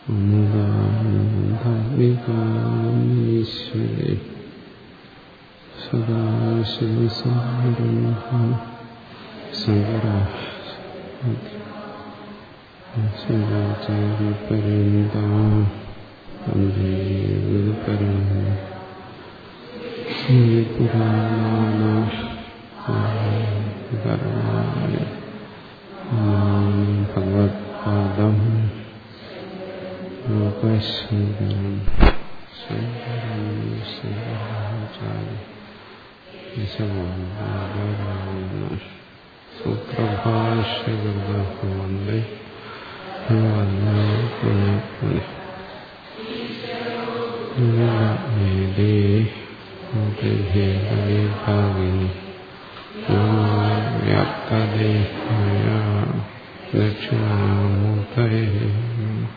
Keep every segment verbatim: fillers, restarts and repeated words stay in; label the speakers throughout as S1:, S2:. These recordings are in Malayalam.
S1: അമൃതാനന്ദമികാമീശ്വരേ സദാശിവസംരംഭ ശങ്കരാചാര്യപര്യന്താ വന്ദേ ഗുരുപരമ്പരാ ഭഗവത്പാദം ലോകശങ്കരം ശങ്കരം ശങ്കരാചാര്യ സുപ്രഭാഷ്യകൃതഃ വന്ദേ ഭഗവന്ദേ ഭേദവിഭാഗിനി വ്യാപ്തദേഹായ ദക്ഷിണാമൂർത്തയേ നമഃ.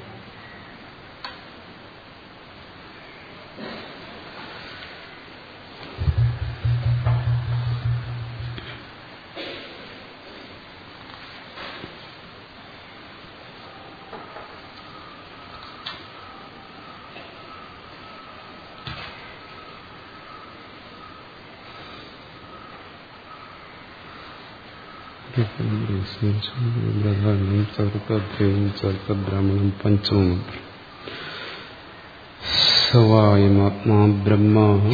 S1: ചതുർത്ഥബ്രാഹ്മണം പഞ്ചമം സവായമാത്മാ ബ്രഹ്മ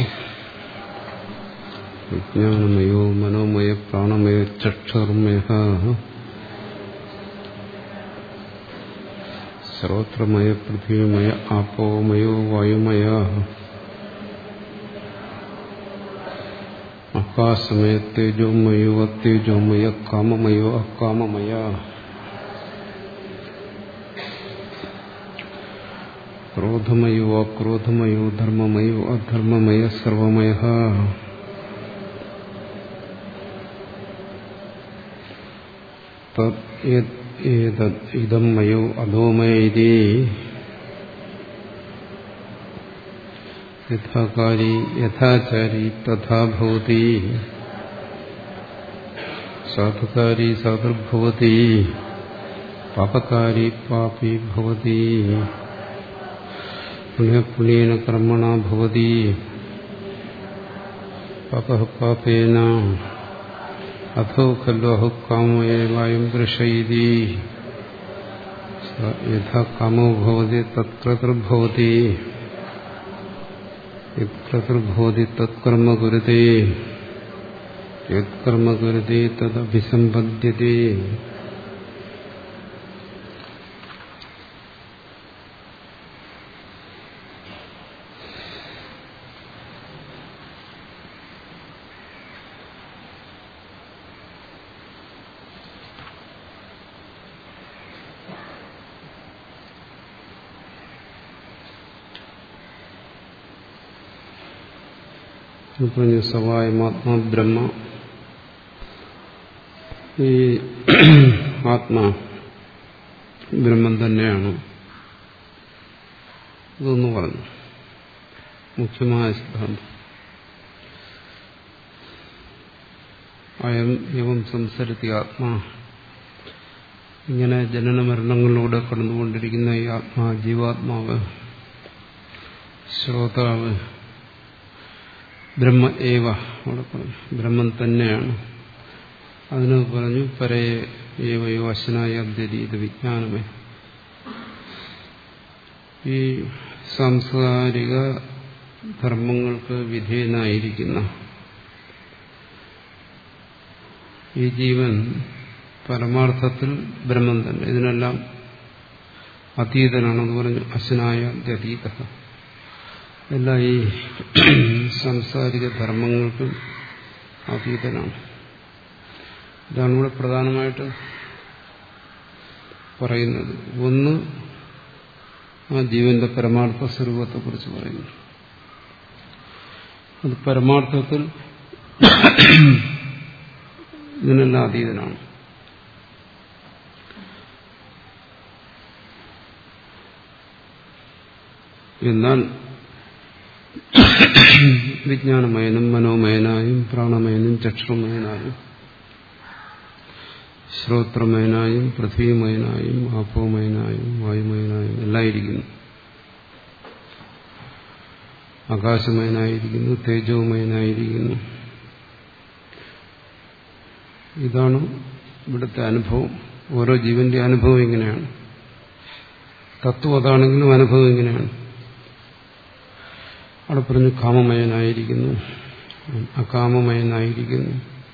S1: വിജ്ഞാനമയോ മനോമയ പ്രാണമയ ചക്ഷുർമയ സർവത്രമയ പൃഥ്വിമയ ആപോമയോ വായുമയ ആകാശമയ തേജോമയോ അതേജോമയ കാമമയോ അകാമമയ ക്രോധമയോ അക്രോധമയോ ധർമ്മമയോ അധർമ്മമയ സർവമയ ഇദം മയോ അധോമയ ഇതി യഥാകാരി യഥാചാരി തഥാ ഭവതി സാധുകാരി സാധുർഭവതി പാപകാരി പാപി ഭവതി പുണ്യപുണ്യേന കർമ്മണ ഭവതി പാപഃ പാപേന അഥോ ഖലു അഹു കാമയേവായം ദൃശയതി യഥാ കാമോ ഭവതി തത്കൃതിർഭവതി യത്കൃതിർഭവതി തത്കർമ്മ കുരുതേ യത്കർമ്മ കുരുതേ തദഭിസമ്പദ്യതേ. പറഞ്ഞു സവായമാത്മാ ബ്രഹ്മ. ഈ ആത്മാ ബ്രഹ്മം തന്നെയാണ്. ഇതൊന്നു പറഞ്ഞു മുഖ്യമായ സിദ്ധാന്തം. അയം എവം സംസരത്തി ആത്മാ, ഇങ്ങനെ ജനന മരണങ്ങളിലൂടെ കടന്നുകൊണ്ടിരിക്കുന്ന ഈ ആത്മാ, ജീവാത്മാവ്, ശ്രോതാവ് ബ്രഹ്മ ഏവ, അവിടെ പറഞ്ഞു ബ്രഹ്മം തന്നെയാണ്. അതിന് പറഞ്ഞു പരേ ഏവയോ അശ്നായ അദ്വൈത വിജ്ഞാനമേ. ഈ സാംസ്കാരിക ധർമ്മങ്ങൾക്ക് വിധേയനായിരിക്കുന്ന ഈ ജീവൻ പരമാർത്ഥത്തിൽ ബ്രഹ്മം തന്നെ, ഇതിനെല്ലാം അതീതനാണെന്ന് പറഞ്ഞു. അശ്നായ അതീത, എല്ലാ ഈ സാംസാരിക ധർമ്മങ്ങൾക്കും അതീതനാണ്. ഇതാണ് ഇവിടെ പ്രധാനമായിട്ട് പറയുന്നത്. ഒന്ന്, ആ ജീവന്റെ പരമാർത്ഥ സ്വരൂപത്തെക്കുറിച്ച് പറയുന്നു. അത് പരമാർത്ഥത്തിൽ ഇതിനെല്ലാം അതീതനാണ്. എന്നാൽ വിജ്ഞാനമയനും മനോമയനായും പ്രാണമയനും ചക്ഷുമയനായും ശ്രോത്രമയനായും പൃഥ്വിമയനായും ആപോമയനായും വായുമയനായും എല്ലാം ഇരിക്കുന്നു. ആകാശമയനായിരിക്കുന്നു, തേജോമയനായിരിക്കുന്നു. ഇതാണ് ഇവിടുത്തെ അനുഭവം. ഓരോ ജീവന്റെ അനുഭവം ഇങ്ങനെയാണ്. തത്വം അതാണെങ്കിലും അനുഭവം ഇങ്ങനെയാണ്. അവിടെ പറഞ്ഞു കാമമയനായിരിക്കുന്നു, അകാമമയനായിരിക്കുന്നു.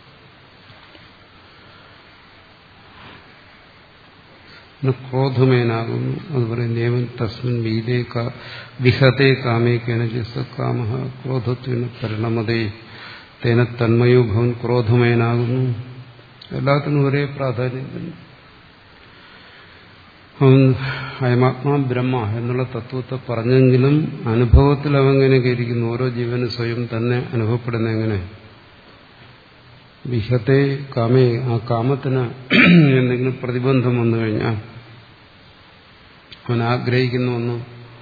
S1: ക്രോധമയനാകുന്നു. അത് പറയും ദേവൻ തസ്മിൻ വീതേ വിഹതേ കാമേ കേനജിസ കാമ ക്രോധത്വന പരിണമതേ തേന തന്മയോ ഭവൻ ക്രോധമയനാകുന്നു. എല്ലാത്തിനും ഒരേ പ്രാധാന്യം തന്നെ. അവൻ അയമാത്മാ ബ്രഹ്മ എന്നുള്ള തത്വത്തെ പറഞ്ഞെങ്കിലും അനുഭവത്തിൽ അവങ്ങനെയൊക്കെ ഇരിക്കുന്നു. ഓരോ ജീവനും സ്വയം തന്നെ അനുഭവപ്പെടുന്ന എങ്ങനെ? വിഹത്തെ കാമേ, ആ കാമത്തിന് എന്തെങ്കിലും പ്രതിബന്ധം വന്നു കഴിഞ്ഞാൽ, അവൻ ആഗ്രഹിക്കുന്നുവെന്ന്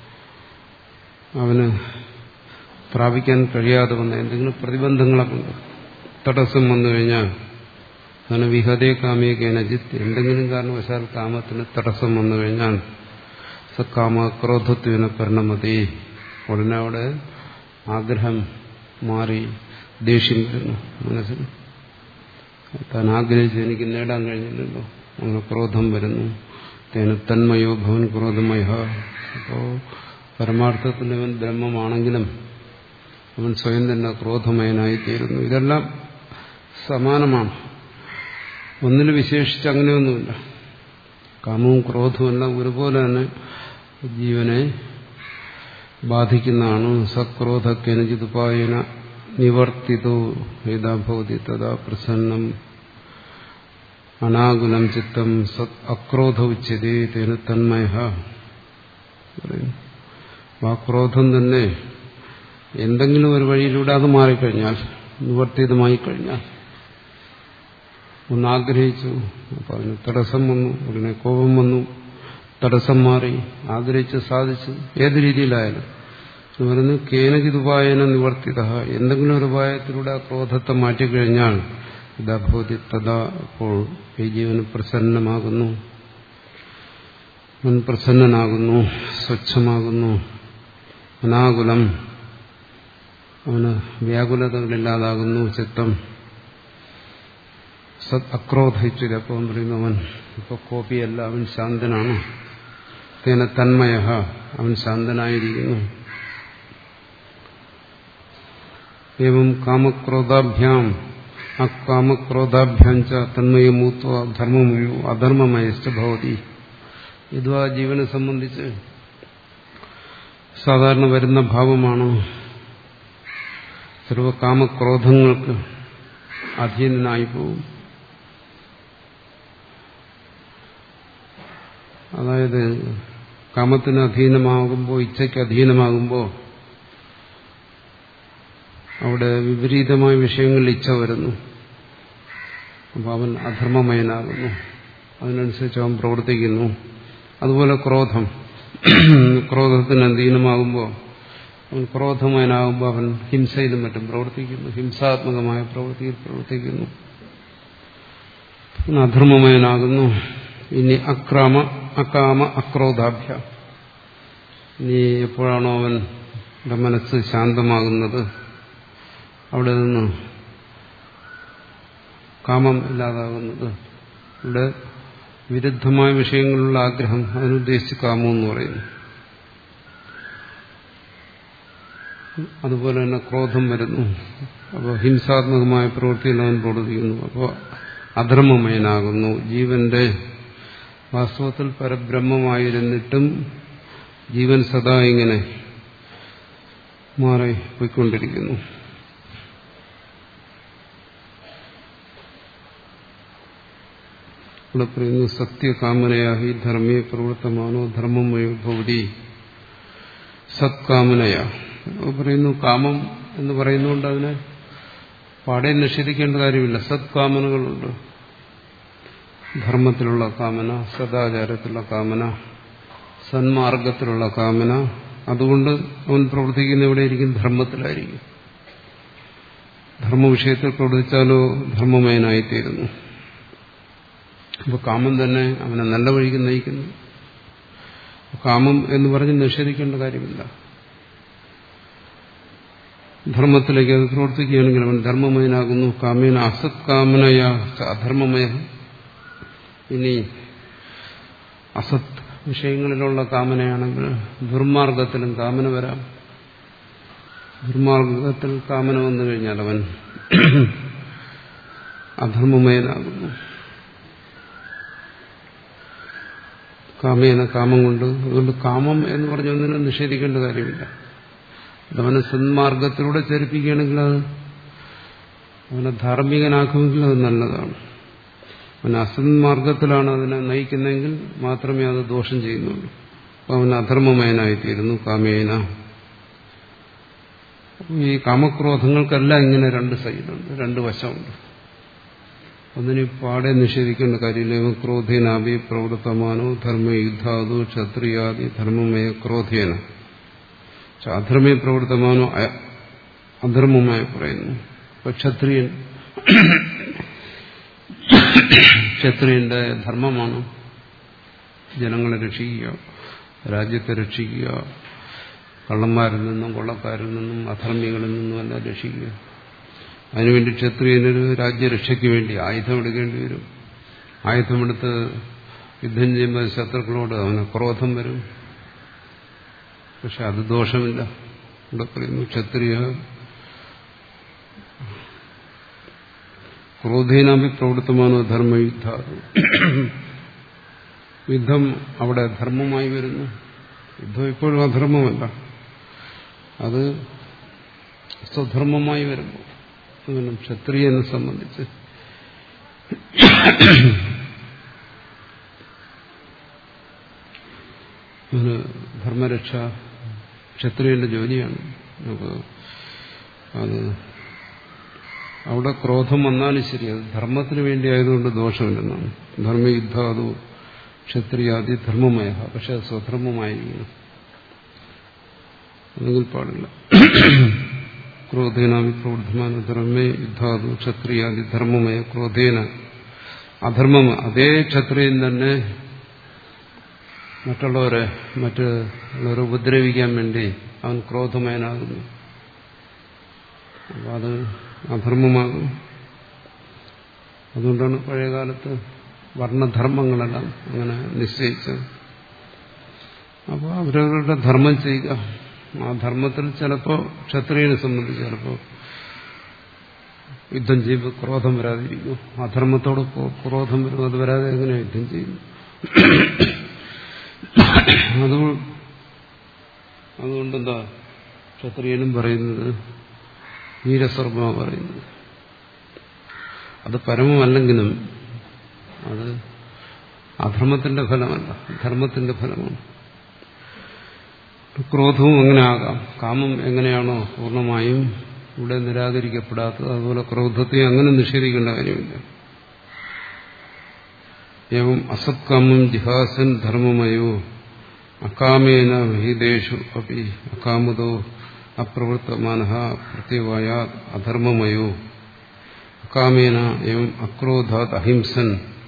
S1: അവന് പ്രാപിക്കാൻ കഴിയാതെ വന്ന എന്തെങ്കിലും പ്രതിബന്ധങ്ങളൊക്കെ ഉണ്ട്, തടസ്സം വന്നു കഴിഞ്ഞാൽ അങ്ങനെ വിഹതേ കാമേ കേനജിത്ത് എന്തെങ്കിലും കാരണവശാൽ കാമത്തിന് തടസ്സം വന്നു കഴിഞ്ഞാൽ സക്കാമ ക്രോധത്വന പരിണമതി, ഉടനെ അവിടെ ആഗ്രഹം മാറി ദേഷ്യം വരുന്നു. മനസ്സിൽ താൻ ആഗ്രഹിച്ച് എനിക്ക് നേടാൻ കഴിഞ്ഞില്ലല്ലോ, അങ്ങനെ ക്രോധം വരുന്നു. തേന തന്മയോ ഭവൻ ക്രോധമയ. അപ്പോ പരമാർത്ഥത്തിൽ അവൻ ബ്രഹ്മമാണെങ്കിലും അവൻ സ്വയം തന്നെ ക്രോധമയനായി തീരുന്നു. ഇതെല്ലാം സമാനമാണ്. ഒന്നിൽ വിശേഷിച്ച് അങ്ങനെയൊന്നുമില്ല. കാമവും ക്രോധവും എല്ലാം ഒരുപോലെ തന്നെ ജീവനെ ബാധിക്കുന്നതാണ്. സക്രോധക്കെനജിതുപായന നിവർത്തിതോ യഥാ ഭവതി തഥാ പ്രസന്നം അനാകുലം ചിത്തം സത് അക്രോധ ഉച്യതേ തേന തന്മയ. ആ ക്രോധം തന്നെ എന്തെങ്കിലും ഒരു വഴിയിലൂടെ അത് മാറിക്കഴിഞ്ഞാൽ, നിവർത്തിതമായി കഴിഞ്ഞാൽ, ഒന്നാഗ്രഹിച്ചു, അപ്പൊ അതിന് തടസ്സം വന്നു, ഉടനെ കോപം വന്നു, തടസ്സം മാറി, ആഗ്രഹിച്ച് സാധിച്ചു, ഏത് രീതിയിലായാലും പറയുന്നു കേനജിതുപായന നിവർത്തിത. എന്തെങ്കിലും ഒരു ഉപായത്തിലൂടെ ആ ക്രോധത്തെ മാറ്റിക്കഴിഞ്ഞാൽ ഇതാഭൂതി തഥാ, അപ്പോൾ ഈ ജീവന് പ്രസന്നമാകുന്നു, അവൻ പ്രസന്നനാകുന്നു, സ്വച്ഛമാകുന്നു, അനാകുലം, അവന് വ്യാകുലതകളില്ലാതാകുന്നു, ചിത്തം സത് അക്രോധിച്ചത്. അപ്പം പറയുന്നു അവൻ ഇപ്പൊ കോപിയല്ല, അവൻ ശാന്തനാണ്. തേന തന്മയ, അവൻ ശാന്തനായിരിക്കുന്നു. ഏവം കാമക്രോധാഭ്യാം അകാമക്രോധാഭ്യാം ച തന്മയമൂത്വ ധർമ്മമയോ അധർമ്മമയശ്ച ഭവതി. ഇതും ആ ജീവനെ സംബന്ധിച്ച് സാധാരണ വരുന്ന ഭാവമാണ്. സർവകാമക്രോധങ്ങൾക്ക് അധീനനായി പോകും. അതായത് കാമത്തിന് അധീനമാകുമ്പോൾ, ഇച്ഛയ്ക്ക് അധീനമാകുമ്പോൾ അവിടെ വിപരീതമായ വിഷയങ്ങളിൽ ഇച്ഛ വരുന്നു. അപ്പോൾ അവൻ അധർമ്മമയനാകുന്നു, അതിനനുസരിച്ച് അവൻ പ്രവർത്തിക്കുന്നു. അതുപോലെ ക്രോധം, ക്രോധത്തിന് അധീനമാകുമ്പോൾ അവൻ ക്രോധമയനാകുമ്പോൾ അവൻ ഹിംസയിലും മറ്റും പ്രവർത്തിക്കുന്നു, ഹിംസാത്മകമായ പ്രവൃത്തിയിൽ പ്രവർത്തിക്കുന്നു, അധർമ്മമയനാകുന്നു. ഇനി അക്രാമ അകാമ അക്രോധാഭ്യ, ഇനി എപ്പോഴാണോ അവന്റെ മനസ്സ് ശാന്തമാകുന്നത്, അവിടെ നിന്ന് കാമം ഇല്ലാതാകുന്നത്, ഇവിടെ വിരുദ്ധമായ വിഷയങ്ങളിലുള്ള ആഗ്രഹം, അതിനുദ്ദേശിച്ച് കാമം എന്ന് പറയുന്നു. അതുപോലെ തന്നെ ക്രോധം വരുന്നു, അപ്പോൾ ഹിംസാത്മകമായ പ്രവൃത്തിയിൽ അവൻ പ്രവർത്തിക്കുന്നു, അപ്പോൾ അധർമ്മമയനാകുന്നു. ജീവന്റെ വാസ്തവത്തിൽ പരബ്രഹ്മമായിരുന്നിട്ടും ജീവൻ സദാ ഇങ്ങനെ മാറി പോയിക്കൊണ്ടിരിക്കുന്നു. ഇവിടെ പറയുന്നു സത്യകാമനയാഹി ധർമ്മേ പ്രവൃത്തമാനോ ധർമ്മമയോ ഭവതി. സത്കാമനയാ പറയുന്നു. കാമം എന്ന് പറയുന്നതുകൊണ്ട് അതിനെ പാടെ നിഷേധിക്കേണ്ട കാര്യമില്ല. സത്കാമനകളുണ്ട്. ധർമ്മത്തിലുള്ള കാമന, സദാചാരത്തിലുള്ള കാമന, സന്മാർഗത്തിലുള്ള കാമന. അതുകൊണ്ട് അവൻ പ്രവർത്തിക്കുന്ന എവിടെയിരിക്കും? ധർമ്മത്തിലായിരിക്കും. ധർമ്മവിഷയത്തിൽ പ്രവർത്തിച്ചാലോ ധർമ്മമയനായിത്തീരുന്നു. അപ്പോൾ കാമം തന്നെ അവനെ നല്ല വഴിക്ക് നയിക്കുന്നു. കാമം എന്ന് പറഞ്ഞ് നിഷേധിക്കേണ്ട കാര്യമില്ല. ധർമ്മത്തിലേക്ക് അത് പ്രവർത്തിക്കുകയാണെങ്കിൽ അവൻ ധർമ്മമയനാകുന്നു. കാമേന അസത് കാമനയ അധർമ്മമയ. ഇനി അസത് വിഷയങ്ങളിലുള്ള കാമനയാണെങ്കിൽ ദുർമാർഗത്തിലും കാമന വരാം. ദുർമാർഗത്തിൽ കാമന വന്നു കഴിഞ്ഞാൽ അവൻ അധർമ്മമയനാകുന്നു. കാമേന കാമം കൊണ്ട്. അതുകൊണ്ട് കാമം എന്ന് പറഞ്ഞൊന്നിനും നിഷേധിക്കേണ്ട കാര്യമില്ല. അതവനെ സന്മാർഗത്തിലൂടെ ചരിപ്പിക്കുകയാണെങ്കിൽ അത് അവനെ ധാർമ്മികനാക്കുമെങ്കിൽ അത് നല്ലതാണ്. അവൻ അസന്മാർഗത്തിലാണ് അതിനെ നയിക്കുന്നതെങ്കിൽ മാത്രമേ അത് ദോഷം ചെയ്യുന്നുള്ളൂ. അപ്പോൾ അവൻ അധർമ്മമയനായിത്തീരുന്നു. കാമേന. ഈ കാമക്രോധങ്ങൾക്കെല്ലാം ഇങ്ങനെ രണ്ട് സൈഡുണ്ട്, രണ്ട് വശമുണ്ട്. ഒന്നിന് പാടെ നിഷേധിക്കേണ്ട കാര്യമില്ല. ക്രോധേനാഭി പ്രവൃത്തമാനോ ധർമ്മയുദ്ധാദോ ക്ഷത്രിയാദി ധർമ്മമയ ക്രോധേന. അധർമ്മയെ പ്രവൃത്തമാനോ അധർമ്മമായി പറയുന്നു. ഇപ്പൊ ക്ഷത്രിയൻ ക്ഷത്രിയന്റെ ധർമ്മമാണ് ജനങ്ങളെ രക്ഷിക്കുക, രാജ്യത്തെ രക്ഷിക്കുക, കള്ളന്മാരിൽ നിന്നും കൊള്ളക്കാരിൽ നിന്നും അധർമ്മികളിൽ നിന്നും എല്ലാം രക്ഷിക്കുക. അതിനുവേണ്ടി ക്ഷത്രിയനൊരു രാജ്യരക്ഷയ്ക്ക് വേണ്ടി ആയുധം എടുക്കേണ്ടി വരും. ആയുധമെടുത്ത് യുദ്ധം ചെയ്യുമ്പോൾ ശത്രുക്കളോട് അവന് ക്രോധം വരും. പക്ഷെ അത് ദോഷമില്ല. ഇവിടെ പറയുന്നു ക്ഷത്രിയ ക്രോധേനാഭി പ്രവൃത്തമാനോ ധർമ്മയുദ്ധ. യുദ്ധം അവിടെ ധർമ്മമായി വരുന്നു. യുദ്ധം ഇപ്പോഴും അധർമ്മമല്ല, അത് സ്വധർമ്മമായി വരുമ്പോൾ അങ്ങനെ ക്ഷത്രിയനെ സംബന്ധിച്ച് ധർമ്മരക്ഷ ക്ഷത്രിയന്റെ ജോലിയാണ്. അപ്പോൾ അത് അവിടെ ക്രോധം വന്നാലും ശരി, അത് ധർമ്മത്തിന് വേണ്ടി ആയതുകൊണ്ട് ദോഷമില്ലെന്നാണ്. ധർമ്മയുദ്ധ അത് ക്ഷത്രിയാദി ധർമ്മമയ. പക്ഷെ അത് സ്വധർമ്മമായിരിക്കണം, അല്ലെങ്കിൽ പാടില്ല. ക്രോധേനാമി പ്രവൃദ്ധമാന ധർമ്മേ യുദ്ധാതു ക്ഷത്രിയാദി ധർമ്മമയ ക്രോധേന അധർമ്മം. അതേ ക്ഷത്രിയൻ തന്നെ മറ്റുള്ളവരെ മറ്റുള്ളവരെ ഉപദ്രവിക്കാൻ വേണ്ടി അവൻ ക്രോധമയനാകുന്നു. അപ്പോൾ അത് അധർമ്മമാകും. അതുകൊണ്ടാണ് പഴയകാലത്ത് വർണ്ണധർമ്മങ്ങളെല്ലാം അങ്ങനെ നിശ്ചയിച്ചത്. അപ്പോൾ അവരവരുടെ ധർമ്മം ചെയ്യുക. ആ ധർമ്മത്തിൽ ചിലപ്പോൾ ക്ഷത്രിയനെ സംബന്ധിച്ച് ചിലപ്പോൾ യുദ്ധം ചെയ്യുമ്പോൾ ക്രോധം വരാതിരിക്കും. അധർമ്മത്തോട് ക്രോധം വരും. അത് വരാതെ എങ്ങനെ യുദ്ധം ചെയ്യും? അത് അതുകൊണ്ടെന്താ ക്ഷത്രിയനും പറയുന്നത് വീരസ്വർഗമാണ് പറയുന്നത്. അത് പരമമല്ലെങ്കിലും അത് അധർമ്മത്തിന്റെ ഫലമല്ല, ധർമ്മത്തിന്റെ ഫലമാണ്. ക്രോധവും അങ്ങനെ ആകാം. കാമം എങ്ങനെയാണോ പൂർണ്ണമായും ഇവിടെ നിരാകരിക്കപ്പെടാത്തത്, അതുപോലെ ക്രോധത്തെ അങ്ങനെ നിഷേധിക്കേണ്ട കാര്യമില്ല. ഏവം അസത്കാമം ജിഹാസൻ ധർമ്മമയോ അകാമേന വിഹിതേഷു അപി അകാമതോ അപ്രവൃത്തമാനഃ പ്രത്യവായാ അധർമ്മമയോ അകാമേന എവം അക്രോധാത് അഹിംസൻ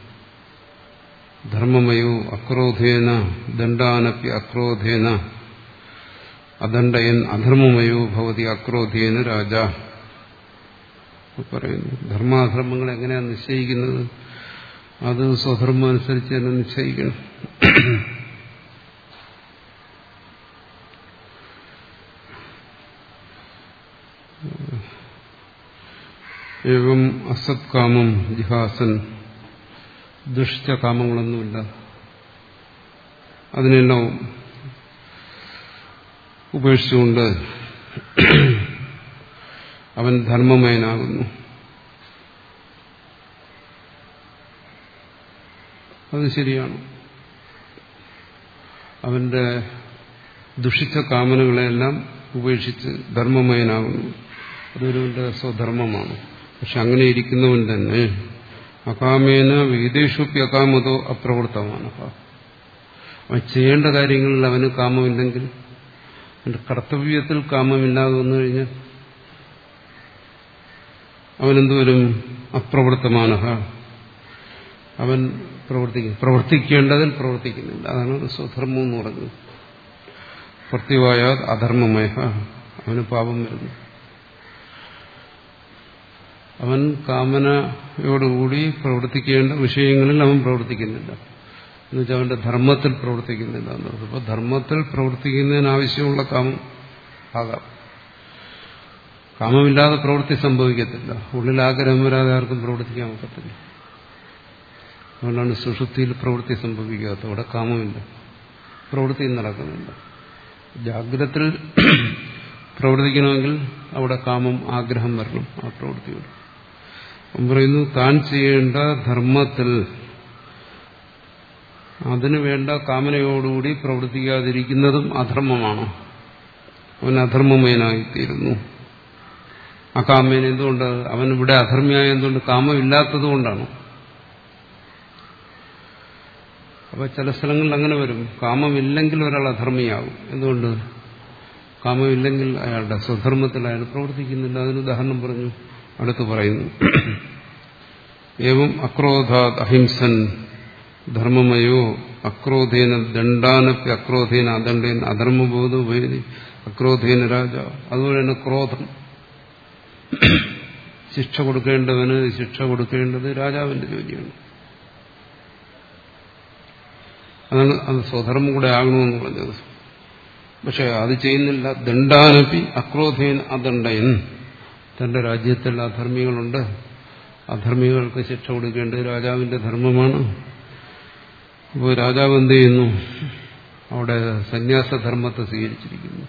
S1: ധർമ്മമയോ അക്രോധേന ദണ്ഡാനപ്പി അക്രോധേന അദണ്ഡയൻ അധർമ്മമയോ ഭവതി അക്രോധേന രാജ. പറയുന്നു ധർമാധർമ്മങ്ങൾ എങ്ങനെയാണ് നിശ്ചയിക്കുന്നത്? അത് സ്വധർമ്മം അനുസരിച്ച് തന്നെ നിശ്ചയിക്കണം. ഏവം അസത്കാമം ജിഹാസൻ. ദുഷിച്ച കാമങ്ങളൊന്നുമില്ല, അതിനെല്ലാം ഉപേക്ഷിച്ചുകൊണ്ട് അവൻ ധർമ്മമയനാകുന്നു. അത് ശരിയാണ്. അവന്റെ ദുഷിച്ച കാമനകളെല്ലാം ഉപേക്ഷിച്ച് ധർമ്മമയനാകുന്നു. അതൊരുവന്റെ സ്വധർമ്മമാണ്. പക്ഷെ അങ്ങനെ ഇരിക്കുന്നവൻ തന്നെ അകാമേന വിദേശുപ്പി അകാമതോ അപ്രവൃത്തമാണ്. അവൻ ചെയ്യേണ്ട കാര്യങ്ങളിൽ അവന് കാമമില്ലെങ്കിൽ, അവന്റെ കർത്തവ്യത്തിൽ കാമമില്ലാതെ വന്നു കഴിഞ്ഞാൽ അവനെന്തുവരും? അപ്രവൃത്തമാന. അവൻ പ്രവർത്തിക്കും പ്രവർത്തിക്കേണ്ടതിൽ പ്രവർത്തിക്കുന്നില്ല. അതാണ് സ്വധർമ്മം എന്ന് പറഞ്ഞത്. പ്രത്യുവായ അധർമ്മമയ, അവന് പാപം വരുന്നു. അവൻ കാമനയോടുകൂടി പ്രവർത്തിക്കേണ്ട വിഷയങ്ങളിൽ അവൻ പ്രവർത്തിക്കുന്നില്ല, എന്നുവെച്ചാൽ അവന്റെ ധർമ്മത്തിൽ പ്രവർത്തിക്കുന്നില്ല എന്നത്. അപ്പോൾ ധർമ്മത്തിൽ പ്രവർത്തിക്കുന്നതിനാവശ്യമുള്ള കാമം ആകാം. കാമമില്ലാതെ പ്രവൃത്തി സംഭവിക്കത്തില്ല. ഉള്ളിൽ ആഗ്രഹം വരാതെ ആർക്കും പ്രവർത്തിക്കാൻ ഒക്കത്തില്ല. അതുകൊണ്ടാണ് സുഷുപ്തിയിൽ പ്രവൃത്തി സംഭവിക്കാത്തത്. അവിടെ കാമമില്ല, പ്രവൃത്തിയും നടക്കുന്നില്ല. ജാഗ്രതത്തിൽ പ്രവർത്തിക്കണമെങ്കിൽ അവിടെ കാമം, ആഗ്രഹം വരണം ആ പ്രവൃത്തിയോട്. അവൻ പറയുന്നു, താൻ ചെയ്യേണ്ട ധർമ്മത്തിൽ അതിനു വേണ്ട കാമനയോടുകൂടി പ്രവർത്തിക്കാതിരിക്കുന്നതും അധർമ്മമാണ്. അവൻ അധർമ്മമയനായിത്തീരുന്നു. ആ കാമേന എന്തുകൊണ്ട്? അവൻ ഇവിടെ അധർമ്മിയായ എന്തുകൊണ്ട്? കാമം ഇല്ലാത്തത് കൊണ്ടാണ്. അപ്പൊ ചില സ്ഥലങ്ങളിൽ അങ്ങനെ വരും. കാമമില്ലെങ്കിൽ ഒരാൾ അധർമ്മിയാകും. എന്തുകൊണ്ട്? കാമമില്ലെങ്കിൽ അയാളുടെ സ്വധർമ്മത്തിൽ അയാൾ പ്രവർത്തിക്കുന്നില്ല. അതിന് ഉദാഹരണം പറഞ്ഞു, അടുത്ത് പറയുന്നു. ഏവം അക്രോധാത് അഹിംസൻ ധർമ്മമയോ അക്രോധേന ദണ്ഡാനപ്പി അക്രോധേന അദണ്ഡേന അധർമ്മബോധ ഉപേതി അക്രോധേന രാജ. അതുപോലെ തന്നെ ക്രോധം, ശിക്ഷ കൊടുക്കേണ്ടവന് ശിക്ഷ കൊടുക്കേണ്ടത് രാജാവിന്റെ ജോലിയാണ്. അതാണ് അത് സ്വധർമ്മം കൂടെ ആകണമെന്ന് പറഞ്ഞത്. പക്ഷെ അത് ചെയ്യുന്നില്ല. ദണ്ഡാനപ്പി അക്രോധേന അദണ്ഡയൻ. തന്റെ രാജ്യത്തിൽ അധർമ്മികളുണ്ട്, അധർമ്മികൾക്ക് ശിക്ഷ കൊടുക്കേണ്ടത് രാജാവിന്റെ ധർമ്മമാണ്. അപ്പോൾ രാജാവ് എന്ത് ചെയ്യുന്നു? അവിടെ സന്യാസധർമ്മത്തെ സ്വീകരിച്ചിരിക്കുന്നു.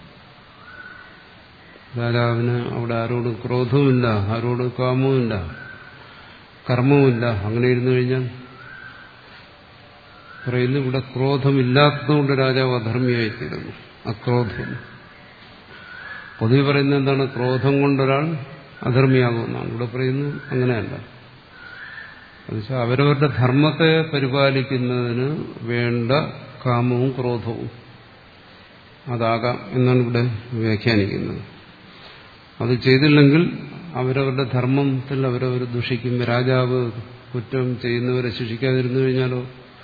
S1: രാജാവിന് അവിടെ ആരോട് ക്രോധവുമില്ല, ആരോട് കാമവുമില്ല, കർമ്മവുമില്ല. അങ്ങനെ ഇരുന്നു കഴിഞ്ഞാൽ പറയുന്നു, ഇവിടെ ക്രോധമില്ലാത്തതുകൊണ്ട് രാജാവ് അധർമ്മിയായിത്തീരുന്നു. അക്രോധം പൊതുവെ പറയുന്നത് എന്താണ്? ക്രോധം കൊണ്ടൊരാൾ അധർമ്മിയാകുമെന്നാണ്. ഇവിടെ പറയുന്നു അങ്ങനെയല്ല. എന്നുവെച്ചാൽ അവരവരുടെ ധർമ്മത്തെ പരിപാലിക്കുന്നതിന് വേണ്ട കാമവും ക്രോധവും അതാകാം എന്നാണ് ഇവിടെ വ്യാഖ്യാനിക്കുന്നത്. അത് ചെയ്തില്ലെങ്കിൽ അവരവരുടെ ധർമ്മത്തിൽ അവരവർ ദുഷിക്കും. രാജാവ് കുറ്റം ചെയ്യുന്നവരെ ശിക്ഷിക്കാതിരുന്നു കഴിഞ്ഞാലോ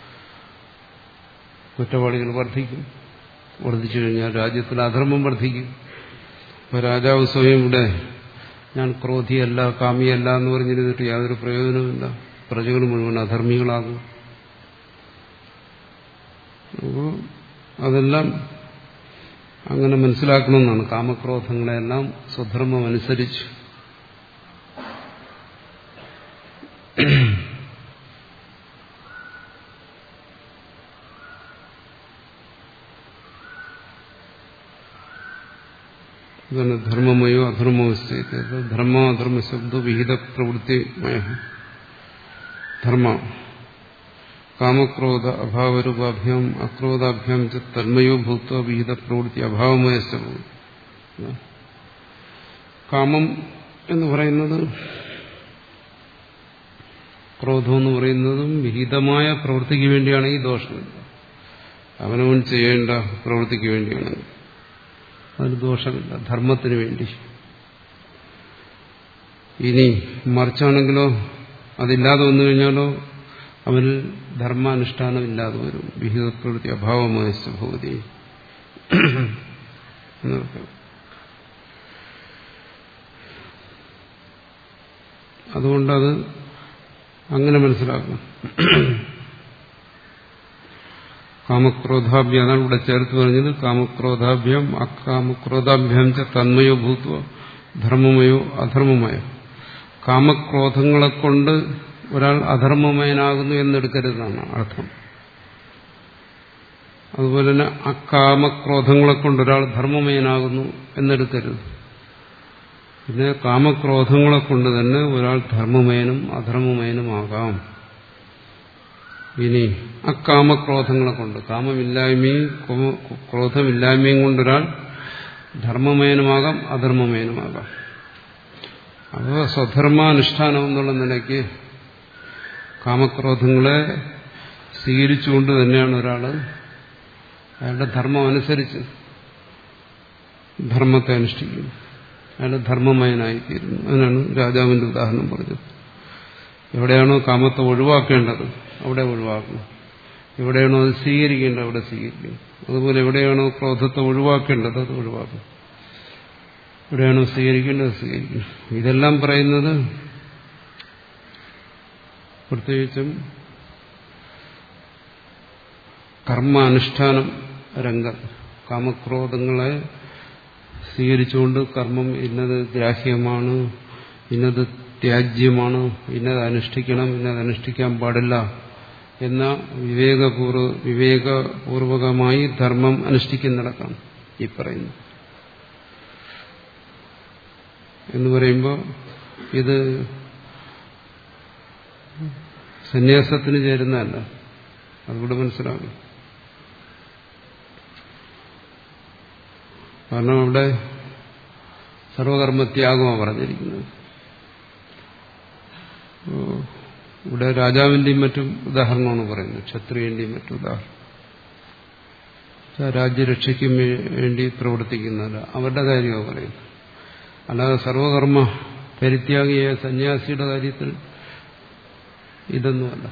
S1: കുറ്റവാളികൾ വർദ്ധിക്കും. വർദ്ധിച്ചു കഴിഞ്ഞാൽ രാജ്യത്തിൽ അധർമ്മം വർദ്ധിക്കും. അപ്പോൾ രാജാവ് സ്വയം ഇവിടെ ഞാൻ ക്രോധിയല്ല, കാമിയല്ല എന്ന് പറഞ്ഞിരുന്നിട്ട് യാതൊരു പ്രയോജനവുമില്ല. പ്രജകൾ മുഴുവൻ അധർമ്മികളാകും. അപ്പോൾ അതെല്ലാം അങ്ങനെ മനസ്സിലാക്കണമെന്നാണ്. കാമക്രോധങ്ങളെല്ലാം സ്വധർമ്മം അനുസരിച്ച് ഇതാണ് ധർമ്മമയോ അധർമ്മമോ സ്ഥിതി. ധർമാധർമ്മ ശബ്ദ വിഹിത പ്രവൃത്തിമയ ധർമ്മ കാമക്രോധ അഭാവരൂപാഭ്യാം അക്രോധാഭ്യാം ച തന്മയോ ഭൂത്വ വിഹിത പ്രവൃത്തി അഭാവമയ. കാമം എന്ന് പറയുന്നത്, ക്രോധം എന്ന് പറയുന്നതും വിഹിതമായ പ്രവൃത്തിക്ക് വേണ്ടിയാണ്. ഈ ദോഷമില്ല. അവനവൻ ചെയ്യേണ്ട പ്രവൃത്തിക്ക് വേണ്ടിയാണ്, അതിന് ദോഷമില്ല. ധർമ്മത്തിന് വേണ്ടി. ഇനി മറിച്ചാണെങ്കിലോ അതില്ലാതെ വന്നു കഴിഞ്ഞാലോ അവനിൽ ധർമാനുഷ്ഠാനം ഇല്ലാതെ വരും. വിഹിത പ്രവൃത്തി അഭാവമായ ഭവതി. അതുകൊണ്ടത് അങ്ങനെ മനസ്സിലാക്കണം. കാമക്രോധാഭ്യം, അതാണ് ഇവിടെ ചേർത്ത് പറഞ്ഞത്. കാമക്രോധാഭ്യം അക്കാമക്രോധാഭ്യം ച തന്മയോ ഭൂത്വ ധർമ്മമയോ അധർമ്മമയോ. കാമക്രോധങ്ങളെ കൊണ്ട് ഒരാൾ അധർമ്മമയനാകുന്നു എന്നെടുക്കരുതെന്നാണ് അർത്ഥം. അതുപോലെ തന്നെ അക്കാമക്രോധങ്ങളെ കൊണ്ട് ഒരാൾ ധർമ്മമയനാകുന്നു എന്നെടുക്കരുത്. പിന്നെ കാമക്രോധങ്ങളെ കൊണ്ട് തന്നെ ഒരാൾ ധർമ്മമയനും അധർമ്മമയനുമാകാം. ഇനി അക്കാമക്രോധങ്ങളെ കൊണ്ട്, കാമമില്ലായ്മയും ക്രോധമില്ലായ്മയും കൊണ്ടൊരാൾ ധർമ്മമയനുമാകാം അധർമ്മമയനുമാകാം. അപ്പോൾ സ്വധർമാനുഷ്ഠാനം എന്നുള്ള നിലയ്ക്ക് കാമക്രോധങ്ങളെ സ്വീകരിച്ചുകൊണ്ട് തന്നെയാണ് ഒരാൾ അയാളുടെ ധർമ്മം അനുസരിച്ച് ധർമ്മത്തെ അനുഷ്ഠിക്കുന്നത്. അയാൾ ധർമ്മമയനായിത്തീരുന്നു. അതിനാണ് രാജാവിന്റെ ഉദാഹരണം പറഞ്ഞത്. എവിടെയാണോ കാമത്തെ ഒഴിവാക്കേണ്ടത് അവിടെ ഒഴിവാക്കണം, എവിടെയാണോ അത് സ്വീകരിക്കേണ്ടത് അവിടെ സ്വീകരിക്കണം. അതുപോലെ എവിടെയാണോ ക്രോധത്തെ ഒഴിവാക്കേണ്ടത് അത് ഒഴിവാക്കണം, എവിടെയാണോ സ്വീകരിക്കേണ്ടത് സ്വീകരിക്കണം. ഇതെല്ലാം പറയുന്നത് പ്രത്യേകിച്ചും കർമാനുഷ്ഠാനം രംഗം. കാമക്രോധങ്ങളെ സ്വീകരിച്ചുകൊണ്ട് കർമ്മം ഇന്നത് ഗ്രാഹ്യമാണ്, ഇന്നത് ത്യാജ്യമാണ്, ഇന്നത് അനുഷ്ഠിക്കണം, ഇന്നത് അനുഷ്ഠിക്കാൻ പാടില്ല എന്ന വിവേകപൂർവ വിവേകപൂർവകമായി ധർമ്മം അനുഷ്ഠിക്കുന്നിടത്താണ് ഈ പറയുന്നു. എന്ന് പറയുമ്പോൾ ഇത് സന്യാസത്തിന് ചേരുന്നതല്ല, അതുകൂടെ മനസ്സിലാകും. കാരണം അവിടെ സർവകർമ്മത്യാഗമാണ് പറഞ്ഞിരിക്കുന്നത്. ഇവിടെ രാജാവിന്റെയും മറ്റും ഉദാഹരണമാണ് പറയുന്നത്, ക്ഷത്രിയന്റെയും മറ്റും ഉദാഹരണം. രാജ്യരക്ഷയ്ക്കും വേണ്ടി പ്രവർത്തിക്കുന്നതല്ല, അവരുടെ കാര്യമാണ് പറയുന്നത്. അല്ലാതെ സർവകർമ്മ പരിത്യാഗിയായ സന്യാസിയുടെ കാര്യത്തിൽ ഇതൊന്നുമല്ല.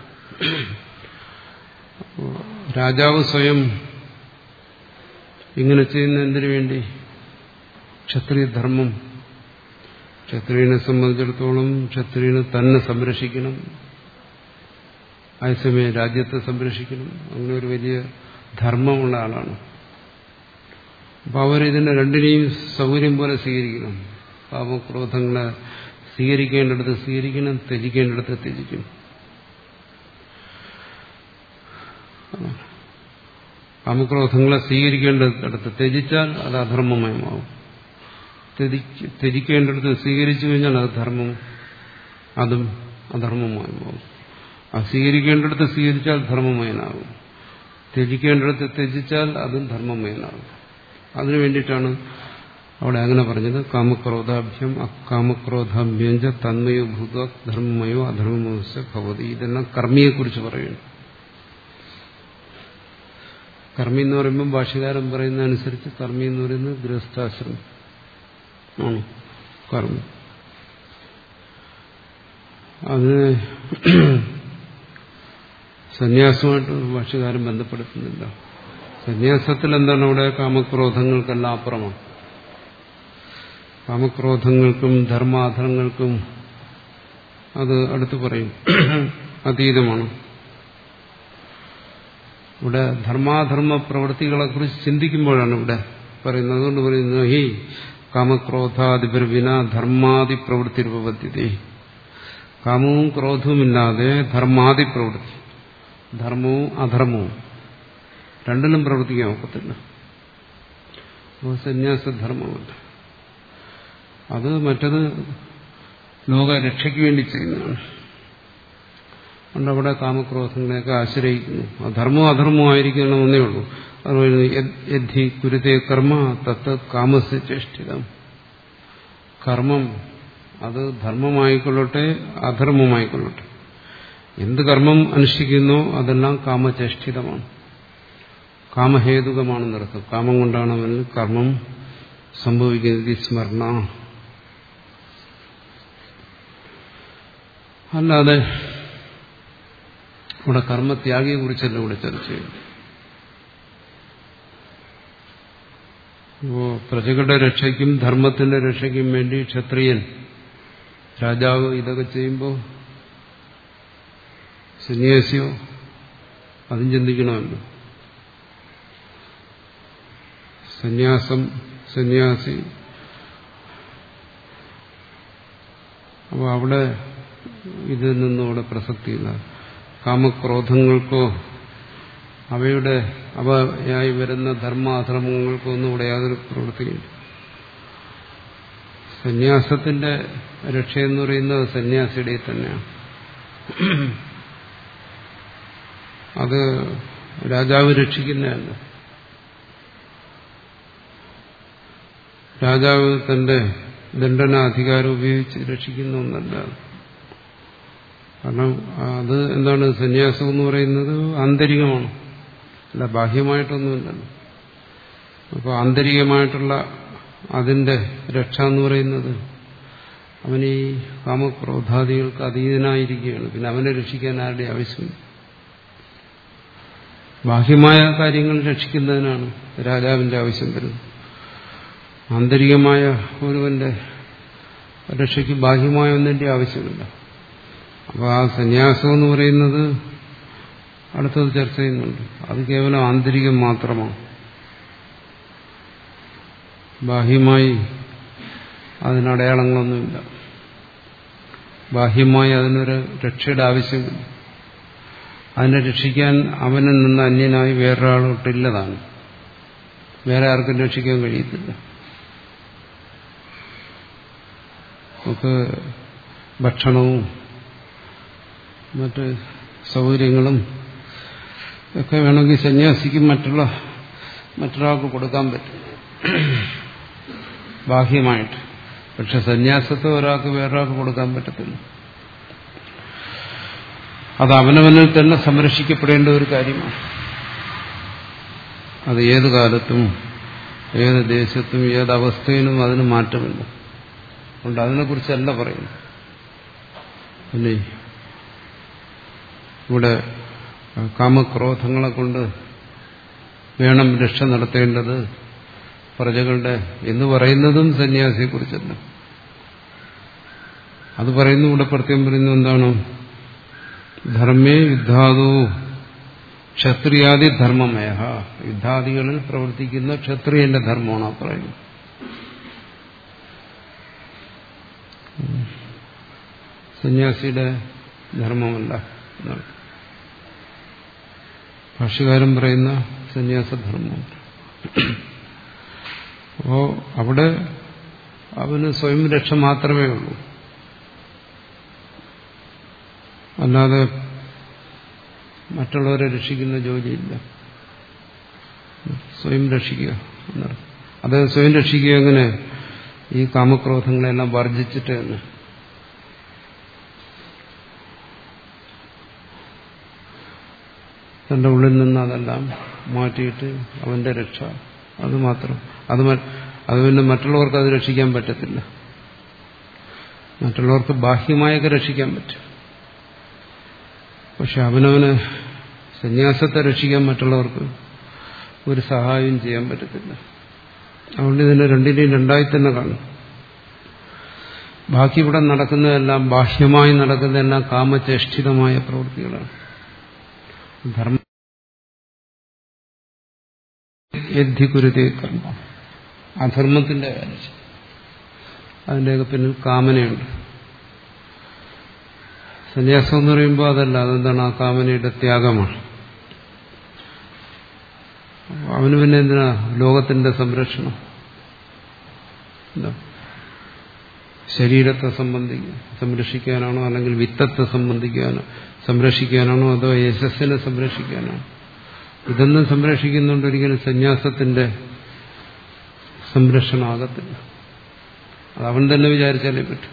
S1: രാജാവ് സ്വയം ഇങ്ങനെ ചെയ്യുന്ന എന്തിനു വേണ്ടി? ക്ഷത്രിയധർമ്മം. ക്ഷത്രിയനെ സംബന്ധിച്ചിടത്തോളം ക്ഷത്രിയനെ തന്നെ സംരക്ഷിക്കണം, അതേസമയം രാജ്യത്തെ സംരക്ഷിക്കണം. അങ്ങനെ ഒരു വലിയ ധർമ്മമുള്ള ആളാണ്. അപ്പൊ അവരിതിനെ രണ്ടിനെയും സൗകര്യം പോലെ സ്വീകരിക്കണം. കാമക്രോധങ്ങളെ സ്വീകരിക്കേണ്ടിടത്ത് സ്വീകരിക്കണം, ത്യജിക്കേണ്ടിടത്ത് ത്യജിക്കണം. കാമക്രോധങ്ങളെ സ്വീകരിക്കേണ്ടിടത്ത് ത്യജിച്ചാൽ അത് അധർമ്മമയമാവും, ത്യജിക്കേണ്ടിടത്ത് സ്വീകരിച്ചു കഴിഞ്ഞാൽ അത് ധർമ്മം, അതും അധർമ്മമയമാവും. അത് സ്വീകരിക്കേണ്ടിടത്ത് സ്വീകരിച്ചാൽ ധർമ്മമയനാകും, ത്യജിക്കേണ്ടിടത്ത് ത്യജിച്ചാൽ അതും ധർമ്മമയനാകും. അതിനു വേണ്ടിയിട്ടാണ് അവിടെ അങ്ങനെ പറഞ്ഞത്. കാമക്രോധാഭ്യം അക്കാമക്രോധാഭ്യം ച തന്മയോ ഭൂത ധർമ്മമയോ അധർമ്മമോ ഭവതി. ഇതെല്ലാം കർമ്മിയെക്കുറിച്ച് പറയുന്നു. കർമ്മി എന്ന് പറയുമ്പോൾ ഭാഷ്യകാരൻ പറയുന്ന അനുസരിച്ച് കർമ്മി എന്ന് പറയുന്നത് ഗൃഹസ്ഥാശ്രമം ആണ് കർമ്മി. അതിന് സന്യാസമായിട്ട് ഭാഷ്യകാരൻ ബന്ധപ്പെടുത്തുന്നില്ല. സന്യാസത്തിൽ എന്താണ് അവിടെ? കാമക്രോധങ്ങൾക്കെല്ലാം അപ്പുറമാണ്. കാമക്രോധങ്ങൾക്കും ധർമാധർങ്ങൾക്കും അത് അടുത്ത് പറയും അതീതമാണ്. ഇവിടെ ധർമാധർമ്മ പ്രവൃത്തികളെ കുറിച്ച് ചിന്തിക്കുമ്പോഴാണ് ഇവിടെ പറയുന്നത്. അതുകൊണ്ട് പറയുന്നത് ഹി കാമക്രോധാദിപർവിന ധർമാദി പ്രവൃത്തി രൂപപദ്ധ്യത. കാമവും ക്രോധവുമില്ലാതെ ധർമാദി പ്രവൃത്തി, ധർമ്മവും അധർമ്മവും രണ്ടിലും പ്രവർത്തിക്കാൻ ഒക്കത്തില്ല. അപ്പോൾ സന്യാസധർമ്മമല്ല, അത് മറ്റത് ലോകരക്ഷയ്ക്ക് വേണ്ടി ചെയ്യുന്നതാണ്. അതുകൊണ്ട് അവിടെ കാമക്രോധങ്ങളെയൊക്കെ ആശ്രയിക്കുന്നു. ധർമ്മവും അധർമ്മവും ആയിരിക്കണമെന്നേ ഉള്ളൂ. അതുപോലെ യദ്ധി കുരുതേ കർമ്മ തത്ത് കാമസ്യ ചേഷ്ടിതം. കർമ്മം അത് ധർമ്മമായിക്കൊള്ളട്ടെ അധർമ്മമായിക്കൊള്ളട്ടെ, എന്ത് കർമ്മം അനുഷ്ഠിക്കുന്നോ അതെല്ലാം കാമചേഷ്ടിതമാണ്, കാമഹേതുകമാണെന്നർത്ഥം. കാമം കൊണ്ടാണ് അവന് കർമ്മം സംഭവിക്കുന്നത്. സ്മരണ അല്ലാതെ ഇവിടെ കർമ്മത്യാഗിയെ കുറിച്ചല്ല ഇവിടെ ചർച്ച ചെയ്യുന്നു. അപ്പോ പ്രജകളുടെ രക്ഷയ്ക്കും ധർമ്മത്തിന്റെ രക്ഷയ്ക്കും വേണ്ടി ക്ഷത്രിയൻ രാജാവ് ഇതൊക്കെ ചെയ്യുമ്പോൾ സന്യാസിയോ അതും ചിന്തിക്കണമല്ലോ. സന്യാസം സന്യാസി അപ്പോൾ അവിടെ ഇതിൽ നിന്നും അവിടെ പ്രസക്തിയില്ല. കാമക്രോധങ്ങൾക്കോ അവയുടെ അവയായി വരുന്ന ധർമാധർമ്മങ്ങൾക്കോ ഒന്നും ഇവിടെ യാതൊരു പ്രവൃത്തിയില്ല. സന്യാസത്തിന്റെ രക്ഷയെന്ന് പറയുന്നത് സന്യാസിയുടെ തന്നെയാണ്. അത് രാജാവ് രക്ഷിക്കുന്നതല്ല. രാജാവ് തന്റെ ദണ്ഡനാധികാരം ഉപയോഗിച്ച് രക്ഷിക്കുന്ന ഒന്നല്ല. കാരണം അത് എന്താണ്? സന്യാസം എന്ന് പറയുന്നത് ആന്തരികമാണ്, അല്ല ബാഹ്യമായിട്ടൊന്നുമില്ലല്ലോ. അപ്പോൾ ആന്തരികമായിട്ടുള്ള അതിന്റെ രക്ഷ എന്ന് പറയുന്നത് അവൻ ഈ കാമക്രോധാദികൾക്ക് അതീതനായിരിക്കുകയാണ്. പിന്നെ അവനെ രക്ഷിക്കാൻ ആരുടെ ആവശ്യമില്ല. ബാഹ്യമായ കാര്യങ്ങൾ രക്ഷിക്കുന്നതിനാണ് രാജാവിന്റെ ആവശ്യം വരുന്നത്. ആന്തരികമായ ഒരുവന്റെ രക്ഷയ്ക്ക് ബാഹ്യമായ ഒന്നിന്റെ ആവശ്യമില്ല. അപ്പോൾ ആ സന്യാസം എന്ന് പറയുന്നത് അടുത്തത് ചർച്ച ചെയ്യുന്നുണ്ട്. അത് കേവലം ആന്തരികം മാത്രമാണ്. ബാഹ്യമായി അതിനടയാളങ്ങളൊന്നുമില്ല. ബാഹ്യമായി അതിനൊരു രക്ഷയുടെ ആവശ്യമില്ല. അതിനെ രക്ഷിക്കാൻ അവനിൽ നിന്ന് അന്യനായി വേറൊരാളോട്ടില്ലതാണ്. വേറെ ആർക്കും രക്ഷിക്കാൻ കഴിയത്തില്ല. നമുക്ക് ഭക്ഷണവും മറ്റ് സൗകര്യങ്ങളും ഒക്കെ വേണമെങ്കിൽ സന്യാസിക്കും മറ്റുള്ള മറ്റൊരാൾക്ക് കൊടുക്കാൻ പറ്റും ബാഹ്യമായിട്ട്. പക്ഷെ സന്യാസത്തെ ഒരാൾക്ക് വേറൊരാൾക്ക് കൊടുക്കാൻ പറ്റത്തില്ല. അത് അവനവനിൽ തന്നെ സംരക്ഷിക്കപ്പെടേണ്ട ഒരു കാര്യമാണ്. അത് ഏത് കാലത്തും ഏത് ദേശത്തും ഏത് അവസ്ഥയിലും അതിന് മാറ്റമില്ല. അതുകൊണ്ട് അതിനെക്കുറിച്ചല്ല പറയുന്നു. പിന്നെ ഇവിടെ കാമക്രോധങ്ങളെ കൊണ്ട് വേണം രക്ഷ നടത്തേണ്ടത് പ്രജകളുടെ എന്ന് പറയുന്നതും സന്യാസിയെക്കുറിച്ചല്ല. അത് പറയുന്നു ഇവിടെ പ്രത്യേകം പറയുന്നു എന്താണ്? ധർമ്മേ യുദ്ധാദോ ക്ഷത്രിയാദി ധർമ്മമയ. യുദ്ധാദികളിൽ പ്രവർത്തിക്കുന്ന ക്ഷത്രിയന്റെ ധർമ്മമാണ് ആ പറയുന്നത്. സന്യാസിയുടെ ധർമ്മമല്ല എന്നാണ് ഭാഷ്യകാരൻ പറയുന്ന സന്യാസധർമ്മം. അപ്പോ അവിടെ അവന് സ്വയം രക്ഷ മാത്രമേ ഉള്ളൂ. അല്ലാതെ മറ്റുള്ളവരെ രക്ഷിക്കുന്ന ജോലിയില്ല. സ്വയം രക്ഷിക്കുക എന്നർത്ഥം. അത് സ്വയം രക്ഷിക്കുക എങ്ങനെ? ഈ കാമക്രോധങ്ങളെല്ലാം വർജിച്ചിട്ട് തന്നെ. തന്റെ ഉള്ളിൽ നിന്ന് അതെല്ലാം മാറ്റിയിട്ട് അവന്റെ രക്ഷ അത് മാത്രം. അത് അത് പിന്നെ മറ്റുള്ളവർക്ക് അത് രക്ഷിക്കാൻ പറ്റത്തില്ല. മറ്റുള്ളവർക്ക് ബാഹ്യമായൊക്കെ രക്ഷിക്കാൻ പറ്റും. പക്ഷെ അവനവന് സന്യാസത്തെ രക്ഷിക്കാൻ മറ്റുള്ളവർക്ക് ഒരു സഹായവും ചെയ്യാൻ പറ്റത്തില്ല. അതുകൊണ്ട് ഇതിനെ രണ്ടിനെയും രണ്ടായി തന്നെ കാണും. ബാക്കി ഇവിടെ നടക്കുന്നതെല്ലാം ബാഹ്യമായി നടക്കുന്നതെല്ലാം കാമചേഷ്ടിതമായ പ്രവൃത്തികളാണ്. ധർമ്മ യദ്ധികുരുതേ കർമ്മ, അധർമ്മത്തിന്റെ കാര്യം. അതിൻ്റെയൊക്കെ പിന്നിൽ കാമനയുണ്ട്. സന്യാസം എന്ന് പറയുമ്പോൾ അതല്ല. അതെന്താണ്? ആ കാമനയുടെ ത്യാഗമാണ്. അവന് പിന്നെ എന്തിനാ ലോകത്തിന്റെ സംരക്ഷണം? എന്താ? ശരീരത്തെ സംബന്ധിക്കുക സംരക്ഷിക്കാനാണോ, അല്ലെങ്കിൽ വിത്തത്തെ സംബന്ധിക്കാനോ സംരക്ഷിക്കാനാണോ, അതോ യശസ്സിനെ സംരക്ഷിക്കാനാണോ? ഇതൊന്നും സംരക്ഷിക്കുന്നുണ്ട് ഒരിക്കലും സന്യാസത്തിന്റെ സംരക്ഷണമാകത്തില്ല. അത് അവൻ തന്നെ വിചാരിച്ചാലേ പറ്റും.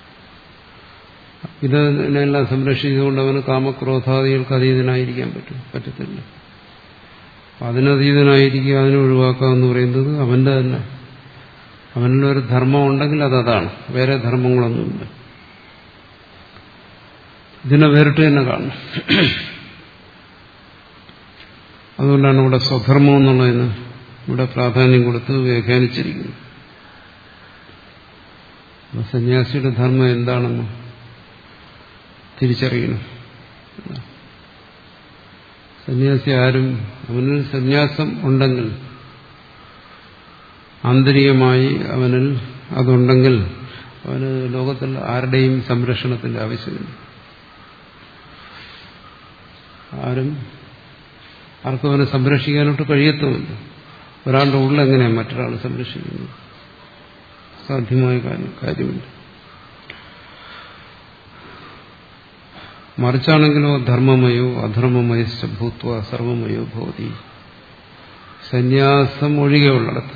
S1: ഇതിനെല്ലാം സംരക്ഷിച്ചുകൊണ്ട് അവന് കാമക്രോധാദികൾക്ക് അതീതനായിരിക്കാൻ പറ്റും പറ്റത്തില്ല. അതിനതീതനായിരിക്കുക, അതിനെ ഒഴിവാക്കുക എന്ന് പറയുന്നത് അവന്റെ തന്നെ. അവനിലൊരു ധർമ്മം ഉണ്ടെങ്കിൽ അതതാണ്. വേറെ ധർമ്മങ്ങളൊന്നുമില്ല. ഇതിനെ വേറിട്ട് തന്നെ കാണണം. അതുകൊണ്ടാണ് ഇവിടെ സ്വധർമ്മം എന്നുള്ളതിന് ഇവിടെ പ്രാധാന്യം കൊടുത്ത് വ്യാഖ്യാനിച്ചിരിക്കുന്നത്. സന്യാസിയുടെ ധർമ്മം എന്താണെന്ന് തിരിച്ചറിയണം. സന്യാസി ആരും അവനിൽ സന്യാസം ഉണ്ടെങ്കിൽ, ആന്തരികമായി അവനിൽ അതുണ്ടെങ്കിൽ അവന് ലോകത്തിൽ ആരുടെയും സംരക്ഷണത്തിന്റെ ആവശ്യമില്ല. ആരും ആർക്കും അവനെ സംരക്ഷിക്കാനോട്ട് കഴിയത്തുമില്ല. ഒരാളുടെ ഉള്ളെങ്ങനെയാണ് മറ്റൊരാൾ സംരക്ഷിക്കുന്നത്? സാധ്യമായ കാര്യമില്ല. മറിച്ചാണെങ്കിലോ ധർമ്മമയോ അധർമ്മമയോ ഭൂത്വ സർവമയോ ഭവതി. സന്യാസം ഒഴികെയുള്ളിടത്ത്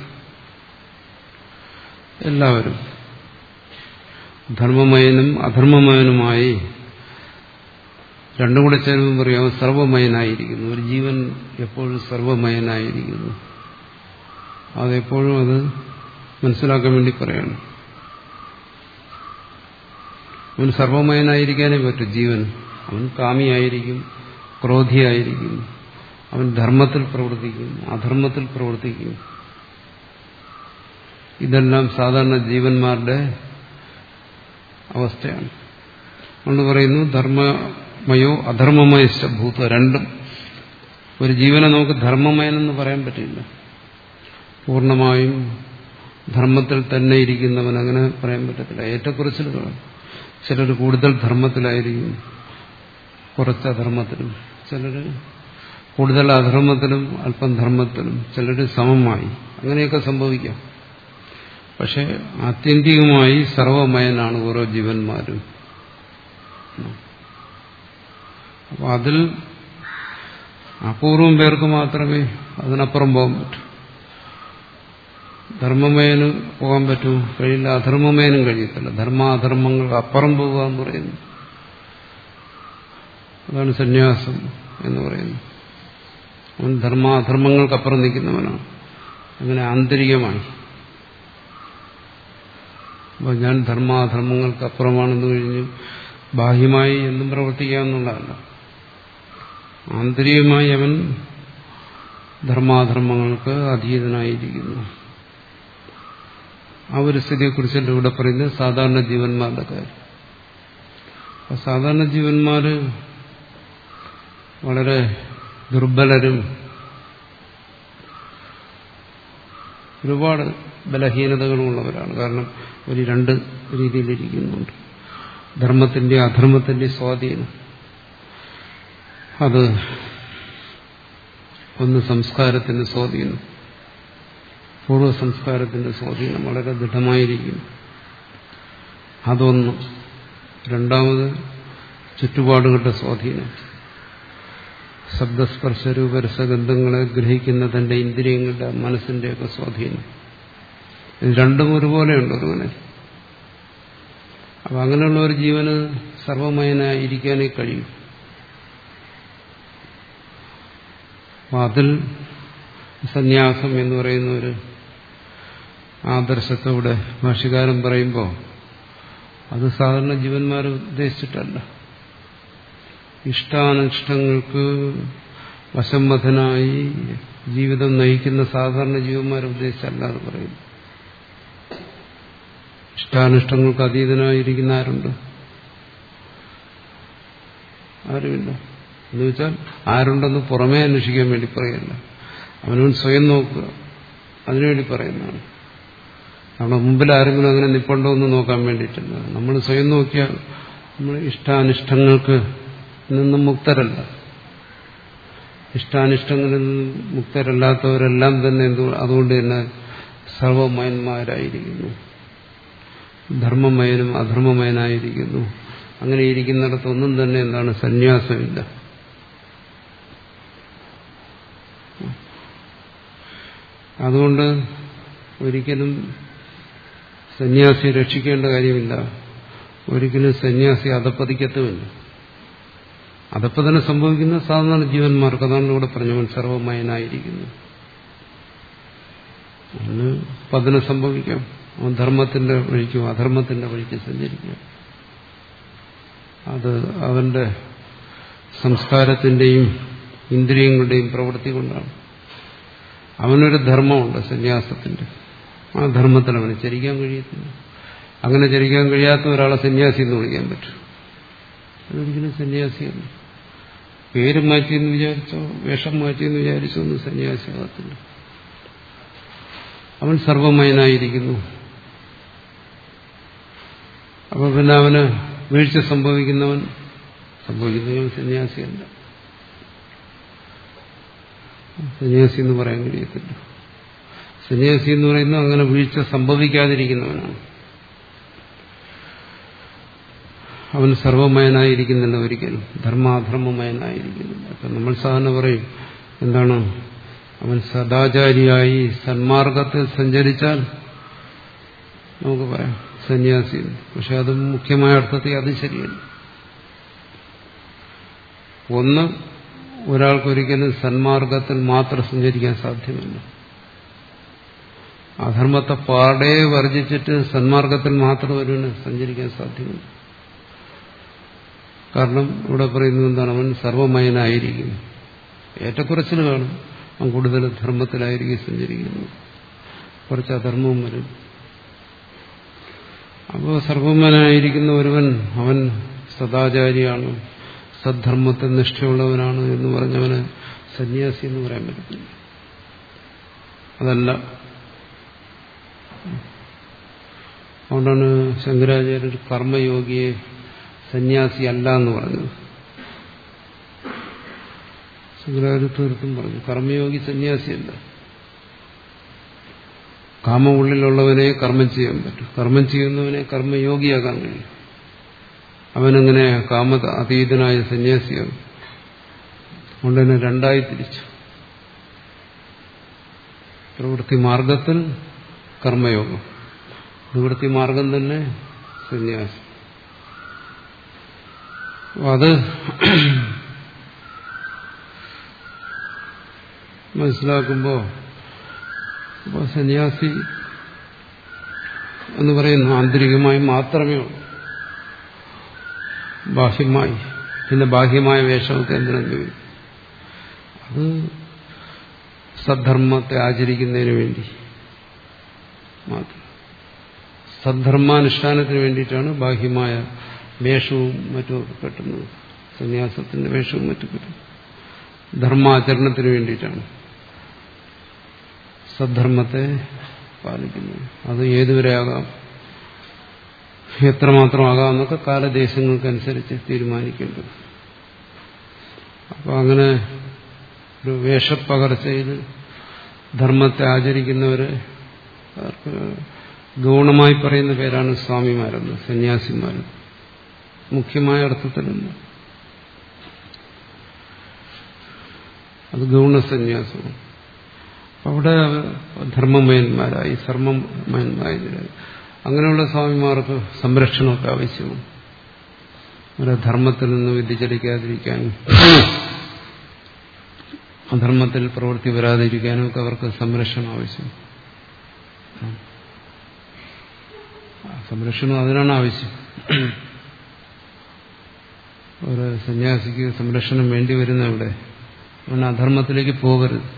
S1: എല്ലാവരും ധർമ്മമയനും അധർമ്മമയനുമായി രണ്ടും കൂടെ ചേരുമ്പോൾ പറയാം സർവമയനായിരിക്കുന്നു. ഒരു ജീവൻ എപ്പോഴും സർവമയനായിരിക്കുന്നു. അതെപ്പോഴും അത് മനസ്സിലാക്കാൻ വേണ്ടി പറയണം. അവൻ സർവമയനായിരിക്കാനേ പറ്റും ജീവൻ. അവൻ കാമിയായിരിക്കും, ക്രോധിയായിരിക്കും, അവൻ ധർമ്മത്തിൽ പ്രവർത്തിക്കും, അധർമ്മത്തിൽ പ്രവർത്തിക്കും. ഇതെല്ലാം സാധാരണ ജീവന്മാരുടെ അവസ്ഥയാണ്. അതുകൊണ്ട് പറയുന്നു ധർമ്മമയോ അധർമ്മമയശ്ച ഭൂത്വ. രണ്ടും. ഒരു ജീവനെ നമുക്ക് ധർമ്മമയനെന്ന് പറയാൻ പറ്റില്ല. പൂർണ്ണമായും ധർമ്മത്തിൽ തന്നെ ഇരിക്കുന്നവൻ അങ്ങനെ പറയാൻ പറ്റത്തില്ല. ഏറ്റക്കുറച്ചിലുകളാണ്. ചിലർ കൂടുതൽ ധർമ്മത്തിലായിരിക്കും, കുറച്ച് അധർമ്മത്തിലും. ചിലർ കൂടുതൽ അധർമ്മത്തിലും അല്പം ധർമ്മത്തിലും, ചിലർ സമമായി. അങ്ങനെയൊക്കെ സംഭവിക്കാം. പക്ഷെ ആത്യന്തികമായി സർവമയനാണ് ഓരോ ജീവന്മാരും. അപ്പൊ അതിൽ അപൂർവം പേർക്ക് മാത്രമേ അതിനപ്പുറം പോകാൻ പറ്റൂ. ധർമ്മമയന് പോകാൻ പറ്റൂ, കഴിയില്ല. അധർമ്മമയനും കഴിയത്തില്ല. ധർമാധർമ്മങ്ങൾക്ക് അപ്പുറം പോകുക എന്ന് പറയുന്നു. അതാണ് സന്യാസം എന്ന് പറയുന്നത്. അവൻ ധർമാധർമ്മങ്ങൾക്കപ്പുറം നിൽക്കുന്നവനാണ്. അങ്ങനെ ആന്തരികമായി. അപ്പോൾ ഞാൻ ധർമാധർമ്മങ്ങൾക്കപ്പുറമാണെന്ന് കഴിഞ്ഞ് ബാഹ്യമായി എന്തും പ്രവർത്തിക്കാമെന്നുള്ളതല്ല. ആന്തരികമായി അവൻ ധർമാധർമ്മങ്ങൾക്ക് അതീതനായിരിക്കുന്നു. ആ ഒരു സ്ഥിതിയെക്കുറിച്ചല്ല ഇവിടെ പറയുന്നത് സാധാരണ ജീവന്മാരുടെ കാര്യം. അപ്പൊ സാധാരണ ജീവന്മാര് വളരെ ദുർബലരും ഒരുപാട് ബലഹീനതകളുമുള്ളവരാണ്. കാരണം ഒരു രണ്ട് രീതിയിലിരിക്കുന്നുണ്ട്. ധർമ്മത്തിന്റെ അധർമ്മത്തിന്റെ സ്വാധീനം. അത് ഒന്ന് സംസ്കാരത്തിന്റെ സ്വാധീനം, പൂർവ്വ സംസ്കാരത്തിന്റെ സ്വാധീനം വളരെ ദൃഢമായിരിക്കും. അതൊന്ന്. രണ്ടാമത് ചുറ്റുപാടുകളുടെ സ്വാധീനം. ശബ്ദസ്പർശ രൂപരസഗന്ധങ്ങളെ ഗ്രഹിക്കുന്ന തന്റെ ഇന്ദ്രിയങ്ങളുടെ മനസ്സിന്റെയൊക്കെ സ്വാധീനം. ഇത് രണ്ടും ഒരുപോലെയുണ്ട് ഒരുവനെ. അപ്പൊ അങ്ങനെയുള്ള ഒരു ജീവന് സർവമയനായിരിക്കാനേ കഴിയും. അപ്പൊ അതിൽ സന്യാസം എന്ന് പറയുന്ന ഒരു ആദർശത്തോടെ ഭാഷ്യകാരൻ പറയുമ്പോൾ അത് സാധാരണ ജീവന്മാർ ഉദ്ദേശിച്ചിട്ടല്ല. ഇഷ്ടാനിഷ്ടങ്ങൾക്ക് വശംവദനായി ജീവിതം നയിക്കുന്ന സാധാരണ ജീവന്മാരെ ഉദ്ദേശിച്ചല്ല അത് പറയുന്നു. ഇഷ്ടാനിഷ്ടങ്ങൾക്ക് അതീതനായിരിക്കുന്ന ആരുണ്ട്? ആരുമില്ല. എന്ന് വെച്ചാൽ ആരുണ്ടെന്ന് പുറമേ അന്വേഷിക്കാൻ വേണ്ടി പറയല്ല, അവനവൻ സ്വയം നോക്കുക, അതിനുവേണ്ടി പറയുന്നതാണ്. നമ്മുടെ മുമ്പിൽ ആരെങ്കിലും അങ്ങനെ നിൽപ്പുണ്ടോ എന്ന് നോക്കാൻ വേണ്ടിയിട്ടില്ല. നമ്മൾ സ്വയം നോക്കിയാൽ നമ്മൾ ഇഷ്ടാനിഷ്ടങ്ങൾക്ക് നിന്നും മുക്തരല്ല. ഇഷ്ടാനിഷ്ടങ്ങളിൽ നിന്നും മുക്തരല്ലാത്തവരെല്ലാം തന്നെ എന്തു അതുകൊണ്ട് തന്നെ സർവമയന്മാരായിരിക്കുന്നു. ധർമ്മമയനും അധർമ്മമയനായിരിക്കുന്നു. അങ്ങനെ ഇരിക്കുന്നിടത്തൊന്നും തന്നെ എന്താണ് സന്യാസമില്ല. അതുകൊണ്ട് ഒരിക്കലും സന്യാസി രക്ഷിക്കേണ്ട കാര്യമില്ല. ഒരിക്കലും സന്യാസി അധപ്പതിക്കത്തുമില്ല. അധപ്പതനം സംഭവിക്കുന്ന സാധാരണ ജീവന്മാർക്ക്. അതാണ് ഇവിടെ പറഞ്ഞവൻ സർവമയനായിരിക്കുന്നു. അവന് പതനം സംഭവിക്കാം. അവൻ ധർമ്മത്തിന്റെ വഴിക്കും അധർമ്മത്തിന്റെ വഴിക്കും സഞ്ചരിക്കാം. അത് അവന്റെ സംസ്കാരത്തിന്റെയും ഇന്ദ്രിയങ്ങളുടെയും പ്രവൃത്തി കൊണ്ടാണ്. അവനൊരു ധർമ്മമുണ്ട് സന്യാസത്തിന്റെ. ആ ധർമ്മത്തിൽ അവന് ചരിക്കാൻ കഴിയത്തില്ല. അങ്ങനെ ചരിക്കാൻ കഴിയാത്ത ഒരാളെ സന്യാസി എന്ന് വിളിക്കാൻ പറ്റും. അതൊരിക്കലും സന്യാസിയല്ല. പേര് മാറ്റിയെന്ന് വിചാരിച്ചോ വേഷം മാറ്റിയെന്ന് വിചാരിച്ചോ ഒന്നും സന്യാസിയാകത്തില്ല. അവൻ സർവമയനായിരിക്കുന്നു. അപ്പൊ പിന്നെ അവന് വീഴ്ച സംഭവിക്കുന്നവൻ സംഭവിക്കുന്നവൻ സന്യാസിയല്ല. സന്യാസി എന്ന് പറയാൻ കഴിയത്തില്ല. സന്യാസി എന്ന് പറയുന്നത് അങ്ങനെ വീഴ്ച സംഭവിക്കാതിരിക്കുന്നവനാണ്. അവൻ സർവമയനായിരിക്കുന്നില്ല ഒരിക്കലും. ധർമാധർമ്മമയനായിരിക്കുന്നില്ല. അപ്പം നമ്മൾ സാധാരണ പറയും എന്താണ്, അവൻ സദാചാരിയായി സന്മാർഗത്തിൽ സഞ്ചരിച്ചാൽ നമുക്ക് പറയാം സന്യാസി. പക്ഷെ അത് മുഖ്യമായ അർത്ഥത്തിൽ അത് ശരിയല്ല. ഒന്ന്, ഒരാൾക്കൊരിക്കലും സന്മാർഗത്തിൽ മാത്രം സഞ്ചരിക്കാൻ സാധ്യമല്ല. അധർമ്മത്തെ പാടെ വർജിച്ചിട്ട് സന്മാർഗത്തിൽ മാത്രം ഒരുവന് സഞ്ചരിക്കാൻ സാധ്യമല്ല. കാരണം ഇവിടെ പറയുന്നത് എന്താണ്? അവൻ സർവമയനായിരിക്കും. ഏറ്റക്കുറച്ചിൽ കാണും. അവൻ കൂടുതൽ ധർമ്മത്തിലായിരിക്കും സഞ്ചരിക്കുന്നത്, കുറച്ച് അധർമ്മവും വരും. അപ്പോൾ സർവമയനായിരിക്കുന്ന ഒരുവൻ അവൻ സദാചാരിയാണ്, സദ്ധർമ്മത്തിൽ നിഷ്ഠയുള്ളവനാണ് എന്ന് പറഞ്ഞവന് സന്യാസി എന്ന് പറയാൻ പറ്റത്തില്ല. അതല്ല. അതുകൊണ്ടാണ് ശങ്കരാചാര്യർ കർമ്മയോഗിയെ സന്യാസി അല്ല എന്ന് പറഞ്ഞത്. ശങ്കരാചാര്യ തീർത്തും പറഞ്ഞു കർമ്മയോഗി സന്യാസിയല്ല. കാമ ഉള്ളിലുള്ളവനെ കർമ്മം ചെയ്യാൻ പറ്റും, കർമ്മം ചെയ്യുന്നവനെ കർമ്മയോഗിയാകാൻ കഴിയും. അവനെങ്ങനെ കാമ അതീതനായ സന്യാസിയാകും? അതുകൊണ്ട് തന്നെ രണ്ടായി തിരിച്ചു. പ്രവൃത്തി മാർഗത്തിൽ കർമ്മയോഗം, നിവൃത്തി മാർഗം തന്നെ സന്യാസം. അത് മനസ്സിലാക്കുമ്പോൾ അപ്പോൾ സന്യാസി എന്ന് പറയുന്നു ആന്തരികമായി മാത്രമേ ഉള്ളൂ, ബാഹ്യമായി പിന്നെ ബാഹ്യമായ വേഷമൊക്കെ എന്തിനു? അത് സദ്ധർമ്മത്തെ ആചരിക്കുന്നതിന് വേണ്ടി മാത്രം, സദ്ധർമാനുഷ്ഠാനത്തിന് വേണ്ടിയിട്ടാണ് ബാഹ്യമായ വേഷവും മറ്റും കെട്ടുന്നത്. സന്യാസത്തിന്റെ വേഷവും മറ്റും കെട്ടുന്നത് ധർമാചരണത്തിന് വേണ്ടിയിട്ടാണ്, സദ്ധർമ്മത്തെ പാലിക്കുന്നത്. അത് ഏതുവരെ ആകാം, എത്രമാത്രമാകാം എന്നൊക്കെ കാലദേശങ്ങൾക്കനുസരിച്ച് തീരുമാനിക്കേണ്ടത്. അപ്പോൾ അങ്ങനെ ഒരു വേഷപ്പകർച്ചയിൽ ധർമ്മത്തെ ആചരിക്കുന്നവരെ അവർക്ക് ഗൗണമായി പറയുന്ന പേരാണ് സ്വാമിമാരെന്ന്, സന്യാസിമാരെന്ന്. മുഖ്യമായ അർത്ഥത്തിലല്ല, അത് ഗൗണസന്യാസമാണ്. അവിടെ ധർമ്മമയന്മാരായി സർമ്മമയന്മാരായി അങ്ങനെയുള്ള സ്വാമിമാർക്ക് സംരക്ഷണമൊക്കെ ആവശ്യമാണ്. അവരെ ധർമ്മത്തിൽ നിന്ന് വ്യതിചലിക്കാതിരിക്കാനും അധർമ്മത്തിൽ പ്രവൃത്തി വരാതിരിക്കാനും ഒക്കെ അവർക്ക് സംരക്ഷണം ആവശ്യം. സംരക്ഷണം അതിനാണ് ആവശ്യം. ഒരു സന്യാസിക്ക് സംരക്ഷണം വേണ്ടി വരുന്ന ഇവിടെ അവൻ അധർമ്മത്തിലേക്ക് പോകരുത്,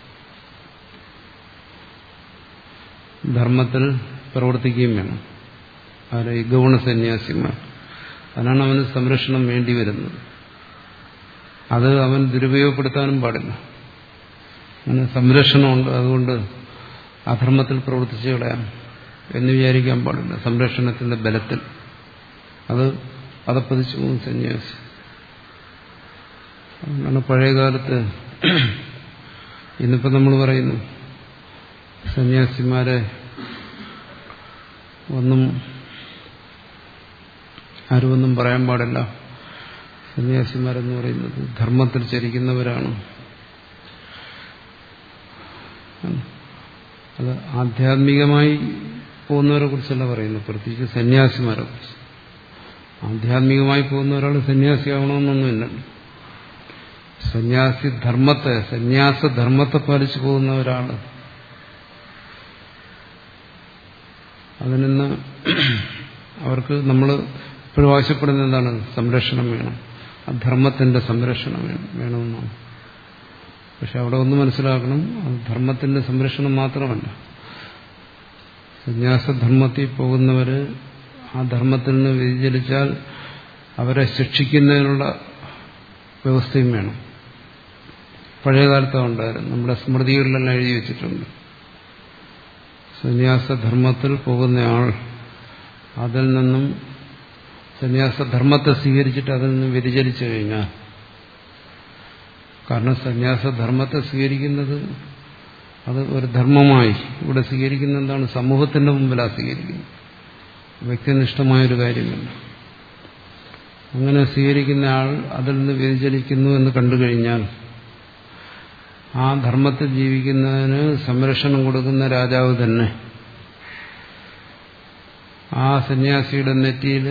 S1: ധർമ്മത്തിൽ പ്രവർത്തിക്കുകയും വേണം. ആരെ? ഈ ഗൗണ സന്യാസിമാർ. അതിനാണ് അവന് സംരക്ഷണം വേണ്ടി വരുന്നത്. അത് അവൻ ദുരുപയോഗപ്പെടുത്താനും പാടില്ല. അവന് സംരക്ഷണമുണ്ട്, അതുകൊണ്ട് അധർമ്മത്തിൽ പ്രവർത്തിച്ചു കളയാം എന്ന് വിചാരിക്കാൻ പാടില്ല. സംരക്ഷണത്തിന്റെ ബലത്തിൽ അത് അതപ്പതിച്ചു പോകും സന്യാസി. അതുകൊണ്ടാണ് പഴയകാലത്ത്, ഇന്നിപ്പോൾ നമ്മൾ പറയുന്നു സന്യാസിമാരെ ഒന്നും ആരുമൊന്നും പറയാൻ പാടില്ല, സന്യാസിമാരെന്ന് പറയുന്നത് ധർമ്മത്തിൽ ചരിക്കുന്നവരാണ്. അത് ആധ്യാത്മികമായി പോകുന്നവരെ കുറിച്ചല്ല പറയുന്നത്, പ്രത്യേകിച്ച് സന്യാസിമാരെ കുറിച്ച്. ആധ്യാത്മികമായി പോകുന്ന ഒരാൾ സന്യാസിയാവണമെന്നൊന്നുമില്ല. സന്യാസി ധർമ്മത്തെ, സന്യാസധർമ്മത്തെ പാലിച്ചു പോകുന്ന ഒരാൾ അതിൽ അവർക്ക് നമ്മൾ ഇപ്പോഴും ആവശ്യപ്പെടുന്ന എന്താണ്? സംരക്ഷണം വേണം, ആ ധർമ്മത്തിന്റെ സംരക്ഷണം വേണം വേണമെന്നാണ്. പക്ഷെ അവിടെ ഒന്ന് മനസ്സിലാക്കണം, അത് ധർമ്മത്തിന്റെ സംരക്ഷണം മാത്രമല്ല. സന്യാസധർമ്മത്തിൽ പോകുന്നവര് ആ ധർമ്മത്തിൽ നിന്ന് വ്യതിചലിച്ചാൽ അവരെ ശിക്ഷിക്കുന്നതിനുള്ള വ്യവസ്ഥയും വേണം. പഴയകാലത്ത് ഉണ്ടായിരുന്നു, നമ്മുടെ സ്മൃതികളിലെല്ലാം എഴുതി വെച്ചിട്ടുണ്ട്. സന്യാസധർമ്മത്തിൽ പോകുന്നയാൾ അതിൽ നിന്നും സന്യാസധർമ്മത്തെ സ്വീകരിച്ചിട്ട് അതിൽ നിന്ന് വ്യതിചലിച്ചു കഴിഞ്ഞാൽ, കാരണം സന്യാസധർമ്മത്തെ സ്വീകരിക്കുന്നത് അത് ഒരു ധർമ്മമായി ഇവിടെ സ്വീകരിക്കുന്ന എന്താണ്? സമൂഹത്തിന്റെ മുമ്പിലാണ് സ്വീകരിക്കുന്നത്, വ്യക്തിനിഷ്ഠമായൊരു കാര്യമല്ല. അങ്ങനെ സ്വീകരിക്കുന്ന ആൾ അതിൽ നിന്ന് വ്യതിചലിക്കുന്നു എന്ന് കണ്ടു കഴിഞ്ഞാൽ ആ ധർമ്മത്തിൽ ജീവിക്കുന്നതിന് സംരക്ഷണം കൊടുക്കുന്ന രാജാവ് തന്നെ ആ സന്യാസിയുടെ നെറ്റിയിൽ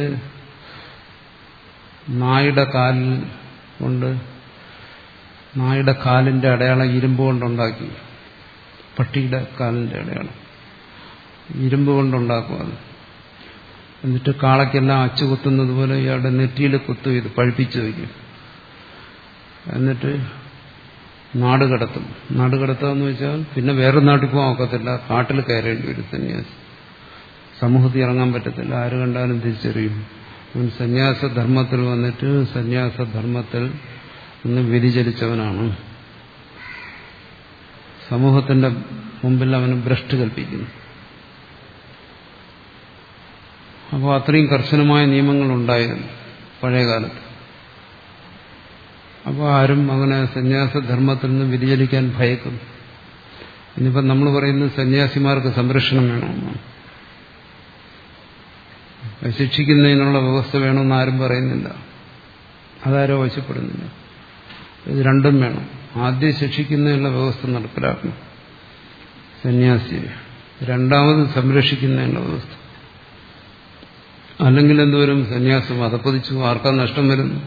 S1: നായുടെ കാലിൽ കൊണ്ട്, നായുടെ കാലിന്റെ അടയാളം ഇരുമ്പ് കൊണ്ടുണ്ടാക്കി, പട്ടിയുടെ കാലിന്റെ അടയാളം ഇരുമ്പ് കൊണ്ടുണ്ടാക്കും. അത് എന്നിട്ട് കാളയ്ക്കെല്ലാം അച്ചു കുത്തുന്നത് പോലെ ഇയാളുടെ നെറ്റിയിൽ കുത്തും, ഇത് പഴിപ്പിച്ചു വയ്ക്കും. എന്നിട്ട് നാട് കടത്തും. നാട് കടത്താന്ന് വെച്ചാൽ പിന്നെ വേറെ നാട്ടിൽ പോകാൻ ഒക്കത്തില്ല, കാട്ടിൽ കയറേണ്ടി വരും സന്യാസി. സമൂഹത്തിൽ ഇറങ്ങാൻ പറ്റത്തില്ല, ആര് കണ്ടാലും തിരിച്ചറിയും. സന്യാസധർമ്മത്തിൽ വന്നിട്ട് സന്യാസധർമ്മത്തിൽ നിന്ന് വ്യതിചലിച്ചവനാണ്. സമൂഹത്തിന്റെ മുമ്പിൽ അവന് ഭ്രഷ്ട് കൽപ്പിക്കുന്നു. അപ്പോൾ അത്രയും കർശനമായ നിയമങ്ങളുണ്ടായിരുന്നു പഴയകാലത്ത്. അപ്പോൾ ആരും അങ്ങനെ സന്യാസധർമ്മത്തിൽ നിന്ന് വ്യതിചലിക്കാൻ ഭയക്കും. ഇന്നിപ്പം നമ്മൾ പറയുന്നത് സന്യാസിമാർക്ക് സംരക്ഷണം വേണമെന്നാണ്. ശിക്ഷിക്കുന്നതിനുള്ള വ്യവസ്ഥ വേണമെന്ന് ആരും പറയുന്നില്ല, അതാരും ആവശ്യപ്പെടുന്നില്ല. ഇത് രണ്ടും വേണം. ആദ്യം ശിക്ഷിക്കുന്നതിനുള്ള വ്യവസ്ഥ നടപ്പിലാക്കണം സന്യാസിയെ, രണ്ടാമത് സംരക്ഷിക്കുന്നതിനുള്ള വ്യവസ്ഥ. അല്ലെങ്കിൽ എന്തോരും സന്യാസം അധപ്പതിച്ചു, ആർക്കാ നഷ്ടം വരുന്നു?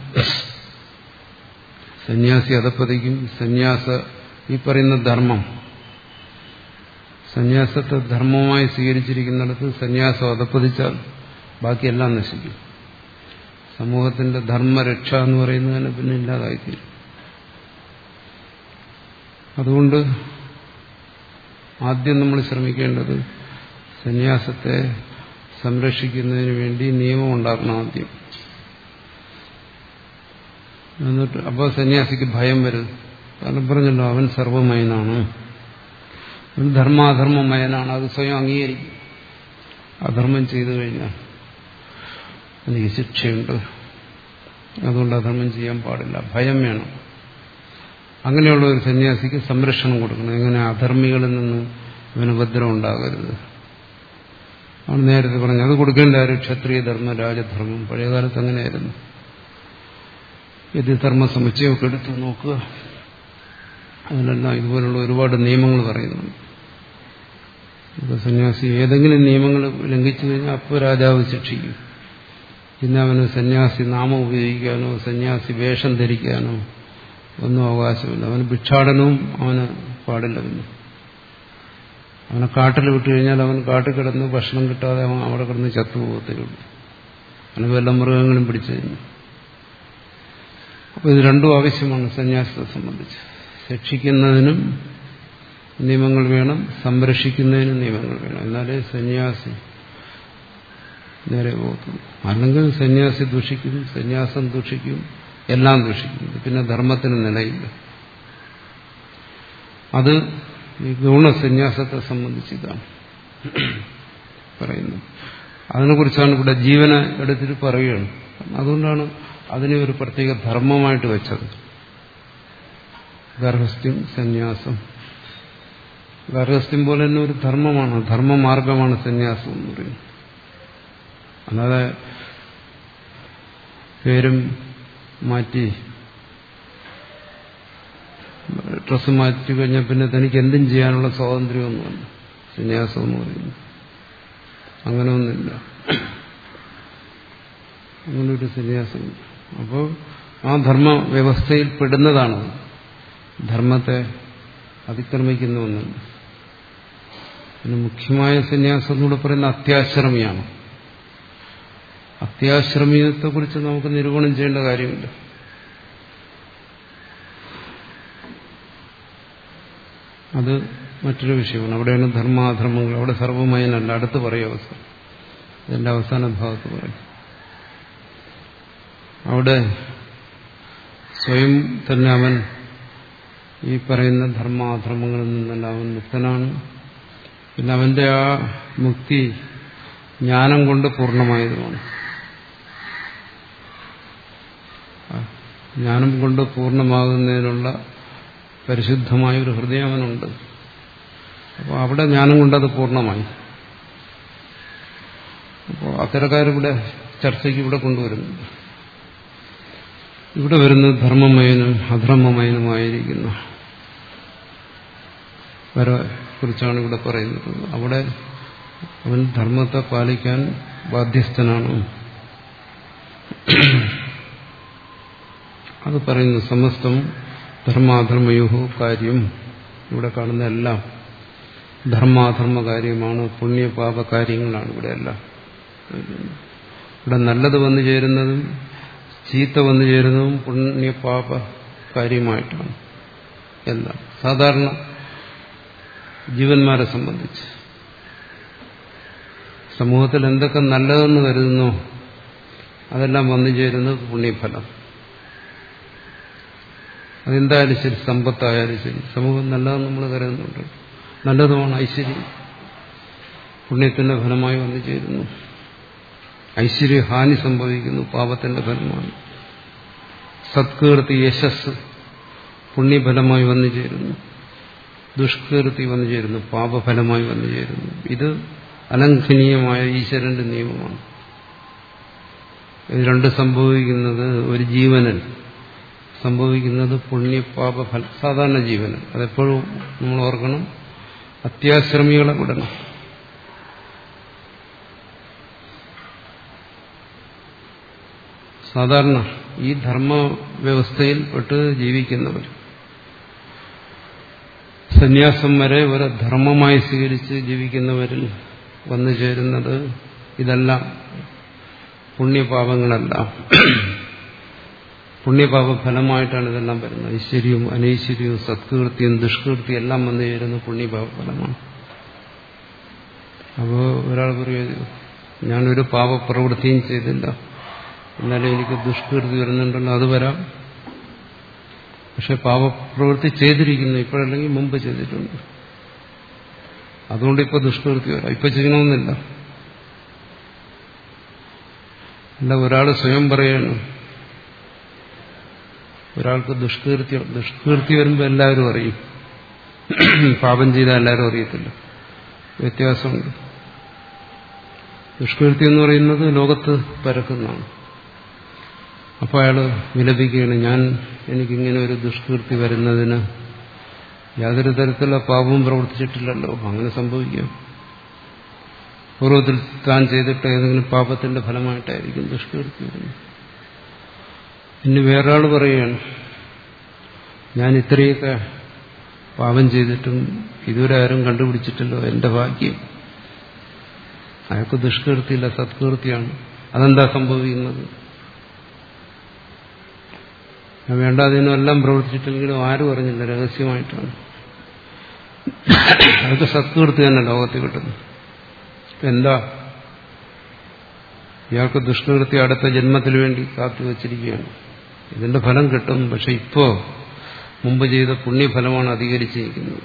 S1: സന്യാസി അധപ്പതിക്കും. സന്യാസ ഈ പറയുന്ന ധർമ്മം, സന്യാസത്തെ ധർമ്മമായി സ്വീകരിച്ചിരിക്കുന്നിടത്ത് സന്യാസം അധപ്പതിച്ചാൽ ബാക്കിയെല്ലാം നശിക്കും. സമൂഹത്തിന്റെ ധർമ്മരക്ഷ എന്ന് പറയുന്നതിന് പിന്നെ ഇല്ലാതായിത്തീരും. അതുകൊണ്ട് ആദ്യം നമ്മൾ ശ്രമിക്കേണ്ടത് സന്യാസത്തെ സംരക്ഷിക്കുന്നതിന് വേണ്ടി നിയമം ഉണ്ടാക്കണം ആദ്യം. എന്നിട്ട് അപ്പോൾ സന്യാസിക്ക് ഭയം വരും. കാരണം പറഞ്ഞല്ലോ, അവൻ സർവമയനാണ്, അവൻ ധർമാധർമ്മമയനാണ്, അത് സ്വയം അംഗീകരിക്കും. അധർമ്മം ചെയ്തു കഴിഞ്ഞാൽ എനിക്ക് ശിക്ഷയുണ്ട്, അതുകൊണ്ട് അധർമ്മം ചെയ്യാൻ പാടില്ല, ഭയം വേണം. അങ്ങനെയുള്ള ഒരു സന്യാസിക്ക് സംരക്ഷണം കൊടുക്കണം. എങ്ങനെ? അധർമ്മികളിൽ നിന്ന് അവന് ഉപദ്രവം ഉണ്ടാകരുത്. ആണ് നേരത്തെ പറഞ്ഞു, അത് കൊടുക്കേണ്ട ആര്? ക്ഷത്രിയ ധർമ്മ രാജധർമ്മം. പഴയകാലത്ത് അങ്ങനെയായിരുന്നു. യതിധർമ്മ സമുച്ചയമൊക്കെ എടുത്ത് നോക്കുക, അതിലെല്ലാം ഇതുപോലുള്ള ഒരുപാട് നിയമങ്ങൾ പറയുന്നുണ്ട്. ഇപ്പോൾ സന്യാസി ഏതെങ്കിലും നിയമങ്ങൾ ലംഘിച്ചു കഴിഞ്ഞാൽ അപ്പോൾ രാജാവ് ശിക്ഷിക്കും. പിന്നെ അവന് സന്യാസി നാമം ഉപയോഗിക്കാനോ സന്യാസി വേഷം ധരിക്കാനോ ഒന്നും അവകാശമില്ല. അവന് ഭിക്ഷാടനവും അവന് പാടില്ല. പിന്നെ അവനെ കാട്ടിൽ വിട്ടു കഴിഞ്ഞാൽ അവൻ കാട്ടിൽ കിടന്ന് ഭക്ഷണം കിട്ടാതെ അവൻ അവിടെ കിടന്ന് ചത്തുപോകത്തേയുള്ളൂ. അവന് വല്ല മൃഗങ്ങളും പിടിച്ചു കഴിഞ്ഞു. അപ്പോൾ ഇത് രണ്ടും ആവശ്യമാണ് സന്യാസത്തെ സംബന്ധിച്ച്. ശിക്ഷിക്കുന്നതിനും നിയമങ്ങൾ വേണം, സംരക്ഷിക്കുന്നതിനും നിയമങ്ങൾ വേണം. എന്നാലേ സന്യാസി നേരെ പോകത്തുള്ളൂ. അല്ലെങ്കിൽ സന്യാസി ദുഷിക്കും, സന്യാസം ദുഷിക്കും, എല്ലാം ദുഷിക്കും. പിന്നെ ധർമ്മത്തിന് നിലയില്ല. അത് ഈ ഗുണസന്യാസത്തെ സംബന്ധിച്ചിതാണ് പറയുന്നത്. അതിനെക്കുറിച്ചാണ് ഇവിടെ ജീവനെ എടുത്തിട്ട് പറയുകയാണ്. അതുകൊണ്ടാണ് അതിനെ ഒരു പ്രത്യേക ധർമ്മമായിട്ട് വെച്ചത്. ഗർഹസ്ഥ്യം, സന്യാസം. ഗർഹസ്ഥ്യം പോലെ തന്നെ ഒരു ധർമ്മമാണ്, ധർമ്മമാർഗമാണ് സന്യാസം എന്ന് പറയുന്നത്. അല്ലാതെ പേരും മാറ്റി ഡ്രസ്സ് മാറ്റി കഴിഞ്ഞാൽ പിന്നെ തനിക്ക് എന്തും ചെയ്യാനുള്ള സ്വാതന്ത്ര്യമൊന്നുമല്ല സന്യാസം എന്ന് പറയുന്നത്. അങ്ങനെയൊന്നുമില്ല, അങ്ങനൊരു സന്യാസം. അപ്പോൾ ആ ധർമ്മ വ്യവസ്ഥയിൽ പെടുന്നതാണ്. ധർമ്മത്തെ അതിക്രമിക്കുന്ന ഒന്നല്ല. പിന്നെ മുഖ്യമായ സന്യാസം എന്നൂടെ പറയുന്ന അത്യാശ്രമിയാണ്. അത്യാശ്രമീയത്തെക്കുറിച്ച് നമുക്ക് നിരൂപണം ചെയ്യേണ്ട കാര്യമില്ല. അത് മറ്റൊരു വിഷയമാണ്. അവിടെയാണ് ധർമാധർമ്മങ്ങൾ. അവിടെ സർവമയനല്ല. അടുത്ത് പറയും അവസാനം, ഇതിന്റെ അവസാന ഭാഗത്ത് പറയും. അവിടെ സ്വയം തന്നെ അവൻ ഈ പറയുന്ന ധർമാധർമ്മങ്ങളിൽ നിന്നല്ല അവൻ മുക്തനാണ്. പിന്നെ അവന്റെ ആ മുക്തി ജ്ഞാനം കൊണ്ട് പൂർണ്ണമായതുമാണ്. ജ്ഞാനം കൊണ്ട് പൂർണ്ണമാകുന്നതിനുള്ള പരിശുദ്ധമായ ഒരു ഹൃദയം അവനുണ്ട്. അപ്പോൾ അവിടെ ജ്ഞാനം കൊണ്ടത് പൂർണ്ണമായി. അപ്പോൾ അത്തരക്കാരിവിടെ ചർച്ചയ്ക്ക് ഇവിടെ കൊണ്ടുവരുന്നുണ്ട്. ഇവിടെ വരുന്നത് ധർമ്മമയനും അധർമ്മമയനുമായിരിക്കുന്ന വരെ കുറിച്ചാണ് ഇവിടെ പറയുന്നത്. അവിടെ അവൻ ധർമ്മത്തെ പാലിക്കാൻ ബാധ്യസ്ഥനാണ്. അത് പറയുന്നു. സമസ്തം ധർമാധർമ്മയോഹോ കാര്യം. ഇവിടെ കാണുന്ന എല്ലാം ധർമാധർമ്മ കാര്യമാണ്, പുണ്യപാപ കാര്യങ്ങളാണ് ഇവിടെ എല്ലാം. ഇവിടെ നല്ലത് വന്നു ചേരുന്നതും ചീത്ത വന്നു ചേരുന്നതും പുണ്യപാപ കാര്യമായിട്ടാണ്. എന്താ സാധാരണ ജീവന്മാരെ സംബന്ധിച്ച് സമൂഹത്തിൽ എന്തൊക്കെ നല്ലതെന്ന് കരുതുന്നോ അതെല്ലാം വന്നു ചേരുന്നത് പുണ്യഫലം. അതെന്തായാലും ശരി, സമ്പത്തായാലും ശരി, സമൂഹം നല്ലതെന്ന് നമ്മൾ കരുതുന്നുണ്ട്. നല്ലതുമാണ് ഐശ്വര്യം, പുണ്യത്തിന്റെ ഫലമായി വന്നു ചേരുന്നു. ഐശ്വര്യഹാനി സംഭവിക്കുന്നു, പാപത്തിന്റെ ഫലമാണ്. സത്കീർത്തി യശസ് പുണ്യഫലമായി വന്നു ചേരുന്നു, ദുഷ്കീർത്തി വന്നു ചേരുന്നു, പാപഫലമായി വന്നു ചേരുന്നു. ഇത് അലംഘനീയമായ ഈശ്വരന്റെ നിയമമാണ്. ഇത് രണ്ട് സംഭവിക്കുന്നത് ഒരു ജീവനിൽ സംഭവിക്കുന്നത് പുണ്യപാപഫല സാധാരണ ജീവനിൽ. അതെപ്പോഴും നമ്മൾ ഓർക്കണം. അത്യാശ്രമികളെ വിടണം. സാധാരണ ഈ ധർമ്മ വ്യവസ്ഥയിൽ പെട്ട് ജീവിക്കുന്നവർ സന്യാസം വരെ ഒരു ധർമ്മമായി സ്വീകരിച്ച് ജീവിക്കുന്നവരിൽ വന്നു ചേരുന്നത് ഇതെല്ലാം പുണ്യപാപങ്ങളെല്ലാം. പുണ്യപാപ ഫലമായിട്ടാണ് ഇതെല്ലാം വരുന്നത്. ഐശ്വര്യവും അനൈശ്വര്യവും സത്കീർത്തിയും ദുഷ്കീർത്തിയും എല്ലാം വന്നു ചേരുന്ന പുണ്യപാപ ഫലമാണ്. അപ്പോൾ ഒരാൾ പറയുക, ഞാനൊരു പാപപ്രവൃത്തിയും ചെയ്തില്ല, എന്നാലും എനിക്ക് ദുഷ്കീർത്തി വരുന്നുണ്ടല്ലോ, അത് വരാം. പക്ഷെ പാപപ്രവൃത്തി ചെയ്തിരിക്കുന്നു, ഇപ്പോഴല്ലെങ്കിൽ മുമ്പ് ചെയ്തിട്ടുണ്ട്. അതുകൊണ്ട് ഇപ്പോൾ ദുഷ്കീർത്തി വരാം. ഇപ്പൊ ചെയ്യണമെന്നില്ല. അല്ല, ഒരാൾ സ്വയം പറയാണ് ഒരാൾക്ക് ദുഷ്കീർത്തി ദുഷ്കീർത്തി വരുമ്പോൾ എല്ലാവരും അറിയും. പാപം ചെയ്താൽ എല്ലാവരും അറിയത്തില്ല. വ്യത്യാസമുണ്ട്. ദുഷ്കീർത്തി എന്ന് പറയുന്നത് ലോകത്ത് പരക്കുന്നതാണ്. അപ്പോൾ അയാൾ വിലപിക്കുകയാണ്, ഞാൻ എനിക്കിങ്ങനെ ഒരു ദുഷ്കീർത്തി വരുന്നതിന് യാതൊരു തരത്തിലുള്ള പാപവും പ്രവർത്തിച്ചിട്ടില്ലല്ലോ. അങ്ങനെ സംഭവിക്കാം. പൂർവ്വത്തിൽ താൻ ചെയ്തിട്ട് ഏതെങ്കിലും പാപത്തിന്റെ ഫലമായിട്ടായിരിക്കും ദുഷ്കീർത്തി വരുന്നത്. ഇനി വേറൊരാൾ പറയുകയാണ്, ഞാൻ ഇത്രയൊക്കെ പാപം ചെയ്തിട്ടും ഇതുവരെ ആരും കണ്ടുപിടിച്ചിട്ടല്ലോ, എന്റെ ഭാഗ്യം. അയാൾക്ക് ദുഷ്കീർത്തിയില്ല, സത്കീർത്തിയാണ്. അതെന്താ സംഭവിക്കുന്നത്? ഞാൻ വേണ്ടാതിനെല്ലാം പ്രവർത്തിച്ചിട്ടെങ്കിലും ആരും അറിഞ്ഞില്ല, രഹസ്യമായിട്ടാണ്. അതൊക്കെ സത്കീർത്തി തന്നെ ലോകത്തിൽ കിട്ടുന്നു. എന്താ, ഇയാൾക്ക് ദുഷ്കീർത്തി അടുത്ത ജന്മത്തിന് വേണ്ടി കാത്തുവച്ചിരിക്കുകയാണ്. ഇതിന്റെ ഫലം കിട്ടും. പക്ഷെ ഇപ്പോ മുമ്പ് ചെയ്ത പുണ്യഫലമാണ് അധികരിച്ചിരിക്കുന്നത്.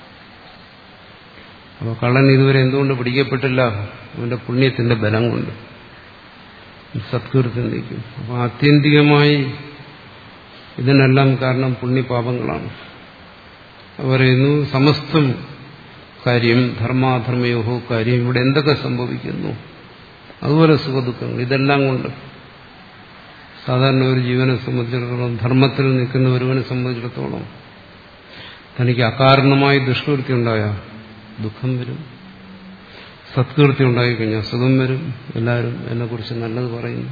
S1: അപ്പോൾ കള്ളൻ ഇതുവരെ എന്തുകൊണ്ട് പിടിക്കപ്പെട്ടില്ല? അവന്റെ പുണ്യത്തിന്റെ ബലം കൊണ്ട് സത്കീർത്തി നിൽക്കും. അപ്പോൾ ആത്യന്തികമായി ഇതിനെല്ലാം കാരണം പുണ്യപാപങ്ങളാണ്. പറയുന്നു, സമസ്തം കാര്യം ധർമാധർമ്മയോഹോ കാര്യം, ഇവിടെ എന്തൊക്കെ സംഭവിക്കുന്നു അതുപോലെ സുഖദുഃഖങ്ങൾ, ഇതെല്ലാം കൊണ്ട് സാധാരണ ഒരു ജീവനെ സംബന്ധിച്ചിടത്തോളം, ധർമ്മത്തിൽ നിൽക്കുന്ന ഒരുവനെ സംബന്ധിച്ചിടത്തോളം തനിക്ക് അകാരണമായി ദുഷ്കീർത്തി ഉണ്ടായാൽ ദുഃഖം വരും, സത്കീർത്തി ഉണ്ടായിക്കഴിഞ്ഞാൽ സുഖം വരും. എല്ലാവരും എന്നെക്കുറിച്ച് നല്ലത് പറയുന്നു,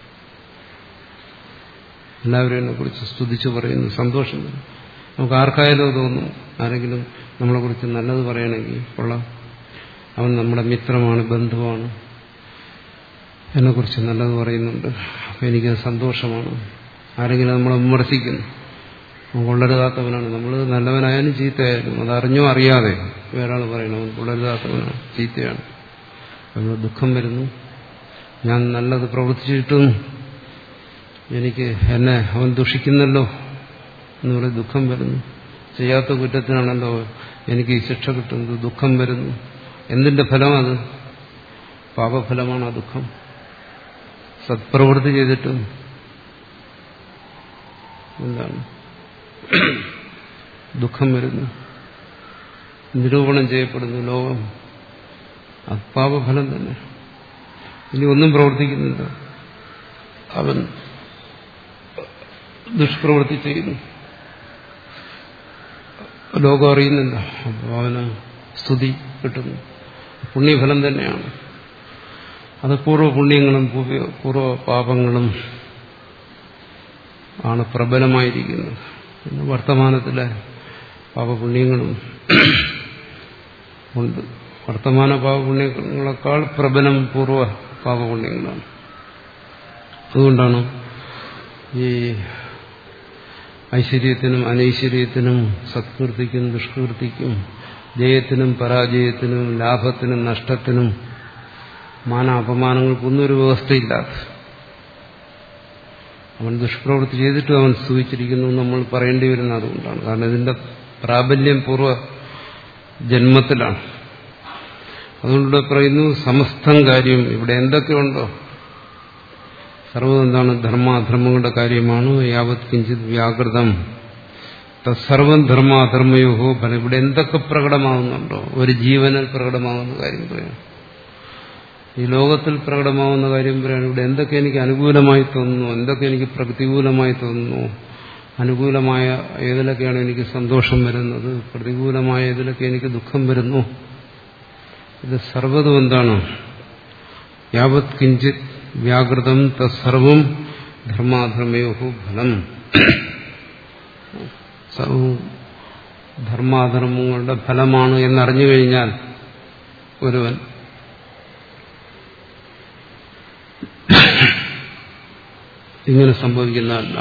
S1: എല്ലാവരും എന്നെക്കുറിച്ച് സ്തുതിച്ചു പറയുന്നു, സന്തോഷം വരും. നമുക്ക് ആർക്കായാലും തോന്നും, ആരെങ്കിലും നമ്മളെക്കുറിച്ച് നല്ലത് പറയണമെങ്കിൽ കൊള്ളാം, അവൻ നമ്മുടെ മിത്രമാണ്, ബന്ധുവാണ്, എന്നെക്കുറിച്ച് നല്ലത് പറയുന്നുണ്ട്, അപ്പം എനിക്ക് സന്തോഷമാണ്. ആരെങ്കിലും നമ്മളെ വിമർശിക്കുന്നു, കൊള്ളരുതാത്തവനാണ്, നമ്മൾ നല്ലവനായാലും ചീത്തയായാലും അതറിഞ്ഞോ അറിയാതെ വേറൊരാൾ പറയണം അവൻ കൊള്ളരുതാത്തവനാണ്, ചീത്തയാണ്, നമ്മൾ ദുഃഖം വരുന്നു. ഞാൻ നല്ലത് പ്രവർത്തിച്ചിട്ടും എനിക്ക് എന്നെ അവൻ ദുഷിക്കുന്നല്ലോ എന്ന് പറയും, ദുഃഖം വരുന്നു. ചെയ്യാത്ത കുറ്റത്തിനാണല്ലോ എനിക്ക് ഈ ശിക്ഷ കിട്ടുന്നത്, ദുഃഖം വരുന്നു. എന്തിന്റെ ഫലമാണ്? പാപഫലമാണ് ആ ദുഃഖം. സത്പ്രവൃത്തി ചെയ്തിട്ടും എന്താണ് ദുഃഖം വരുന്നു, നിരൂപണം ചെയ്യപ്പെടുന്നു ലോകം. അത് പാപഫലം തന്നെ. ഇനി ഒന്നും പ്രവർത്തിക്കുന്നില്ല, അവൻ ദുഷ്പ്രവൃത്തി ചെയ്യുന്നു, ലോകം അറിയുന്നില്ല, അപ്പോൾ അവന് സ്തുതി കിട്ടുന്നു. പുണ്യഫലം തന്നെയാണ് അത്. പൂർവ്വ പുണ്യങ്ങളും പൂർവ്വ പാപങ്ങളും ആണ് പ്രബലമായിരിക്കുന്നത്. പിന്നെ വർത്തമാനത്തിലെ പാപപുണ്യങ്ങളും ഉണ്ട്. വർത്തമാന പാപപുണ്യങ്ങളെക്കാൾ പ്രബലം പൂർവ്വ പാപപുണ്യങ്ങളാണ്. അതുകൊണ്ടാണ് ഈ ഐശ്വര്യത്തിനും അനൈശ്വര്യത്തിനും സത്കീർത്തിക്കും ദുഷ്കീർത്തിക്കും ജയത്തിനും പരാജയത്തിനും ലാഭത്തിനും നഷ്ടത്തിനും മാന അപമാനങ്ങൾക്കൊന്നും ഒരു വ്യവസ്ഥയില്ലാത്ത, അവൻ ദുഷ്പ്രവൃത്തി ചെയ്തിട്ടും അവൻ സൂചിച്ചിരിക്കുന്നു നമ്മൾ പറയേണ്ടി വരുന്നത് അതുകൊണ്ടാണ്. കാരണം ഇതിന്റെ പ്രാബല്യം പൂർവ്വ ജന്മത്തിലാണ്. അതുകൊണ്ട് പറയുന്നു സമസ്തം കാര്യം ഇവിടെ എന്തൊക്കെയുണ്ടോ സർവ്വം എന്താണ് ധർമാധർമ്മങ്ങളുടെ കാര്യമാണ്. യാവത് കിഞ്ചിത് വ്യാകൃതം തത്സർവം ധർമാധർമ്മയോഹോ ഫലം. ഇവിടെ എന്തൊക്കെ പ്രകടമാവുന്നുണ്ടോ ഒരു ജീവനിൽ പ്രകടമാവുന്ന കാര്യം പറയാം, ഈ ലോകത്തിൽ പ്രകടമാവുന്ന കാര്യം പറയാൻ. ഇവിടെ എന്തൊക്കെ എനിക്ക് അനുകൂലമായി തോന്നുന്നു, എന്തൊക്കെ എനിക്ക് പ്രതികൂലമായി തോന്നുന്നു, അനുകൂലമായ ഏതിലൊക്കെയാണ് എനിക്ക് സന്തോഷം വരുന്നത്, പ്രതികൂലമായ ഏതിലൊക്കെ എനിക്ക് ദുഃഖം വരുന്നു, ഇത് സർവ്വതും എന്താണ് യാവത് കിഞ്ചിത് വ്യാകൃതം തത്സർവം ധർമാധർമ്മയോഹോ ഫലം. ധർമാധർമ്മങ്ങളുടെ ഫലമാണ് എന്നറിഞ്ഞു കഴിഞ്ഞാൽ ഒരുവൻ ഇങ്ങനെ സംഭവിക്കുന്നതല്ല.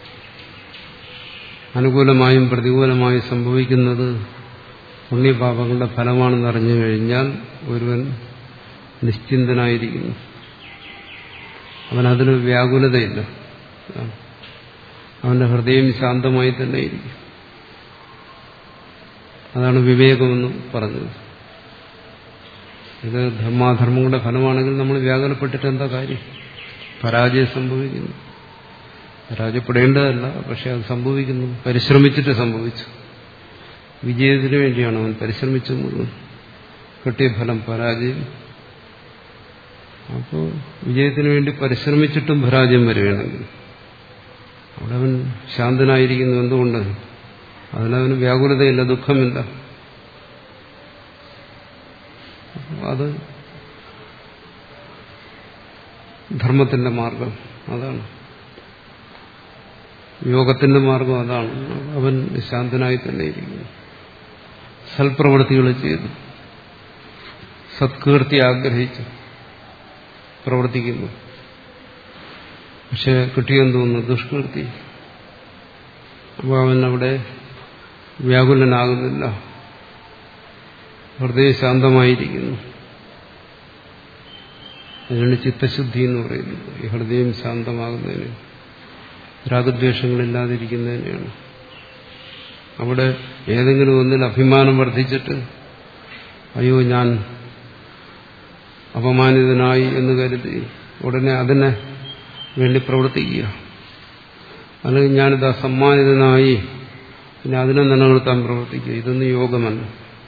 S1: അനുകൂലമായും പ്രതികൂലമായും സംഭവിക്കുന്നത് പുണ്യപാപങ്ങളുടെ ഫലമാണെന്ന് അറിഞ്ഞു കഴിഞ്ഞാൽ ഒരുവൻ നിശ്ചിന്തനായിരിക്കുന്നു. അവനതിന് വ്യാകുലതയില്ല, അവന്റെ ഹൃദയം ശാന്തമായി തന്നെ ഇരിക്കും. അതാണ് വിവേകമെന്ന് പറഞ്ഞത്. ഇത് ധർമാധർമ്മങ്ങളുടെ ഫലമാണെങ്കിൽ നമ്മൾ വ്യാകുലപ്പെട്ടിട്ട് എന്താ കാര്യം? പരാജയം സംഭവിക്കുന്നു. പരാജയപ്പെടേണ്ടതല്ല, പക്ഷെ അത് സംഭവിക്കുന്നു. പരിശ്രമിച്ചിട്ട് സംഭവിച്ചു. വിജയത്തിന് വേണ്ടിയാണ് അവൻ പരിശ്രമിച്ചു മുഴുവൻ. കിട്ടിയ ഫലം പരാജയം. അപ്പോൾ വിജയത്തിന് വേണ്ടി പരിശ്രമിച്ചിട്ടും പരാജയം വരികയാണെങ്കിൽ അവിടെ അവൻ ശാന്തനായിരിക്കുന്നു. എന്തുകൊണ്ട്? അതിലവന് വ്യാകുലതയില്ല, ദുഃഖമില്ല. അത് ധർമ്മത്തിന്റെ മാർഗം അതാണ്, യോഗത്തിന്റെ മാർഗം അതാണ്. അവൻ ശാന്തനായി തന്നെ ഇരിക്കുന്നു, സൽപ്രവൃത്തികൾ ചെയ്തു, സത്കീർത്തി ആഗ്രഹിച്ചു പ്രവർത്തിക്കുന്നു. പക്ഷെ കിട്ടിയെന്ന് തോന്നുന്നു ദുഷ്കീർത്തി. അപ്പോൾ അവൻ അവിടെ വ്യാകുലനാകുന്നില്ല, ഹൃദയ ശാന്തമായിരിക്കുന്നു. അതിനാണ് ചിത്തശുദ്ധി എന്ന് പറയുന്നത്. ഈ ഹൃദയം ശാന്തമാകുന്നതിന്, രാഗദ്വേഷങ്ങളില്ലാതിരിക്കുന്നതിനെയാണ്. അവിടെ ഏതെങ്കിലും ഒന്നിൽ അഭിമാനം വർദ്ധിച്ചിട്ട് അയ്യോ ഞാൻ അപമാനിതനായി എന്ന് കരുതി ഉടനെ അതിനെ വേണ്ടി പ്രവർത്തിക്കുക, അല്ലെങ്കിൽ ഞാനിത് അസമ്മാനിതനായി പിന്നെ അതിനെ നിലനിർത്താൻ പ്രവർത്തിക്കുക, ഇതൊന്നും യോഗമല്ല.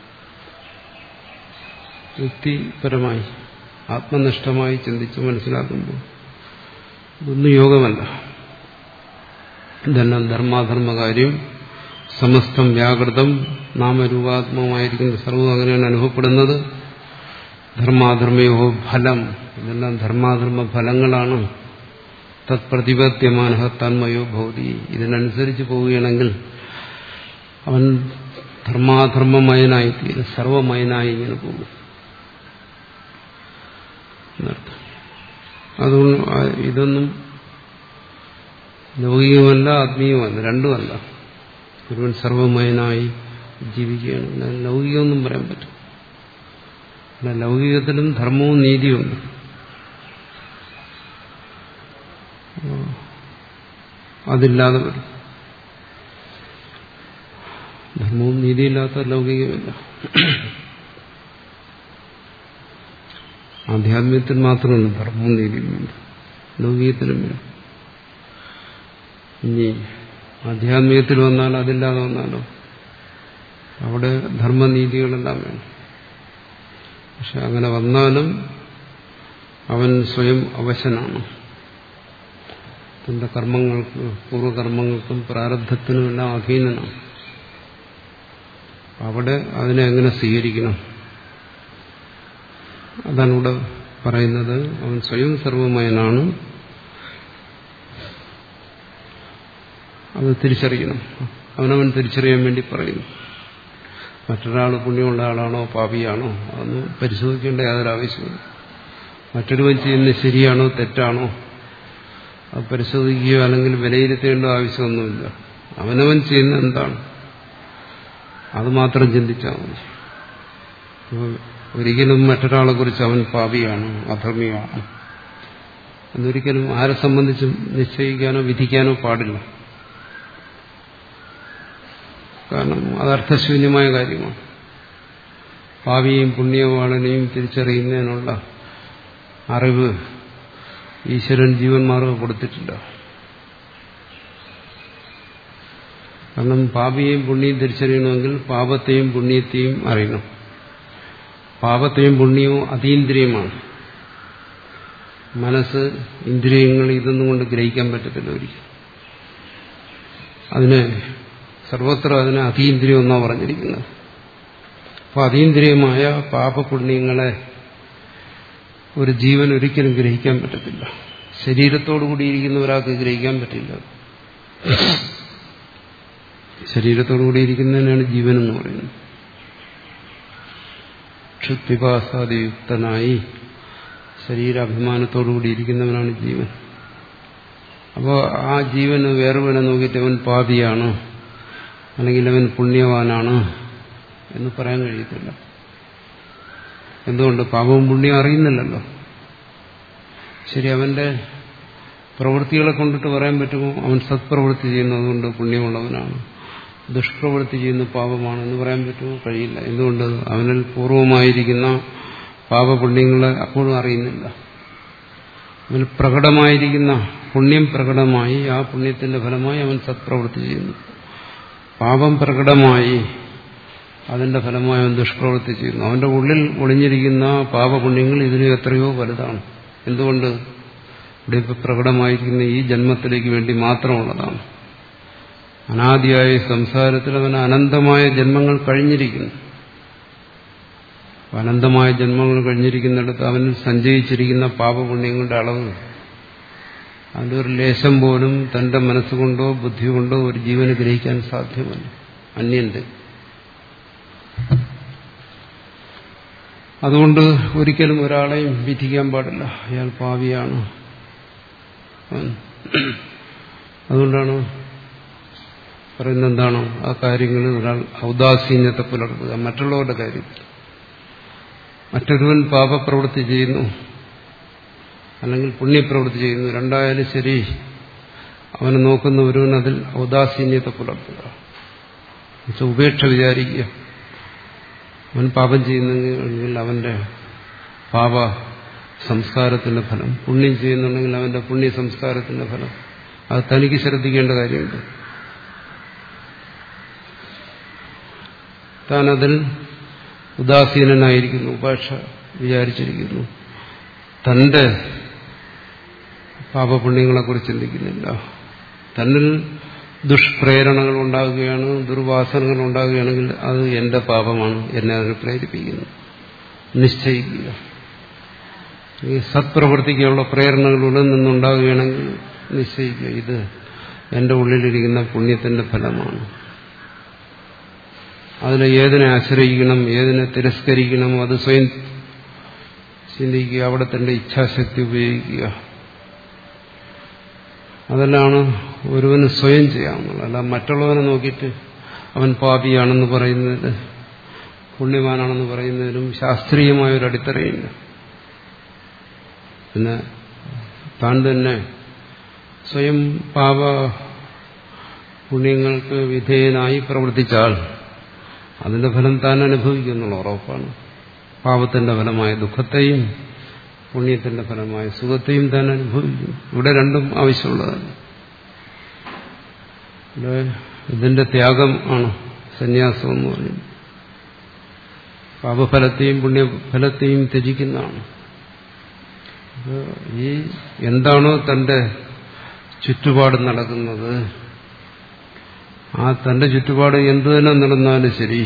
S1: യുക്തിപരമായി ആത്മനിഷ്ഠമായി ചിന്തിച്ച് മനസ്സിലാക്കുമ്പോൾ ഇതൊന്നും യോഗമല്ല. ഇതെല്ലാം ധർമാധർമ്മകാര്യം. സമസ്തം വ്യാകൃതം നാമരൂപാത്മകമായിരിക്കുന്ന സർവ്വം അങ്ങനെയാണ് അനുഭവപ്പെടുന്നത്. ധർമാധർമ്മയോ ഫലം, ഇതെല്ലാം ധർമാധർമ്മ ഫലങ്ങളാണ്. തത് പ്രതിപദ്യമാന തന്മയോ ഭൗതി. ഇതിനനുസരിച്ച് പോവുകയാണെങ്കിൽ അവൻ ധർമാധർമ്മമയനായി തീരും, സർവമയനായി ഇങ്ങനെ പോകും എന്നർത്ഥം. അതുകൊണ്ട് ഇതൊന്നും ലൗകികമല്ല ആത്മീയമല്ല, രണ്ടുമല്ല. ഒരുവൻ സർവമയനായി ജീവിക്കുകയാണ്. ലൗകികമൊന്നും പറയാൻ പറ്റും. ലൗകികത്തിലും ധർമ്മവും നീതിയുണ്ട്. അതില്ലാതെ വരും. ധർമ്മവും നീതിയില്ലാത്ത ലൗകികമില്ല. ആധ്യാത്മികത്തിൽ മാത്രമല്ല ധർമ്മവും നീതിയും വേണ്ട, ലൗകികത്തിലും വേണം. ഇനി ആധ്യാത്മികത്തിൽ വന്നാൽ അതില്ലാതെ വന്നാലോ അവിടെ ധർമ്മനീതികളെല്ലാം വേണം. പക്ഷെ അങ്ങനെ വന്നാലും അവൻ സ്വയം അവശനാണ്. തന്റെ കർമ്മങ്ങൾക്ക്, പൂർവ്വകർമ്മങ്ങൾക്കും പ്രാരബ്ധത്തിനുമെല്ലാം അധീനനാണ്. അവിടെ അതിനെ എങ്ങനെ സ്വീകരിക്കണം? അതാണ് ഇവിടെ പറയുന്നത്. അവൻ സ്വയം സർവമയനാണ്, അത് തിരിച്ചറിയണം. അവനവൻ തിരിച്ചറിയാൻ വേണ്ടി പറയുന്നു. മറ്റൊരാൾ പുണ്യമുള്ള ആളാണോ പാപിയാണോ അതൊന്നും പരിശോധിക്കേണ്ട യാതൊരു ആവശ്യമില്ല. മറ്റൊരുവൻ ചെയ്യുന്നത് ശരിയാണോ തെറ്റാണോ അത് പരിശോധിക്കുകയോ അല്ലെങ്കിൽ വിലയിരുത്തേണ്ട ആവശ്യമൊന്നുമില്ല. അവനവൻ ചെയ്യുന്ന എന്താണ് അത് മാത്രം ചിന്തിച്ചാൽ മതി. ഒരിക്കലും മറ്റൊരാളെ കുറിച്ച് അവൻ പാപിയാണ്, അധർമ്മിയാണ് എന്നൊരിക്കലും ആരെ സംബന്ധിച്ചും നിശ്ചയിക്കാനോ വിധിക്കാനോ പാടില്ല. കാരണം അത് അർത്ഥശൂന്യമായ കാര്യമാണ്. പാപിയെയും പുണ്യവാളനെയും തിരിച്ചറിയുന്നതിനുള്ള അറിവ് ഈശ്വരൻ ജീവന്മാർക്ക് കൊടുത്തിട്ടില്ല. കാരണം പാപിയെയും പുണ്യം തിരിച്ചറിയണമെങ്കിൽ പാപത്തെയും പുണ്യത്തെയും അറിയണം. പാപത്തെയും പുണ്യവും അതീന്ദ്രിയമാണ്. മനസ്സ്, ഇന്ദ്രിയങ്ങൾ ഇതൊന്നും കൊണ്ട് ഗ്രഹിക്കാൻ പറ്റത്തില്ല ഒരിക്കലും. അതിന് സർവത്ര അതിനെ അതീന്ദ്രിയം എന്നാണ് പറഞ്ഞിരിക്കുന്നത്. അപ്പോൾ അതീന്ദ്രിയമായ പാപപുണ്യങ്ങളെ ഒരു ജീവൻ ഒരിക്കലും ഗ്രഹിക്കാൻ പറ്റത്തില്ല. ശരീരത്തോടു കൂടിയിരിക്കുന്ന ഒരാൾക്ക് ഗ്രഹിക്കാൻ പറ്റില്ല. ശരീരത്തോടു കൂടിയിരിക്കുന്നതിനാണ് ജീവൻ എന്ന് പറയുന്നത്. ക്ഷുത്പിപാസാദിയുക്തനായി ശരീരാഭിമാനത്തോടുകൂടിയിരിക്കുന്നവനാണ് ജീവൻ. അപ്പോൾ ആ ജീവന് വേറൊരുവനെ നോക്കിയിട്ട് അവൻ പാപിയാണ് അല്ലെങ്കിൽ അവൻ പുണ്യവാനാണ് എന്ന് പറയാൻ കഴിയത്തില്ല. എന്തുകൊണ്ട്? പാപവും പുണ്യം അറിയുന്നില്ലല്ലോ. ശരി, അവന്റെ പ്രവൃത്തികളെ കൊണ്ടിട്ട് പറയാൻ പറ്റുമോ അവൻ സത്പ്രവൃത്തി ചെയ്യുന്നതുകൊണ്ട് പുണ്യമുള്ളവനാണ്, ദുഷ്പ്രവൃത്തി ചെയ്യുന്ന പാപമാണെന്ന് പറയാൻ പറ്റുമോ? കഴിയില്ല. എന്തുകൊണ്ട്? അവനിൽ പൂർവമായിരിക്കുന്ന പാപപുണ്യങ്ങളെ അപ്പോഴും അറിയുന്നില്ല. അവന് പ്രകടമായിരിക്കുന്ന പുണ്യം പ്രകടമായി ആ പുണ്യത്തിന്റെ ഫലമായി അവൻ സത്പ്രവൃത്തി ചെയ്യുന്നു. പാപം പ്രകടമായി അതിന്റെ ഫലമായി അവൻ ദുഷ്പ്രവൃത്തി ചെയ്യുന്നു. അവന്റെ ഉള്ളിൽ ഒളിഞ്ഞിരിക്കുന്ന പാപപുണ്യങ്ങൾ ഇതിന് എത്രയോ വലുതാണ്. എന്തുകൊണ്ട്? ഇവിടെ ഇപ്പോൾ പ്രകടമായിരിക്കുന്ന ഈ ജന്മത്തിലേക്ക് വേണ്ടി മാത്രമുള്ളതാണ്. അനാദിയായ സംസാരത്തിൽ അവന് അനന്തമായ ജന്മങ്ങൾ കഴിഞ്ഞിരിക്കുന്നു. അനന്തമായ ജന്മങ്ങൾ കഴിഞ്ഞിരിക്കുന്നിടത്ത് അവന് സഞ്ചയിച്ചിരിക്കുന്ന പാപപുണ്യങ്ങളുടെ അളവ് അതിൻ്റെ ഒരു ലേശം പോലും തന്റെ മനസ്സുകൊണ്ടോ ബുദ്ധി കൊണ്ടോ ഒരു ജീവന് ഗ്രഹിക്കാൻ സാധ്യമല്ല. അന്യന്റെ അതുകൊണ്ട് ഒരിക്കലും ഒരാളെയും വിധിക്കാൻ പാടില്ല. അയാൾ പാപിയാണ്. അതുകൊണ്ടാണ് പറയുന്നത് എന്താണോ ആ കാര്യങ്ങളിൽ ഒരാൾ ഔദാസീന്യത്തെ പുലർത്തുക. മറ്റുള്ളവരുടെ കാര്യത്തിൽ മറ്റൊരുവൻ പാപപ്രവൃത്തി ചെയ്യുന്നു അല്ലെങ്കിൽ പുണ്യപ്രവൃത്തി ചെയ്യുന്നു, രണ്ടായാലും ശരി, അവനെ നോക്കുന്ന ഒരുവൻ അതിൽ ഔദാസീന്യത്തെ പുലർത്തുക, ഉപേക്ഷ വിചാരിക്കുക. അവൻ പാപം ചെയ്യുന്നെങ്കിൽ അവന്റെ പാപ സംസ്കാരത്തിന്റെ ഫലം, പുണ്യം ചെയ്യുന്നുണ്ടെങ്കിൽ അവന്റെ പുണ്യ സംസ്കാരത്തിന്റെ ഫലം. അത് തനിക്ക് ശ്രദ്ധിക്കേണ്ട കാര്യമുണ്ട്. താനതിൽ ഉദാസീനനായിരിക്കുന്നു, ഉപേക്ഷ വിചാരിച്ചിരിക്കുന്നു, തന്റെ പാപപുണ്യങ്ങളെക്കുറിച്ച് ചിന്തിക്കുന്നില്ല. തന്നിൽ ദുഷ്പ്രേരണകൾ ഉണ്ടാകുകയാണ്, ദുർവാസനകൾ ഉണ്ടാകുകയാണെങ്കിൽ അത് എന്റെ പാപമാണ്, എന്നെ അതിന് പ്രേരിപ്പിക്കുന്നു നിശ്ചയിക്കുക. ഈ സത്പ്രവൃത്തിക്കുള്ള പ്രേരണകൾ ഉള്ളിൽ നിന്നുണ്ടാകുകയാണെങ്കിൽ നിശ്ചയിക്കുക, ഇത് എന്റെ ഉള്ളിലിരിക്കുന്ന പുണ്യത്തിന്റെ ഫലമാണ്. അതിൽ ഏതിനെ ആശ്രയിക്കണം, ഏതിനെ തിരസ്കരിക്കണം, അത് സ്വയം ചിന്തിക്കുക. അവിടെ തന്റെ ഇച്ഛാശക്തി ഉപയോഗിക്കുക. അതെല്ലാം ഒരുവന് സ്വയം ചെയ്യാവുന്നത്. അല്ല മറ്റുള്ളവനെ നോക്കിയിട്ട് അവൻ പാപിയാണെന്ന് പറയുന്നത്, പുണ്യവാനാണെന്ന് പറയുന്നതിനും ശാസ്ത്രീയമായ ഒരു അടിത്തറയില്ല. പിന്നെ താൻ തന്നെ സ്വയം പാപ പുണ്യങ്ങൾക്ക് വിധേയനായി പ്രവർത്തിച്ചാൽ അതിന്റെ ഫലം താൻ അനുഭവിക്കുന്നുള്ള ഉറപ്പാണ്. പാപത്തിന്റെ ഫലമായ ദുഃഖത്തെയും പുണ്യത്തിന്റെ ഫലമായ സുഖത്തെയും താൻ അനുഭവിക്കും. ഇവിടെ രണ്ടും ആവശ്യമുള്ളതാണ്. ഇവിടെ ഇതിന്റെ ത്യാഗം ആണ് സന്യാസം എന്ന് പറയുന്നത്. പാപഫലത്തെയും പുണ്യഫലത്തെയും ത്യജിക്കുന്നതാണ്. ഈ എന്താണോ തന്റെ ചുറ്റുപാട് നടക്കുന്നത്, ആ തന്റെ ചുറ്റുപാട് എന്തു തന്നെ നടന്നാലും ശരി,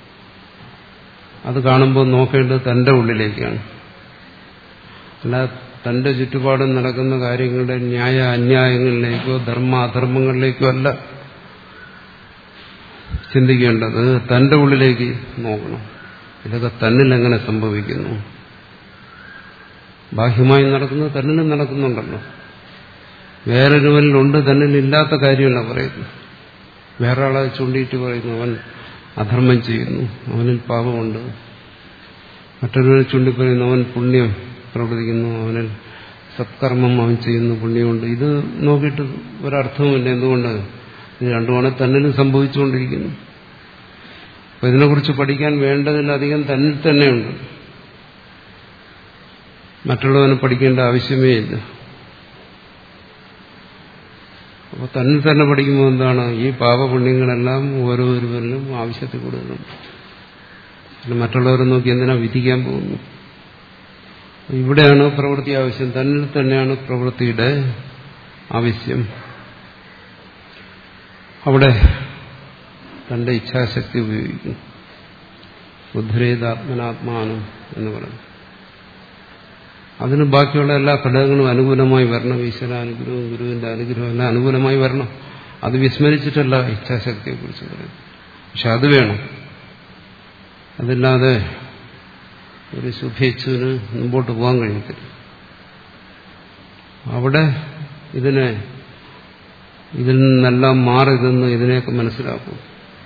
S1: അത് കാണുമ്പോൾ നോക്കേണ്ടത് തന്റെ ഉള്ളിലേക്കാണ്. അല്ല തന്റെ ചുറ്റുപാടും നടക്കുന്ന കാര്യങ്ങളുടെ ന്യായ അന്യായങ്ങളിലേക്കോ ധർമ്മ അധർമ്മങ്ങളിലേക്കോ അല്ല ചിന്തിക്കേണ്ടത്. തന്റെ ഉള്ളിലേക്ക് നോക്കണം. ഇതൊക്കെ തന്നിൽ എങ്ങനെ സംഭവിക്കുന്നു, ബാഹ്യമായി നടക്കുന്നത് തന്നിലും നടക്കുന്നുണ്ടല്ലോ. വേറൊരുവനിലുണ്ട് തന്നിലില്ലാത്ത കാര്യമല്ല പറയുന്നു. വേറെ ആളെ ചൂണ്ടിയിട്ട് പറയുന്നു അവൻ അധർമ്മം ചെയ്യുന്നു, അവനിൽ പാപമുണ്ട്. മറ്റൊരുവനെ ചൂണ്ടി പറയുന്നു അവൻ പുണ്യം പ്രവർത്തിക്കുന്നു, അവനിൽ സത്കർമ്മം അവൻ ചെയ്യുന്നു, പുണ്യമുണ്ട്. ഇത് നോക്കിയിട്ട് ഒരർത്ഥവുമില്ല. എന്തുകൊണ്ട്? ഇത് രണ്ടുമാണ് തന്നിലും സംഭവിച്ചുകൊണ്ടിരിക്കുന്നു. അപ്പൊ ഇതിനെക്കുറിച്ച് പഠിക്കാൻ വേണ്ടതിലധികം തന്നിൽ തന്നെയുണ്ട്. മറ്റുള്ളവനെ പഠിക്കേണ്ട ആവശ്യമേ ഇല്ല. അപ്പോൾ തന്നിൽ തന്നെ പഠിക്കുമ്പോൾ എന്താണ്? ഈ പാപപുണ്യങ്ങളെല്ലാം ഓരോരുവരിലും ആവശ്യത്തിൽ കൂടുതലുണ്ട്. മറ്റുള്ളവരെ നോക്കി എന്തിനാ വിധിക്കാൻ പോകുന്നു? ഇവിടെയാണ് പ്രവൃത്തി ആവശ്യം. തന്നിൽ തന്നെയാണ് പ്രവൃത്തിയുടെ ആവശ്യം. അവിടെ തന്റെ ഇച്ഛാശക്തി ഉപയോഗിക്കും. ബുദ്ധിരേതാത്മനാത്മാനം എന്ന് പറയുന്നു. അതിന് ബാക്കിയുള്ള എല്ലാ ഘടകങ്ങളും അനുകൂലമായി വരണം. ഈശ്വരാനുഗ്രഹവും ഗുരുവിന്റെ അനുഗ്രഹവും എല്ലാം അനുകൂലമായി വരണം. അത് വിസ്മരിച്ചിട്ടല്ല ഇച്ഛാശക്തിയെക്കുറിച്ച് പറയുന്നത്. പക്ഷെ അത് വേണം. അതില്ലാതെ ഒരു ശുഭേച്ഛുവിന് മുമ്പോട്ട് പോകാൻ കഴിയത്തില്ല. അവിടെ ഇതിനെ ഇതിൽ നിന്നെല്ലാം മാറി നിന്ന് ഇതിനെയൊക്കെ മനസ്സിലാക്കും.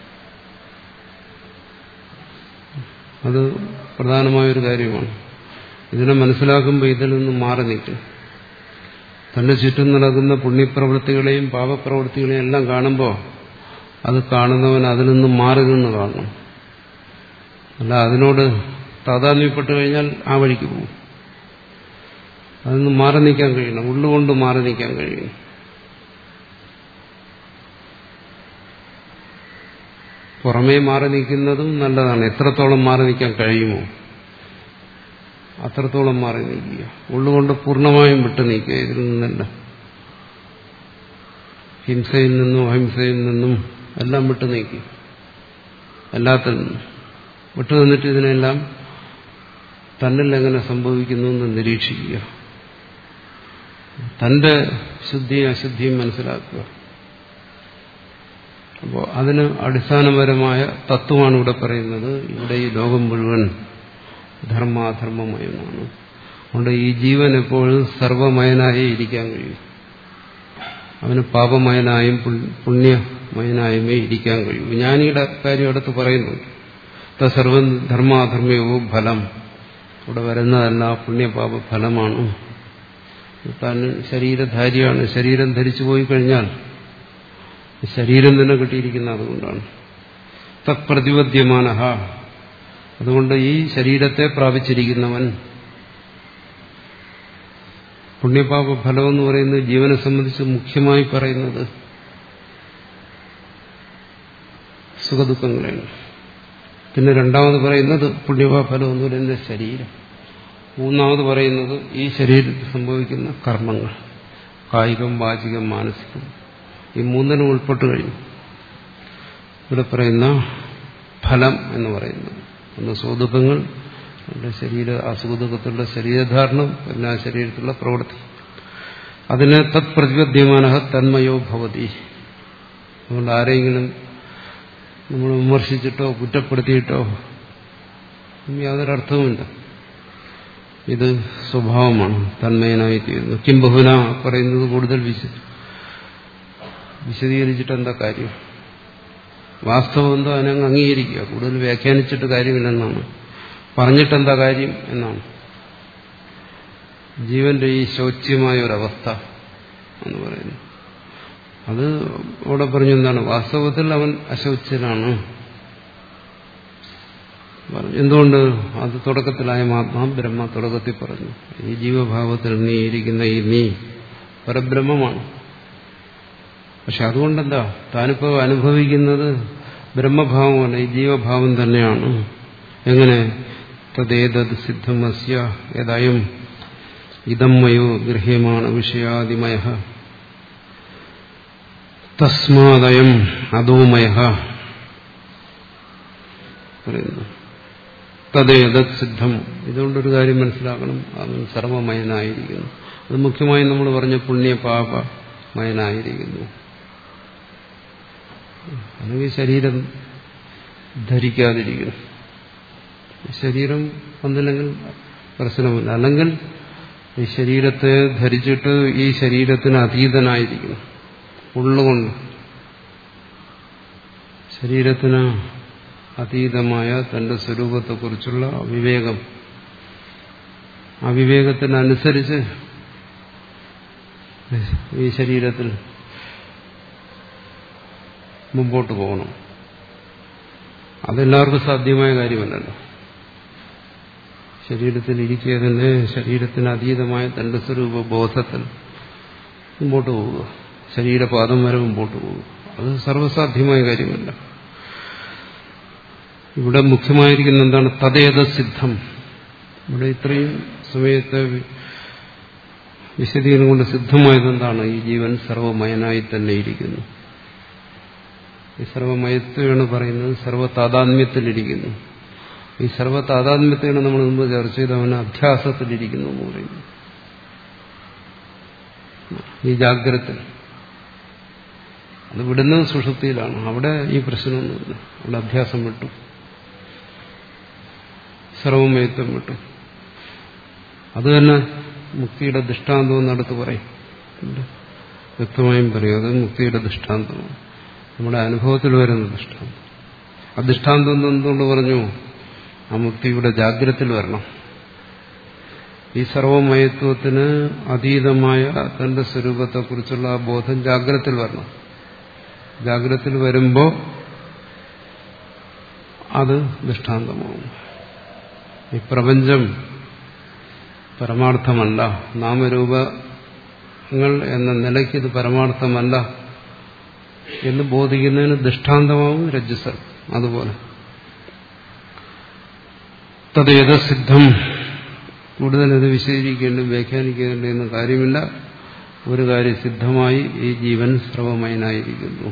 S1: അത് പ്രധാനമായൊരു കാര്യമാണ്. ഇതിനെ മനസ്സിലാക്കുമ്പോൾ ഇതിൽ നിന്ന് മാറി നിൽക്കും. തന്റെ ചുറ്റും നടക്കുന്ന പുണ്യപ്രവൃത്തികളെയും പാപപ്രവൃത്തികളെയും എല്ലാം കാണുമ്പോൾ അത് കാണുന്നവൻ അതിൽ നിന്ന് മാറി നിന്ന് കാണണം. അല്ല അതിനോട് താതാത്മ്യപ്പെട്ട് കഴിഞ്ഞാൽ ആ വഴിക്ക് പോകും. അതിൽ നിന്ന് മാറി നിൽക്കാൻ കഴിയണം. ഉള്ളുകൊണ്ട് മാറി നിൽക്കാൻ കഴിയണം. പുറമേ മാറി നിൽക്കുന്നതും നല്ലതാണ്. എത്രത്തോളം മാറി നിൽക്കാൻ കഴിയുമോ അത്രത്തോളം മാറി നിൽക്കുക. ഉള്ളുകൊണ്ട് പൂർണ്ണമായും വിട്ടു നിൽക്കുക. ഇതിൽ നിന്നല്ല, ഹിംസയിൽ നിന്നും അഹിംസയിൽ നിന്നും എല്ലാം വിട്ടു നീക്കുക. എല്ലാത്തിൽ നിന്നും വിട്ടു നിന്നിട്ട് ഇതിനെല്ലാം തന്നിൽ എങ്ങനെ സംഭവിക്കുന്നു എന്ന് നിരീക്ഷിക്കുക. തന്റെ ശുദ്ധിയും അശുദ്ധിയും മനസ്സിലാക്കുക. അപ്പോൾ അതിന് അടിസ്ഥാനപരമായ തത്വമാണ് ഇവിടെ പറയുന്നത്. ഇവിടെ ഈ ലോകം മുഴുവൻ ധർമാധർമ്മമയമാണ്. അതുകൊണ്ട് ഈ ജീവൻ എപ്പോഴും സർവമയനായേ ഇരിക്കാൻ കഴിയും. അവന് പാപമയനായും പുണ്യമയനായുമേ ഇരിക്കാൻ കഴിയും. ജ്ഞാനിയുടെ കാര്യം അടുത്ത് പറയുന്നുണ്ട്. സർവം ധർമാധർമ്മയവും ഫലം. ഇവിടെ വരുന്നതല്ല പുണ്യപാപ ഫലമാണ്. താൻ ശരീരധാരിയാണ്. ശരീരം ധരിച്ചു പോയി കഴിഞ്ഞാൽ ശരീരം തന്നെ കിട്ടിയിരിക്കുന്ന അതുകൊണ്ടാണ്. തത്പ്രതിപദ്യമാനഃ. അതുകൊണ്ട് ഈ ശരീരത്തെ പ്രാപിച്ചിരിക്കുന്നവൻ, പുണ്യപാപ ഫലം എന്ന് പറയുന്നത് ജീവനെ സംബന്ധിച്ച് മുഖ്യമായി പറയുന്നത് സുഖദുഃഖങ്ങളാണ്. പിന്നെ രണ്ടാമത് പറയുന്നത് പുണ്യപാപ ഫലം എന്ന് പറയുന്നത് ശരീരം. മൂന്നാമത് പറയുന്നത് ഈ ശരീരത്തിൽ സംഭവിക്കുന്ന കർമ്മങ്ങൾ, കായികം വാചികം മാനസികം. ഈ മൂന്നിനും ഉൾപ്പെട്ട് കഴിഞ്ഞു. ഇവിടെ പറയുന്ന ഫലം എന്ന് പറയുന്നത് ഒന്ന് സുഖദുഃഖങ്ങൾ, ശരീര അസുഖദുഃഖത്തിലുള്ള ശരീരധാരണം, പിന്നെ ആ ശരീരത്തിലുള്ള പ്രവൃത്തി. അതിനെ തത് പ്രതിപദ്യമാന തന്മയോ ഭവതി. അതുകൊണ്ട് ആരെങ്കിലും നമ്മൾ വിമർശിച്ചിട്ടോ കുറ്റപ്പെടുത്തിയിട്ടോ യാതൊരർത്ഥവുമില്ല. ഇത് സ്വഭാവമാണ്, തന്മയനായി തീരുന്നു. കിം ബഹുന പറയുന്നത് കൂടുതൽ വിശദീകരിച്ചിട്ട് എന്താ കാര്യം? വാസ്തവം എന്തോ അതിനങ്ങ് അംഗീകരിക്കുക. കൂടുതൽ വ്യാഖ്യാനിച്ചിട്ട് കാര്യമില്ലെന്നാണ്. പറഞ്ഞിട്ടെന്താ കാര്യം എന്നാണ്. ജീവന്റെ ഈ ശോച്യമായ ഒരവസ്ഥ എന്ന് പറയുന്നു. അത് അവിടെ പറഞ്ഞു എന്താണ്? വാസ്തവത്തിൽ അവൻ അശൗച്യനാണ്. എന്തുകൊണ്ട്? അത് തുടക്കത്തിലായ ആത്മാ ബ്രഹ്മ തുടക്കത്തിൽ പറഞ്ഞു. ഈ ജീവഭാവത്തിൽ നീ ഇരിക്കുന്ന ഈ നീ പരബ്രഹ്മമാണ്. പക്ഷെ അതുകൊണ്ടെന്താ? താനിപ്പോൾ അനുഭവിക്കുന്നത് ബ്രഹ്മഭാവമല്ല, ഈ ജീവഭാവം തന്നെയാണ്. എങ്ങനെ? തദ്ദേതത് സിദ്ധമസ്യ യദയം ഇതമ്മയോ ഗൃഹ്യമാണ് വിഷയാദിമയ തസ്മാദയം അധോമയ പറയുന്നു. തദ്ദേതത് സിദ്ധം. ഇതുകൊണ്ടൊരു കാര്യം മനസ്സിലാക്കണം, അവൻ സർവമയനായിരിക്കുന്നു. അത് മുഖ്യമായും നമ്മൾ പറഞ്ഞ പുണ്യപാപമയനായിരിക്കുന്നു. അല്ലെങ്കിൽ ശരീരം ധരിക്കാതിരിക്കണം. ശരീരം വന്നില്ലെങ്കിൽ പ്രശ്നമില്ല. അല്ലെങ്കിൽ ഈ ശരീരത്തെ ധരിച്ചിട്ട് ഈ ശരീരത്തിന് അതീതനായിരിക്കുന്നു. ഉള്ളുകൊണ്ട് ശരീരത്തിന് അതീതമായ തന്റെ സ്വരൂപത്തെക്കുറിച്ചുള്ള വിവേകം, ആ വിവേകത്തിനനുസരിച്ച് ഈ ശരീരത്തിൽ മുമ്പോട്ട് പോകണം. അതെല്ലാവർക്കും സാധ്യമായ കാര്യമല്ലല്ലോ. ശരീരത്തിൽ ഇരിക്കുക തന്നെ ശരീരത്തിന് അതീതമായ തന്റെ സ്വരൂപ ബോധത്തിൽ മുമ്പോട്ട് പോവുക, ശരീരപാദം വരെ മുമ്പോട്ട് പോവുക, അത് സർവ്വസാധ്യമായ കാര്യമല്ല. ഇവിടെ മുഖ്യമായിരിക്കുന്ന എന്താണ്? തദേത സിദ്ധം. ഇവിടെ ഇത്രയും സമയത്തെ വിശദീകരണം കൊണ്ട് സിദ്ധമായത് എന്താണ്? ഈ ജീവൻ സർവമയനായി തന്നെ ഇരിക്കുന്നു. ഈ സർവമയത്വമാണ് പറയുന്നത്, സർവതാതാത്മ്യത്തിലിരിക്കുന്നു. ഈ സർവതാതാത്മ്യത്തെയാണ് നമ്മൾ മുമ്പ് ചർച്ച ചെയ്ത് അവന് അധ്യാസത്തിലിരിക്കുന്നു എന്ന് പറയുന്നു. ഈ ജാഗ്രത അത് വിടുന്നത് സുഷുപ്തിയിലാണ്. അവിടെ ഈ പ്രശ്നമൊന്നുമില്ല. അവിടെ അധ്യാസം വിട്ടു, സർവമയത്വം വിട്ടു. അത് തന്നെ മുക്തിയുടെ ദൃഷ്ടാന്തം നടത്ത് പറയും, വ്യക്തമായും പറയും. അത് മുക്തിയുടെ ദൃഷ്ടാന്തമാണ്, നമ്മുടെ അനുഭവത്തിൽ വരുന്ന ദൃഷ്ടാന്തം. ആ ദൃഷ്ടാന്തം എന്തുകൊണ്ട് പറഞ്ഞു? ആ മുക്തിയുടെ ജാഗ്രതയിൽ വരണം. ഈ സർവമയത്വത്തിന് അതീതമായ തന്റെ സ്വരൂപത്തെക്കുറിച്ചുള്ള ആ ബോധം ജാഗ്രതയിൽ വരണം. ജാഗ്രതയിൽ വരുമ്പോൾ അത് ദൃഷ്ടാന്തമാവും. ഈ പ്രപഞ്ചം പരമാർത്ഥമല്ല, നാമരൂപങ്ങൾ എന്ന നിലയ്ക്ക് ഇത് പരമാർത്ഥമല്ല എന്ന് ബോധിക്കുന്നതിന് ദൃഷ്ടാന്തമാവും രജ്ജുസർ. അതുപോലെ തദേത സിദ്ധം. കൂടുതൽ ഇത് വിശദീകരിക്കേണ്ട വ്യാഖ്യാനിക്കേണ്ട എന്ന കാര്യമില്ല. ഒരു കാര്യം സിദ്ധമായി, ഈ ജീവൻ സർവമയനായിരിക്കുന്നു.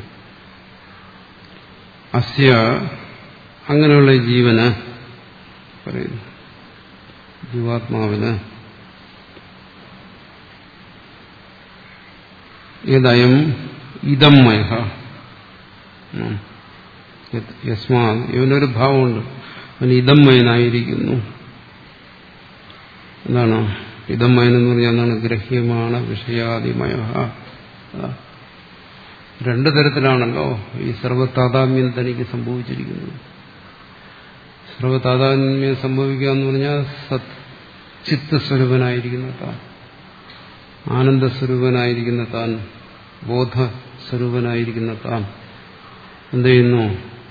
S1: അസ്യ, അങ്ങനെയുള്ള ഈ ജീവന് പറയുന്നു, ജീവാത്മാവിന് ഏതയം ഇതമ്മയ യസ്മാ, ഇവനൊരു ഭാവമുണ്ട്, അവൻ ഇതമ്മയനായിരിക്കുന്നു. എന്താണ് ഇതമ്മയൻ എന്ന് പറഞ്ഞാൽ? എന്താണ്? ഗ്രഹ്യമാണ് വിഷയാദിമയ. രണ്ടു തരത്തിലാണല്ലോ ഈ സർവതാതാത്മ്യം തനിക്ക് സംഭവിച്ചിരിക്കുന്നത്. സർവതാതാത്മ്യം സംഭവിക്കുക എന്ന് പറഞ്ഞാൽ സത് ചിത്തസ്വരൂപനായിരിക്കുന്ന താൻ, ആനന്ദസ്വരൂപനായിരിക്കുന്ന താൻ, ബോധസ്വരൂപനായിരിക്കുന്ന താൻ എന്ത് ചെയ്യുന്നു?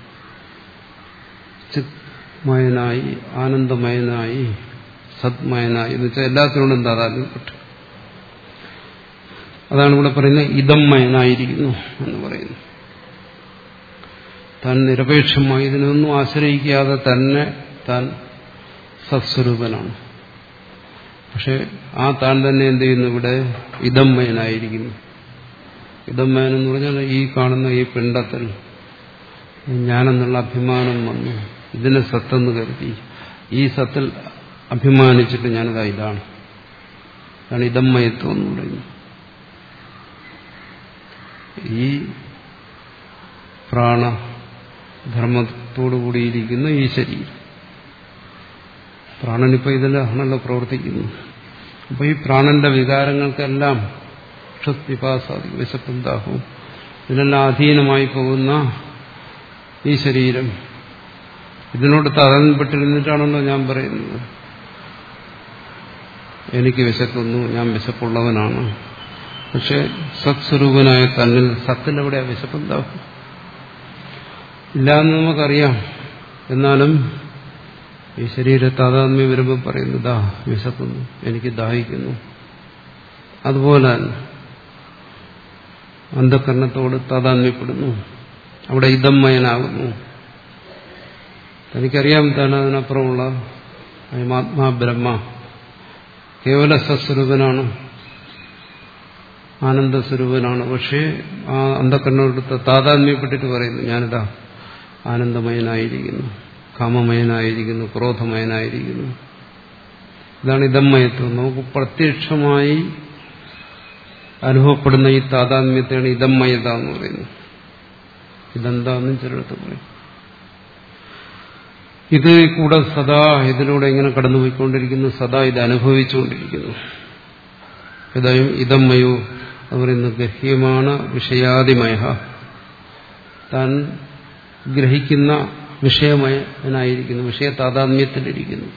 S1: ചിത്മയനായി, ആനന്ദമയനായി, സത്മയനായി എന്ന് വെച്ചാൽ എല്ലാത്തിനോടും താതാത്മ്യപ്പെട്ടു. അതാണ് ഇവിടെ പറയുന്നത് ഇതമ്മയനായിരിക്കുന്നു എന്ന് പറയുന്നു. താൻ നിരപേക്ഷമായി ഇതിനൊന്നും ആശ്രയിക്കാതെ തന്നെ താൻ സത്സ്വരൂപനാണ്. പക്ഷെ ആ താൻ തന്നെ എന്ത് ചെയ്യുന്നു? ഇവിടെ ഇതമ്മയനായിരിക്കുന്നു. ഇതമ്മയൻ എന്ന് പറഞ്ഞാൽ ഈ കാണുന്ന ഈ പിണ്ഡത്തിൽ ഞാനെന്നുള്ള അഭിമാനം വന്നു, ഇതിനെ സത്തെന്ന് കരുതി, ഈ സത്തിൽ അഭിമാനിച്ചിട്ട് ഞാനിതാ ഇതാണ്. അതാണ് ഇതമ്മയത്വം എന്ന് പറയുന്നത്. ഈ പ്രാണധർമ്മത്തോടുകൂടിയിരിക്കുന്ന ഈ ശരീരം, പ്രാണനിപ്പോ ഇതിലാണല്ലോ പ്രവർത്തിക്കുന്നു. അപ്പൊ ഈ പ്രാണന്റെ വികാരങ്ങൾക്കെല്ലാം ക്ഷുത്പിപാസാദി, വിശപ്പും ദാഹവും ഇതിനെല്ലാം അധീനമായി പോകുന്ന ഈ ശരീരം, ഇതിനോട് താതാത്മ്യപ്പെട്ടിരുന്നിട്ടാണല്ലോ ഞാൻ പറയുന്നത് എനിക്ക് വിശക്കുന്നു, ഞാൻ വിശപ്പുള്ളവനാണ്. പക്ഷെ സത്സ്വരൂപനായ തന്നിൽ, സത്തിലെവിടെയാ വിശപ്പും ദാഹവും? ഇല്ലാന്ന് നമുക്കറിയാം. എന്നാലും ഈ ശരീര താതാത്മ്യം വരുമ്പോൾ പറയുന്നു ദാ വിശക്കുന്നു, എനിക്ക് ദാഹിക്കുന്നു. അതുപോലെ അന്ധകരണത്തോട് താതാത്മ്യപ്പെടുന്നു, അവിടെ ഇതമ്മയനാകുന്നു. തനിക്കറിയാം താൻ അതിനപ്പുറമുള്ള ആത്മാ ബ്രഹ്മ കേവല സത്സ്വരൂപനാണ്, ആനന്ദസ്വരൂപനാണ്. പക്ഷേ ആ അന്ധകരണത്തോട് താതാത്മ്യപ്പെട്ടിട്ട് പറയുന്നു ഞാനിതാ ആനന്ദമയനായിരിക്കുന്നു, കാമമയനായിരിക്കുന്നു, ക്രോധമയനായിരിക്കുന്നു. ഇതാണ് ഇതമ്മയത്വം. നമുക്ക് പ്രത്യക്ഷമായി അനുഭവപ്പെടുന്ന ഈ താതാത്മ്യത്തെയാണ് ഇതമ്മയത എന്ന് പറയുന്നത്. ഇതെന്താന്നും ചിലടത്ത് പറയും. ഇത് കൂടെ സദാ ഇതിലൂടെ ഇങ്ങനെ കടന്നുപോയിക്കൊണ്ടിരിക്കുന്നു, സദാ ഇത് അനുഭവിച്ചുകൊണ്ടിരിക്കുന്നു. ഇതയും ഇതമ്മയോ എന്ന് പറയുന്നത് ഗഹ്യമാണ് വിഷയാദിമയ, താൻ ഗ്രഹിക്കുന്ന വിഷയമയനായിരിക്കുന്നു, വിഷയ താതാത്മ്യത്തിലിരിക്കുന്നു.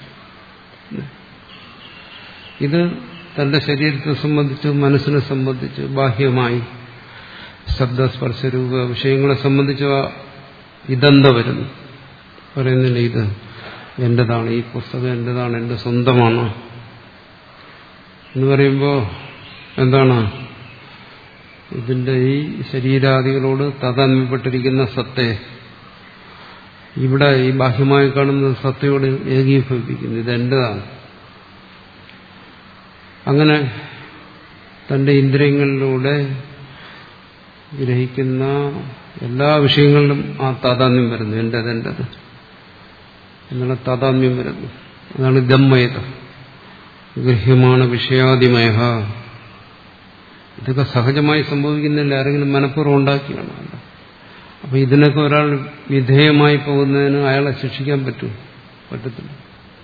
S1: ഇത് തന്റെ ശരീരത്തെ സംബന്ധിച്ച് മനസ്സിനെ സംബന്ധിച്ച് ബാഹ്യമായി ശബ്ദസ്പർശരൂപ വിഷയങ്ങളെ സംബന്ധിച്ച് ഇതെന്ത വരുന്നു പറയുന്നില്ല. ഇത് എന്റേതാണ്, ഈ പുസ്തകം എന്റേതാണ്, എന്റെ സ്വന്തമാണ് എന്ന് പറയുമ്പോൾ എന്താണ്? ഇതിന്റെ ഈ ശരീരാദികളോട് താതാത്മ്യപ്പെട്ടിരിക്കുന്ന സത്തെ ഇവിടെ ഈ ബാഹ്യമായി കാണുന്ന സത്തയോട് ഏകീഭവിപ്പിക്കുന്നു. ഇതെന്റേതാണ്. അങ്ങനെ തന്റെ ഇന്ദ്രിയങ്ങളിലൂടെ ഗ്രഹിക്കുന്ന എല്ലാ വിഷയങ്ങളിലും ആ താതാത്മ്യം വരുന്നു. എന്റേത് എന്റേത് എന്നുള്ള താതാത്മ്യം വരുന്നു. അതാണ് ഗമ്മയത. ഗൃഹ്യമാണ് വിഷയാദിമയ. ഇതൊക്കെ സഹജമായി സംഭവിക്കുന്നില്ല, ആരെങ്കിലും മനഃപൂർവ്വം ഉണ്ടാക്കിയാണ്. അപ്പൊ ഇതിനൊക്കെ ഒരാൾ വിധേയമായി പോകുന്നതിന് അയാളെ ശിക്ഷിക്കാൻ പറ്റും? പറ്റത്തില്ല.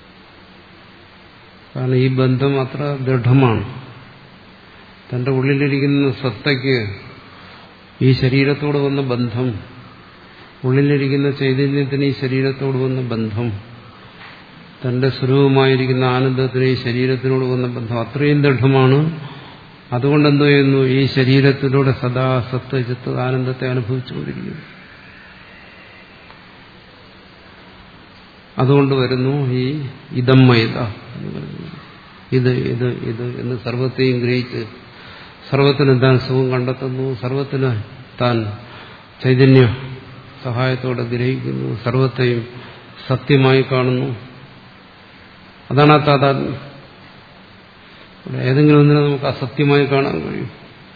S1: കാരണം ഈ ബന്ധം അത്ര ദൃഢമാണ്. തന്റെ ഉള്ളിലിരിക്കുന്ന സത്തയ്ക്ക് ഈ ശരീരത്തോട് വന്ന ബന്ധം, ഉള്ളിലിരിക്കുന്ന ചൈതന്യത്തിന് ഈ ശരീരത്തോട് വന്ന ബന്ധം, തന്റെ സ്വരൂപമായിരിക്കുന്ന ആനന്ദത്തിന് ഈ ശരീരത്തിനോട് വന്ന ബന്ധം അത്രയും ദൃഢമാണ്. അതുകൊണ്ട് എന്തോ ചെയ്യുന്നു? ഈ ശരീരത്തിലൂടെ സദാ സത്ത് ചിത്ത് ആനന്ദത്തെ അനുഭവിച്ചുകൊണ്ടിരിക്കുന്നു. അതുകൊണ്ട് വരുന്നു ഈ ഇതമ്മയത എന്ന് പറയുന്നത്. ഇത് ഇത് ഇത് എന്ന് സർവത്തെയും ഗ്രഹിച്ച് സർവത്തിന് താൻ സുഖം കണ്ടെത്തുന്നു, സർവത്തിന് താൻ ചൈതന്യ സഹായത്തോടെ ഗ്രഹിക്കുന്നു, സർവത്തെയും സത്യമായി കാണുന്നു. അതാണ് ആ താതാത്മ്യം. ഏതെങ്കിലും ഒന്നിനെ നമുക്ക് അസത്യമായി കാണാൻ കഴിയും?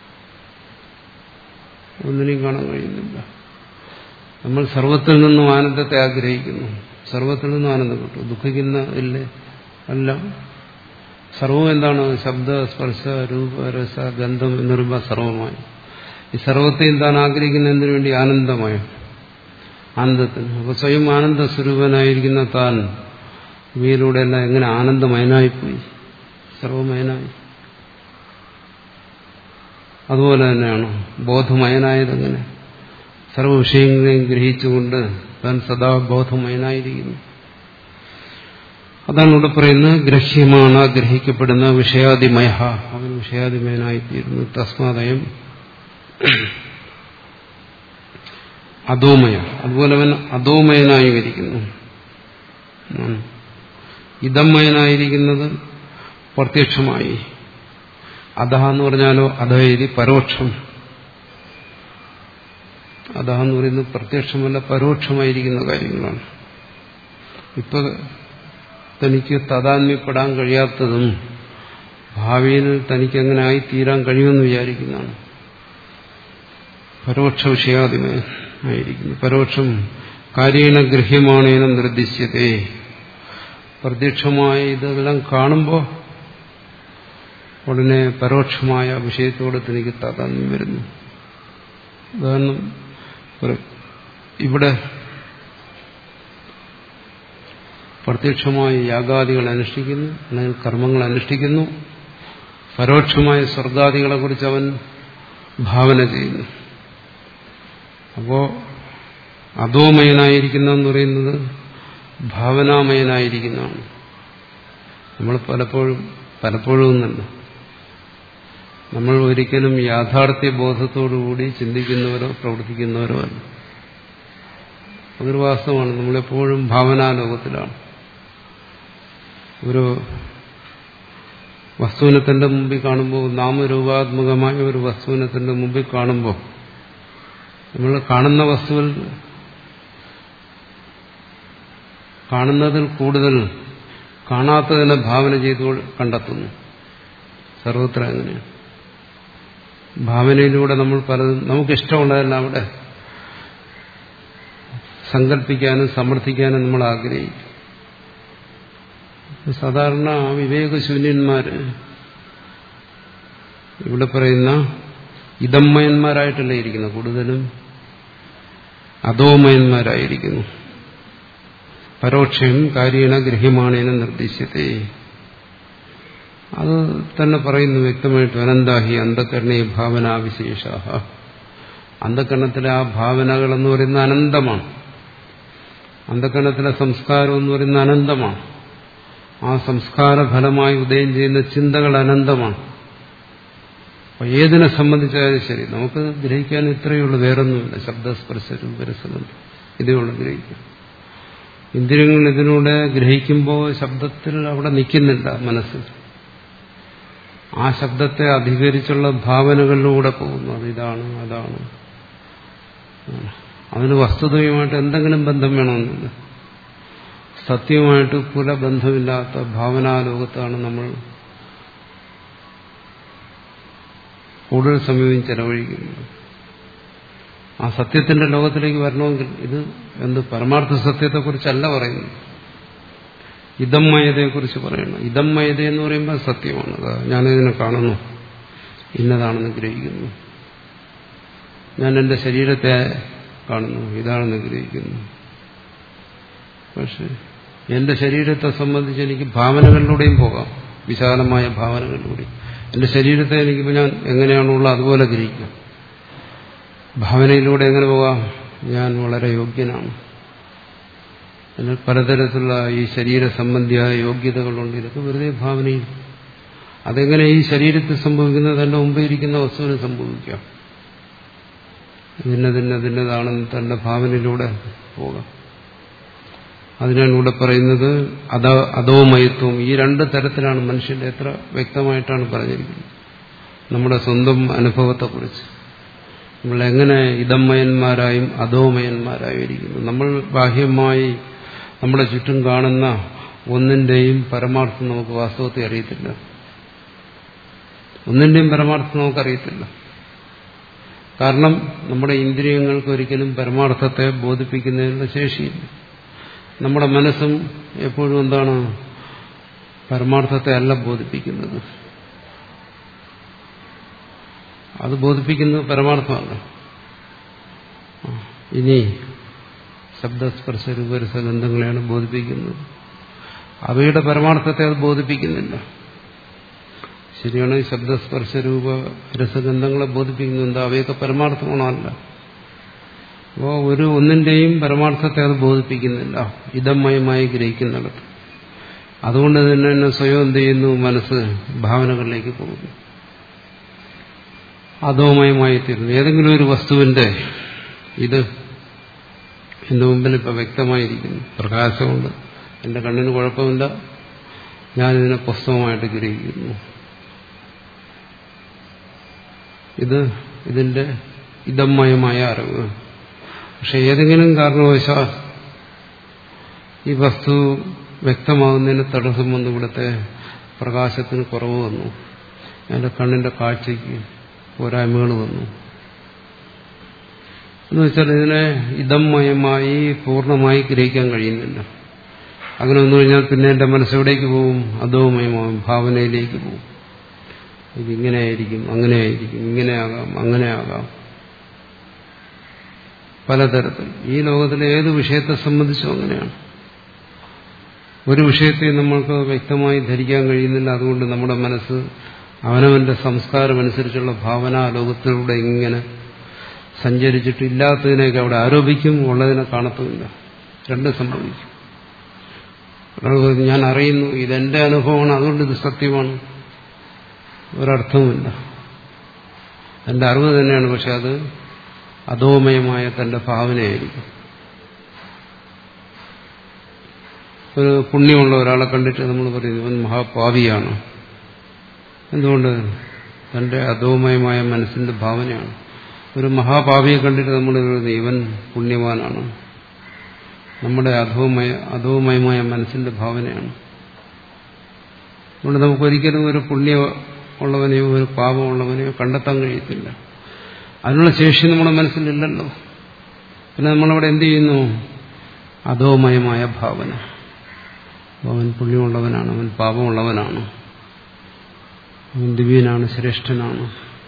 S1: ഒന്നിനെയും കാണാൻ കഴിയുന്നില്ല. നമ്മൾ സർവത്തിൽ നിന്നും ആനന്ദത്തെ ആഗ്രഹിക്കുന്നു, സർവത്തിൽ നിന്നും ആനന്ദം കിട്ടും. ദുഃഖിക്കുന്ന ഇല്ലേ? അല്ല. സർവം എന്താണ്? ശബ്ദ സ്പർശ രൂപ രസ ഗന്ധം എന്ന് പറയുമ്പോൾ സർവമായി. ഈ സർവത്തെയും താൻ ആഗ്രഹിക്കുന്ന എന്തിനു വേണ്ടി? ആനന്ദമായ ആനന്ദത്തിന്. അപ്പൊ സ്വയം ആനന്ദ സ്വരൂപനായിരിക്കുന്ന താൻ ഇവയിലൂടെയെല്ലാം എങ്ങനെ ആനന്ദമയനായിപ്പോയി? സർവമയനായി. അതുപോലെ തന്നെയാണ് ബോധമയനായതെങ്ങനെ? സർവ വിഷയങ്ങളെയും ഗ്രഹിച്ചുകൊണ്ട് താൻ സദാ ബോധമയനായിരിക്കുന്നു. അതാണ് ഇവിടെ പറയുന്നത്. ഗ്രഹ്യമാണ്, ഗ്രഹിക്കപ്പെടുന്ന വിഷയാദിമയ. അവൻ വിഷയാദിമയനായിത്തീരുന്നു. തസ്മാദയം അധോമയ. അതുപോലെ അവൻ അധോമയനായി വരിക്കുന്നു. ഇതമയനായിരിക്കുന്നത് പ്രത്യക്ഷമായി. അധഹ എന്ന് പറഞ്ഞാലോ അധൈതി പരോക്ഷം. അധഹ എന്ന് പറയുന്നത് പ്രത്യക്ഷമല്ല, പരോക്ഷമായിരിക്കുന്ന കാര്യങ്ങളാണ്. ഇപ്പൊ തനിക്ക് താതാത്മ്യപ്പെടാൻ കഴിയാത്തതും ഭാവിയിൽ തനിക്ക് എങ്ങനെ ആയി തീരാൻ കഴിയുമെന്ന് വിചാരിക്കുന്നതാണ്. പരോക്ഷ വിഷയാദിമയായിരിക്കുന്നു. പരോക്ഷം കാര്യേണ ഗൃഹ്യമാണേന നിർദ്ദിശ്യതേ. പ്രത്യക്ഷമായ ഇതെല്ലാം കാണുമ്പോൾ ഉടനെ പരോക്ഷമായ വിഷയത്തോട് തനിക്ക് താതാത്മ്യം വരുന്നു. ഉദാഹരണം, ഇവിടെ പ്രത്യക്ഷമായ യാഗാദികൾ അനുഷ്ഠിക്കുന്നു, അല്ലെങ്കിൽ കർമ്മങ്ങൾ അനുഷ്ഠിക്കുന്നു. പരോക്ഷമായ സ്വർഗാദികളെ കുറിച്ച് അവൻ ഭാവന ചെയ്യുന്നു. അപ്പോ അധോമയനായിരിക്കുന്നതെന്ന് പറയുന്നത് ഭാവനാമയനായിരിക്കുന്നതാണ്. നമ്മൾ പലപ്പോഴും പലപ്പോഴും ഒന്നല്ല നമ്മൾ ഒരിക്കലും യാഥാർത്ഥ്യ ബോധത്തോടുകൂടി ചിന്തിക്കുന്നവരോ പ്രവർത്തിക്കുന്നവരോ അല്ല. അതൊരു വാസ്തവമാണ്. നമ്മളെപ്പോഴും ഭാവനാലോകത്തിലാണ്. ഒരു വസ്തുവിനെ തന്റെ മുമ്പിൽ കാണുമ്പോൾ, നാമരൂപാത്മകമായ ഒരു വസ്തുവിനെ തന്റെ മുമ്പിൽ കാണുമ്പോൾ, നമ്മൾ കാണുന്ന വസ്തുവിൽ കാണുന്നതിൽ കൂടുതൽ കാണാത്തതിനെ ഭാവന ചെയ്ത് കണ്ടെത്തുന്നു. സർവത്ര അങ്ങനെയാണ്. ഭാവനയിലൂടെ നമ്മൾ പലതും നമുക്കിഷ്ടമുള്ളതെല്ലാം അവിടെ സങ്കല്പിക്കാനും സമർത്ഥിക്കാനും നമ്മൾ ആഗ്രഹിക്കും. സാധാരണ വിവേകശൂന്യന്മാര് ഇവിടെ പറയുന്ന ഇതമ്മയന്മാരായിട്ടല്ലേ ഇരിക്കുന്നത്, കൂടുതലും അധോമയന്മാരായിരിക്കുന്നു. പരോക്ഷം കാര്യേണ ഗൃഹ്യമാണേന നിർദ്ദിശ്യത്തെ. അത് തന്നെ പറയുന്നു വ്യക്തമായിട്ട്. അനന്താഹി അന്ധകരണേ ഭാവനാവിശേഷ. അന്ധകരണത്തിലെ ആ ഭാവനകൾ എന്ന് പറയുന്ന അനന്തമാണ്. അന്ധകരണത്തിലെ സംസ്കാരം എന്ന് പറയുന്ന അനന്തമാണ്. ആ സംസ്കാര ഫലമായി ഉദയം ചെയ്യുന്ന ചിന്തകൾ അനന്തമാണ്. അപ്പൊ ഏതിനെ സംബന്ധിച്ചാലും ശരി നമുക്ക് ഗ്രഹിക്കാൻ ഇത്രയേ ഉള്ളൂ, വേറൊന്നുമില്ല. ശബ്ദസ്പർശ രൂപരസഗന്ധം ഇതേ ഉള്ളൂ ഗ്രഹിക്കും. ഇന്ദ്രിയങ്ങൾ ഇതിലൂടെ ഗ്രഹിക്കുമ്പോൾ ശബ്ദത്തിൽ അവിടെ നിൽക്കുന്നില്ല മനസ്സിൽ. ആ ശബ്ദത്തെ അധികരിച്ചുള്ള ഭാവനകളിലൂടെ പോകുന്നു. അത് ഇതാണ് അതാണ്. അതിന് വസ്തുതയുമായിട്ട് എന്തെങ്കിലും ബന്ധം വേണമെന്നില്ല. സത്യമായിട്ട് പുല ബന്ധമില്ലാത്ത ഭാവനാലോകത്താണ് നമ്മൾ കൂടുതൽ സമയം ചെലവഴിക്കുന്നത്. ആ സത്യത്തിന്റെ ലോകത്തിലേക്ക് വരണമെങ്കിൽ ഇത് എന്ത് പരമാർത്ഥ സത്യത്തെക്കുറിച്ചല്ല പറയുന്നത്, ഇതമ്മയതയെക്കുറിച്ച് പറയണം. ഇതമ്മയത എന്ന് പറയുമ്പോൾ സത്യമാണ്. ഞാനിതിനെ കാണുന്നു, ഇന്നതാണെന്ന് ഗ്രഹിക്കുന്നു. ഞാൻ എന്റെ ശരീരത്തെ കാണുന്നു, ഇതാണെന്ന് ഗ്രഹിക്കുന്നു. പക്ഷെ എന്റെ ശരീരത്തെ സംബന്ധിച്ച് എനിക്ക് ഭാവനകളിലൂടെയും പോകാം, വിശാലമായ ഭാവനകളിലൂടെ. എന്റെ ശരീരത്തെ എനിക്കിപ്പോൾ ഞാൻ എങ്ങനെയാണുള്ളത് അതുപോലെ ഗ്രഹിക്കാം. ഭാവനയിലൂടെ എങ്ങനെ പോകാം? ഞാൻ വളരെ യോഗ്യനാണ്, എന്നാൽ പലതരത്തിലുള്ള ഈ ശരീര സംബന്ധിയായ യോഗ്യതകളുണ്ട്. ഇതൊക്കെ വെറുതെ ഭാവനയിൽ. അതെങ്ങനെ ഈ ശരീരത്തിൽ സംഭവിക്കുന്നത് തന്റെ മുമ്പേ ഇരിക്കുന്ന വസ്തുവിന് സംഭവിക്കാം? ഇതിന്നതിന്നതിന്നതാണെന്ന് തന്റെ ഭാവനയിലൂടെ പോകാം. അതിനാണ് ഇവിടെ പറയുന്നത് അധോ അധോമയത്വം. ഈ രണ്ട് തരത്തിലാണ് മനുഷ്യന്റെ, എത്ര വ്യക്തമായിട്ടാണ് പറഞ്ഞിരിക്കുന്നത് നമ്മുടെ സ്വന്തം അനുഭവത്തെക്കുറിച്ച്. നമ്മൾ എങ്ങനെ ഇതമ്മയന്മാരായും അധോമയന്മാരായും ഇരിക്കുന്നു. നമ്മൾ ബാഹ്യമായി നമ്മുടെ ചുറ്റും കാണുന്ന ഒന്നിന്റെയും പരമാർത്ഥം നമുക്ക് വാസ്തവത്തെ അറിയത്തില്ല. ഒന്നിന്റെയും പരമാർത്ഥം നമുക്കറിയത്തില്ല. കാരണം നമ്മുടെ ഇന്ദ്രിയങ്ങൾക്ക് ഒരിക്കലും പരമാർത്ഥത്തെ ബോധിപ്പിക്കുന്നതിനുള്ള ശേഷിയില്ല. നമ്മുടെ മനസ്സും എപ്പോഴും എന്താണ്? പരമാർത്ഥത്തെ അല്ല ബോധിപ്പിക്കുന്നത്. അത് ബോധിപ്പിക്കുന്നത് പരമാർത്ഥമല്ല. ഇനി ശബ്ദസ്പർശ രൂപരസഗന്ധങ്ങളെയാണ് ബോധിപ്പിക്കുന്നത്. അവയുടെ പരമാർത്ഥത്തെ അത് ബോധിപ്പിക്കുന്നില്ല. ശരിയാണ്, ശബ്ദസ്പർശ രൂപ രസഗന്ധങ്ങളെ ബോധിപ്പിക്കുന്നത് എന്താ? അവയൊക്കെ പരമാർത്ഥമാണോ? അല്ല. അപ്പോൾ ഒരു ഒന്നിന്റെയും പരമാർത്ഥത്തെ അത് ബോധിപ്പിക്കുന്നില്ല, ഇതമയമായി ഗ്രഹിക്കുന്നിടത്ത്. അതുകൊണ്ട് തന്നെ തന്നെ സ്വയം എന്ത് ചെയ്യുന്നു? മനസ്സ് ഭാവനകളിലേക്ക് പോകുന്നു, അധോമയമായി തീരുന്നു. ഏതെങ്കിലും ഒരു വസ്തുവിന്റെ ഇത് എന്റെ മുമ്പിൽ ഇപ്പൊ വ്യക്തമായിരിക്കുന്നു, പ്രകാശമുണ്ട്, എന്റെ കണ്ണിന് കുഴപ്പമില്ല, ഞാനിതിനെ പുസ്തകമായിട്ട് ഗ്രഹിക്കുന്നു. ഇത് ഇതിന്റെ ഇതമയമായ അറിവ്. പക്ഷെ ഏതെങ്കിലും കാരണവശാൽ ഈ വസ്തു വ്യക്തമാകുന്നതിന് തടസ്സം വന്നു, ഇവിടുത്തെ പ്രകാശത്തിന് കുറവ് വന്നു, എന്റെ കണ്ണിന്റെ കാഴ്ചയ്ക്ക് പോരായ്മകൾ വന്നു എന്ന് വെച്ചാൽ ഇതിനെ ഇതമയമായി പൂർണ്ണമായി ഗ്രഹിക്കാൻ കഴിയുന്നില്ല. അങ്ങനെ വന്നു കഴിഞ്ഞാൽ പിന്നെ എന്റെ മനസ്സെവിടേക്ക് പോകും? അധോമയമാകും, ഭാവനയിലേക്ക് പോകും. ഇതിങ്ങനെയായിരിക്കും, അങ്ങനെയായിരിക്കും, ഇങ്ങനെയാകാം, അങ്ങനെയാകാം, പലതരത്തിൽ. ഈ ലോകത്തിലെ ഏത് വിഷയത്തെ സംബന്ധിച്ചും അങ്ങനെയാണ്. ഒരു വിഷയത്തെ നമ്മൾക്ക് വ്യക്തമായി ധരിക്കാൻ കഴിയുന്നില്ല. അതുകൊണ്ട് നമ്മുടെ മനസ്സ് അവനവന്റെ സംസ്കാരം അനുസരിച്ചുള്ള ഭാവനാ ലോകത്തിലൂടെ ഇങ്ങനെ സഞ്ചരിച്ചിട്ട് ഇല്ലാത്തതിനെയൊക്കെ അവിടെ ആരോപിക്കും, ഉള്ളതിനെ കാണത്തുമില്ല. രണ്ടും സംഭവിക്കും. ഞാൻ അറിയുന്നു, ഇതെന്റെ അനുഭവമാണ്, അതുകൊണ്ട് ഇത് സത്യമാണ്, ഒരർത്ഥവുമില്ല. എന്റെ അറിവ് തന്നെയാണ്, പക്ഷെ അത് അധോമയമായ തന്റെ ഭാവനയായിരിക്കും. ഒരു പുണ്യമുള്ള ഒരാളെ കണ്ടിട്ട് നമ്മൾ പറയുന്നു ഇവൻ മഹാപാവിയാണ്. എന്തുകൊണ്ട്? തന്റെ അധോമയമായ മനസ്സിന്റെ ഭാവനയാണ്. ഒരു മഹാപാവിയെ കണ്ടിട്ട് നമ്മൾ പറയുന്നു ഇവൻ പുണ്യവാനാണ്. നമ്മുടെ അധോമയ അധോമയമായ മനസ്സിന്റെ ഭാവനയാണ്. അതുകൊണ്ട് നമുക്കൊരിക്കലും ഒരു പുണ്യ ഉള്ളവനെയോ ഒരു പാപമുള്ളവനെയോ കണ്ടെത്താൻ കഴിയത്തില്ല. അതിനുള്ള ശേഷി നമ്മുടെ മനസ്സിലില്ലല്ലോ. പിന്നെ നമ്മളവിടെ എന്ത് ചെയ്യുന്നു? അധോമയമായ ഭാവന. അവൻ പുണ്യമുള്ളവനാണ്, അവൻ പാപമുള്ളവനാണ്, അവൻ ദിവ്യനാണ്, ശ്രേഷ്ഠനാണ്,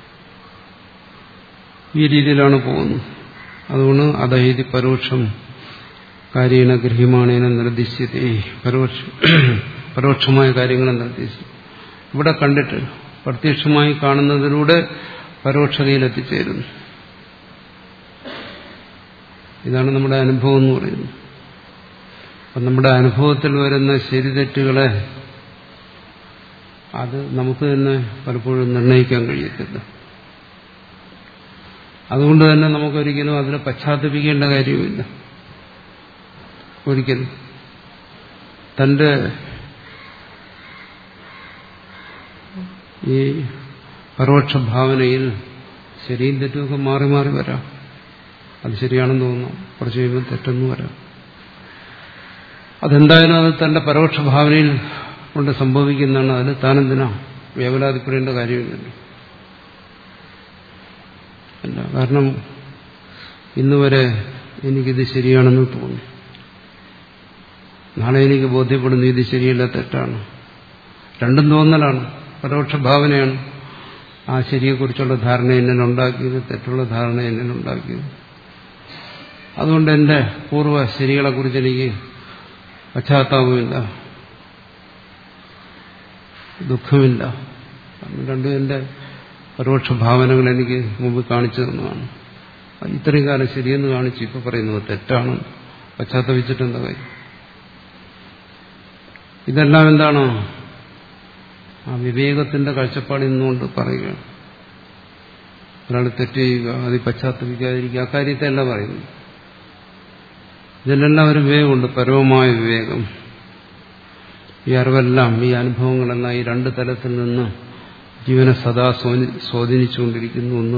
S1: ഈ രീതിയിലാണ് പോകുന്നത്. അതുകൊണ്ട് അധൈതി പരോക്ഷം കാര്യേണ ഗൃഹ്യമാണേന നിർദ്ദിശ്യത്തെ, പരോക്ഷ പരോക്ഷമായ കാര്യങ്ങളെ നിർദ്ദേശിച്ചു. ഇവിടെ കണ്ടിട്ട് പ്രത്യക്ഷമായി കാണുന്നതിലൂടെ പരോക്ഷതയിൽ എത്തിച്ചേരുന്നു. ഇതാണ് നമ്മുടെ അനുഭവം എന്ന് പറയുന്നത്. അപ്പം നമ്മുടെ അനുഭവത്തിൽ വരുന്ന ശരി തെറ്റുകളെ അത് നമുക്ക് തന്നെ പലപ്പോഴും നിർണ്ണയിക്കാൻ കഴിയത്തില്ല. അതുകൊണ്ട് തന്നെ നമുക്കൊരിക്കലും അതിനെ പശ്ചാത്തപിക്കേണ്ട കാര്യമില്ല. ഒരിക്കലും തന്റെ ഈ പരോക്ഷ ഭാവനയിൽ ശരിയും തെറ്റുമൊക്കെ മാറി മാറി വരാം. അത് ശരിയാണെന്ന് തോന്നുന്നു, കുറച്ച് കഴിയുമ്പോൾ തെറ്റെന്ന് വരാം. അതെന്തായാലും അത് തന്റെ പരോക്ഷ ഭാവനയിൽ കൊണ്ട് സംഭവിക്കുന്നതാണ്. അതിൽ താനെന്തിനാ വേവലാതിപ്പെടേണ്ട കാര്യമില്ലല്ലോ. അല്ല, കാരണം ഇന്നുവരെ എനിക്കിത് ശരിയാണെന്ന് തോന്നി, നാളെ എനിക്ക് ബോധ്യപ്പെടുന്നു ഇത് ശരിയല്ല, തെറ്റാണ്. രണ്ടും തോന്നലാണ്, പരോക്ഷ ഭാവനയാണ്. ആ ശരിയെക്കുറിച്ചുള്ള ധാരണ എന്നിലുണ്ടാക്കിയത്, തെറ്റുള്ള ധാരണ എന്നിലുണ്ടാക്കിയത്. അതുകൊണ്ട് എന്റെ പൂർവ്വ ശരികളെക്കുറിച്ച് എനിക്ക് പശ്ചാത്താപമില്ല, ദുഃഖമില്ല. രണ്ടും എന്റെ പരോക്ഷ ഭാവനകൾ എനിക്ക് മുമ്പ് കാണിച്ചു തന്നതാണ്. ഇത്രയും കാലം ശരിയെന്ന് കാണിച്ചു, ഇപ്പൊ പറയുന്നത് തെറ്റാണ്, പശ്ചാത്തപിച്ചിട്ടെന്താ കാര്യം? ഇതെല്ലാം എന്താണ്? ആ വിവേകത്തിന്റെ കാഴ്ചപ്പാടിൽ നിന്നുകൊണ്ട് പറയുകയാണ്. ഒരാൾ തെറ്റ് ചെയ്യുക, അത് പശ്ചാത്തപിക്കാതിരിക്കുക, ആ കാര്യത്തെ അല്ല പറയുന്നു. ഇതിലെല്ലാം ഒരു വിവേകമുണ്ട്, പരമമായ വിവേകം. ഈ അറിവെല്ലാം, ഈ അനുഭവങ്ങളെല്ലാം ഈ രണ്ട് തലത്തിൽ നിന്ന് ജീവനെ സദാ സ്വാധീനിച്ചുകൊണ്ടിരിക്കുന്നു. ഒന്ന്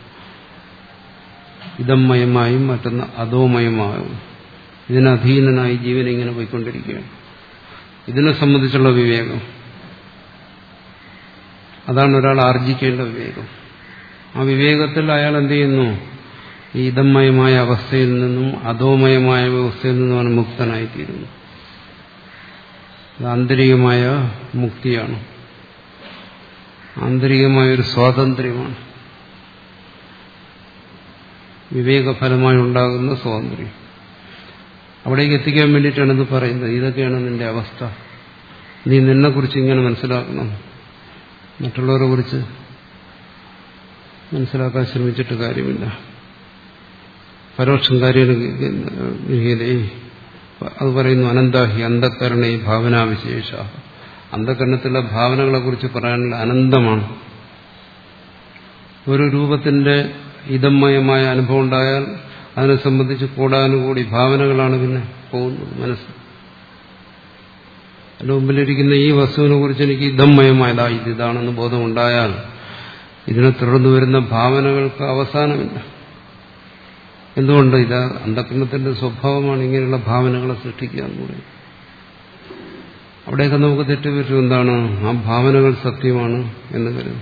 S1: ഇതമയമായും മറ്റൊന്ന് അധോമയമായും. ഇതിനധീനനായി ജീവൻ ഇങ്ങനെ പോയിക്കൊണ്ടിരിക്കുകയാണ്. ഇതിനെ സംബന്ധിച്ചുള്ള വിവേകം, അതാണ് ഒരാൾ ആർജിക്കേണ്ട വിവേകം. ആ വിവേകത്തിൽ അയാൾ എന്ത് ചെയ്യുന്നു? ഈ ഇതമയമായ അവസ്ഥയിൽ നിന്നും അധോമയമായ അവസ്ഥയിൽ നിന്നുമാണ് മുക്തനായിത്തീരുന്നു. അത് ആന്തരികമായ മുക്തിയാണ്, ആന്തരികമായൊരു സ്വാതന്ത്ര്യമാണ്, വിവേകഫലമായി ഉണ്ടാകുന്ന സ്വാതന്ത്ര്യം. അവിടേക്ക് എത്തിക്കാൻ വേണ്ടിയിട്ടാണ് ഇത് പറയുന്നത്. ഇതൊക്കെയാണ് നിന്റെ അവസ്ഥ, നീ നിന്നെക്കുറിച്ച് ഇങ്ങനെ മനസ്സിലാക്കണം, മറ്റുള്ളവരെ കുറിച്ച് മനസ്സിലാക്കാൻ ശ്രമിച്ചിട്ട് കാര്യമില്ല. പരോക്ഷം കാര്യഗൃഹീതേ, അത് പറയുന്നു. അനന്താഹി അന്ധകരണേ ഭാവനാവിശേഷ. അന്ധകരണത്തിലുള്ള ഭാവനകളെ കുറിച്ച് പറയാനുള്ള അനന്തമാണ്. ഒരു രൂപത്തിന്റെ ഇതമയമായ അനുഭവം ഉണ്ടായാൽ അതിനെ സംബന്ധിച്ച് കൂടാനുകൂടി ഭാവനകളാണ് പിന്നെ പോകുന്നത് മനസ്സ്. അതിന്റെ മുമ്പിലിരിക്കുന്ന ഈ വസ്തുവിനെ കുറിച്ച് എനിക്ക് ഇതമയമായതാ, ഇത് ഇതാണെന്ന് ബോധമുണ്ടായാൽ ഇതിനെ തുടർന്ന് വരുന്ന ഭാവനകൾക്ക് അവസാനമില്ല. എന്തുകൊണ്ട്? ഇത് അന്ധകരണത്തിന്റെ സ്വഭാവമാണ് ഇങ്ങനെയുള്ള ഭാവനകളെ സൃഷ്ടിക്കുക എന്ന് പറയും. അവിടെയൊക്കെ നമുക്ക് തെറ്റുപറ്റും. എന്താണ്? ആ ഭാവനകൾ സത്യമാണ് എന്ന് കരുതും.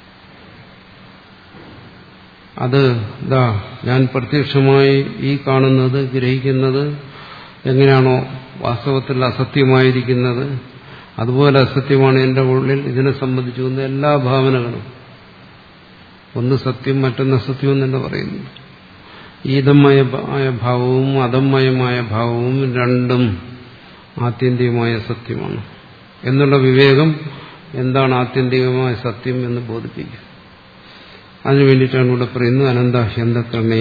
S1: അത് ഇതാ ഞാൻ പ്രത്യക്ഷമായി ഈ കാണുന്നത്, ഗ്രഹിക്കുന്നത് എങ്ങനെയാണോ വാസ്തവത്തിൽ അസത്യമായിരിക്കുന്നത്, അതുപോലെ അസത്യമാണ് എന്റെ ഉള്ളിൽ ഇതിനെ സംബന്ധിച്ചു വന്ന എല്ലാ ഭാവനകളും. ഒന്ന് സത്യം, മറ്റൊന്ന് അസത്യം എന്നല്ല പറയുന്നു. ഈതമയമായ ഭാവവും അധമയമായ ഭാവവും രണ്ടും ആത്യന്തികമായ സത്യമാണ് എന്നുള്ള വിവേകം. എന്താണ് ആത്യന്തികമായ സത്യം എന്ന് ബോധിപ്പിക്കുക. അതിനു വേണ്ടിയിട്ടാണ് ഇവിടെ പറയുന്നത് അനന്താഹ്യന്തകരണേ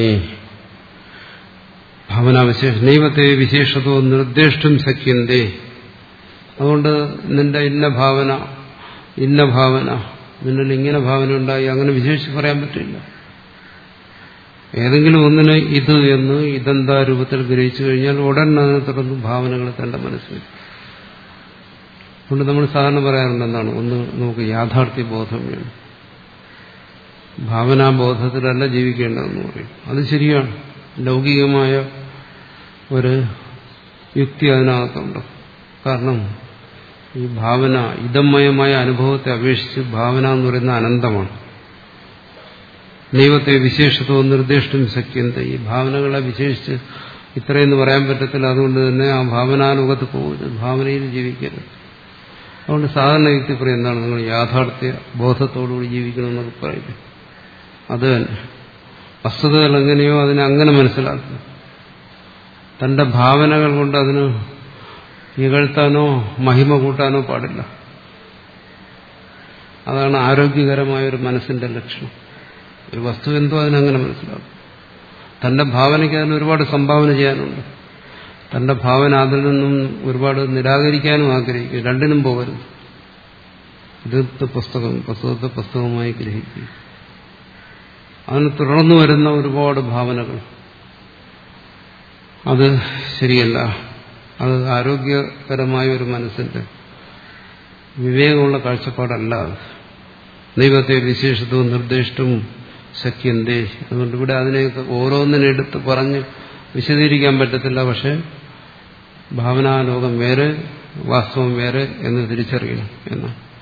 S1: ഭാവനാവിശേഷ നൈവത്തെ വിശേഷതോ നിർദ്ദേശിച്ചും ശക്യന്തേ. അതുകൊണ്ട് നിന്റെ ഇന്ന ഭാവന, ഇന്ന ഭാവന, നിന്നിൽ ഇങ്ങനെ ഭാവന ഉണ്ടായി അങ്ങനെ വിശേഷിച്ച് പറയാൻ പറ്റില്ല. ഏതെങ്കിലും ഒന്നിന് ഇത് എന്ന് ഇതെന്താ രൂപത്തിൽ ഗ്രഹിച്ചു കഴിഞ്ഞാൽ ഉടൻ അതിനെ തുടർന്ന് ഭാവനകൾ തന്റെ മനസ്സിൽ. അതുകൊണ്ട് നമ്മൾ സാധാരണ പറയാറുണ്ട് എന്താണ്, ഒന്ന് നമുക്ക് യാഥാർത്ഥ്യ ബോധം വേണം, ഭാവനാബോധത്തിലല്ല ജീവിക്കേണ്ടതെന്ന് പറയും. അത് ശരിയാണ്. ലൗകികമായ ഒരു യുക്തി അതിനകത്തുണ്ട്. കാരണം ഈ ഭാവന ഇതമയമായ അനുഭവത്തെ അപേക്ഷിച്ച് ഭാവന എന്ന് പറയുന്ന അനന്തമാണ്. ദൈവത്തെ വിശേഷത്തോ നിർദ്ദേശിച്ചും ശക്യന്ത. ഈ ഭാവനകളെ വിശേഷിച്ച് ഇത്രയെന്ന് പറയാൻ പറ്റത്തില്ല. അതുകൊണ്ട് തന്നെ ആ ഭാവനാലോകത്ത് പോകരുത്, ഭാവനയിൽ ജീവിക്കരുത്. അതുകൊണ്ട് സാധാരണ യുക്തി പറയും എന്താണ്, നിങ്ങൾ യാഥാർത്ഥ്യ ബോധത്തോടുകൂടി ജീവിക്കണമെന്നൊക്കെ പറയും. അത് തന്നെ വസ്തുതകൾ എങ്ങനെയോ അതിനെ അങ്ങനെ മനസ്സിലാക്കുക. തന്റെ ഭാവനകൾ കൊണ്ട് അതിന് ഇകഴ്ത്താനോ മഹിമ കൂട്ടാനോ പാടില്ല. അതാണ് ആരോഗ്യകരമായ ഒരു മനസ്സിന്റെ ലക്ഷണം. ഒരു വസ്തു എന്തോ അതിനങ്ങനെ മനസ്സിലാക്കും. തന്റെ ഭാവനയ്ക്ക് അതിന് ഒരുപാട് സംഭാവന ചെയ്യാനുണ്ട്. തന്റെ ഭാവന അതിൽ നിന്നും ഒരുപാട് നിരാകരിക്കാനും ആഗ്രഹിക്കും. രണ്ടിനും പോകരുത്. ഇത് പുസ്തകം പുസ്തകത്തെ പുസ്തകമായി ഗ്രഹിക്കുക. അതിന് തുടർന്നു വരുന്ന ഒരുപാട് ഭാവനകൾ, അത് ശരിയല്ല. അത് ആരോഗ്യകരമായ ഒരു മനസ്സിന്റെ വിവേകമുള്ള കാഴ്ചപ്പാടല്ല. അത് ദൈവത്തെ വിശേഷത്വവും നിർദ്ദിഷ്ടവും ശക്യന്തേ. അതുകൊണ്ട് ഇവിടെ അതിനെയൊക്കെ ഓരോന്നിനെടുത്ത് പറഞ്ഞ് വിശദീകരിക്കാൻ പറ്റത്തില്ല. പക്ഷെ ഭാവനാലോകം വേറെ, വാസ്തവം വേറെ എന്ന് തിരിച്ചറിയണം എന്നാണ്.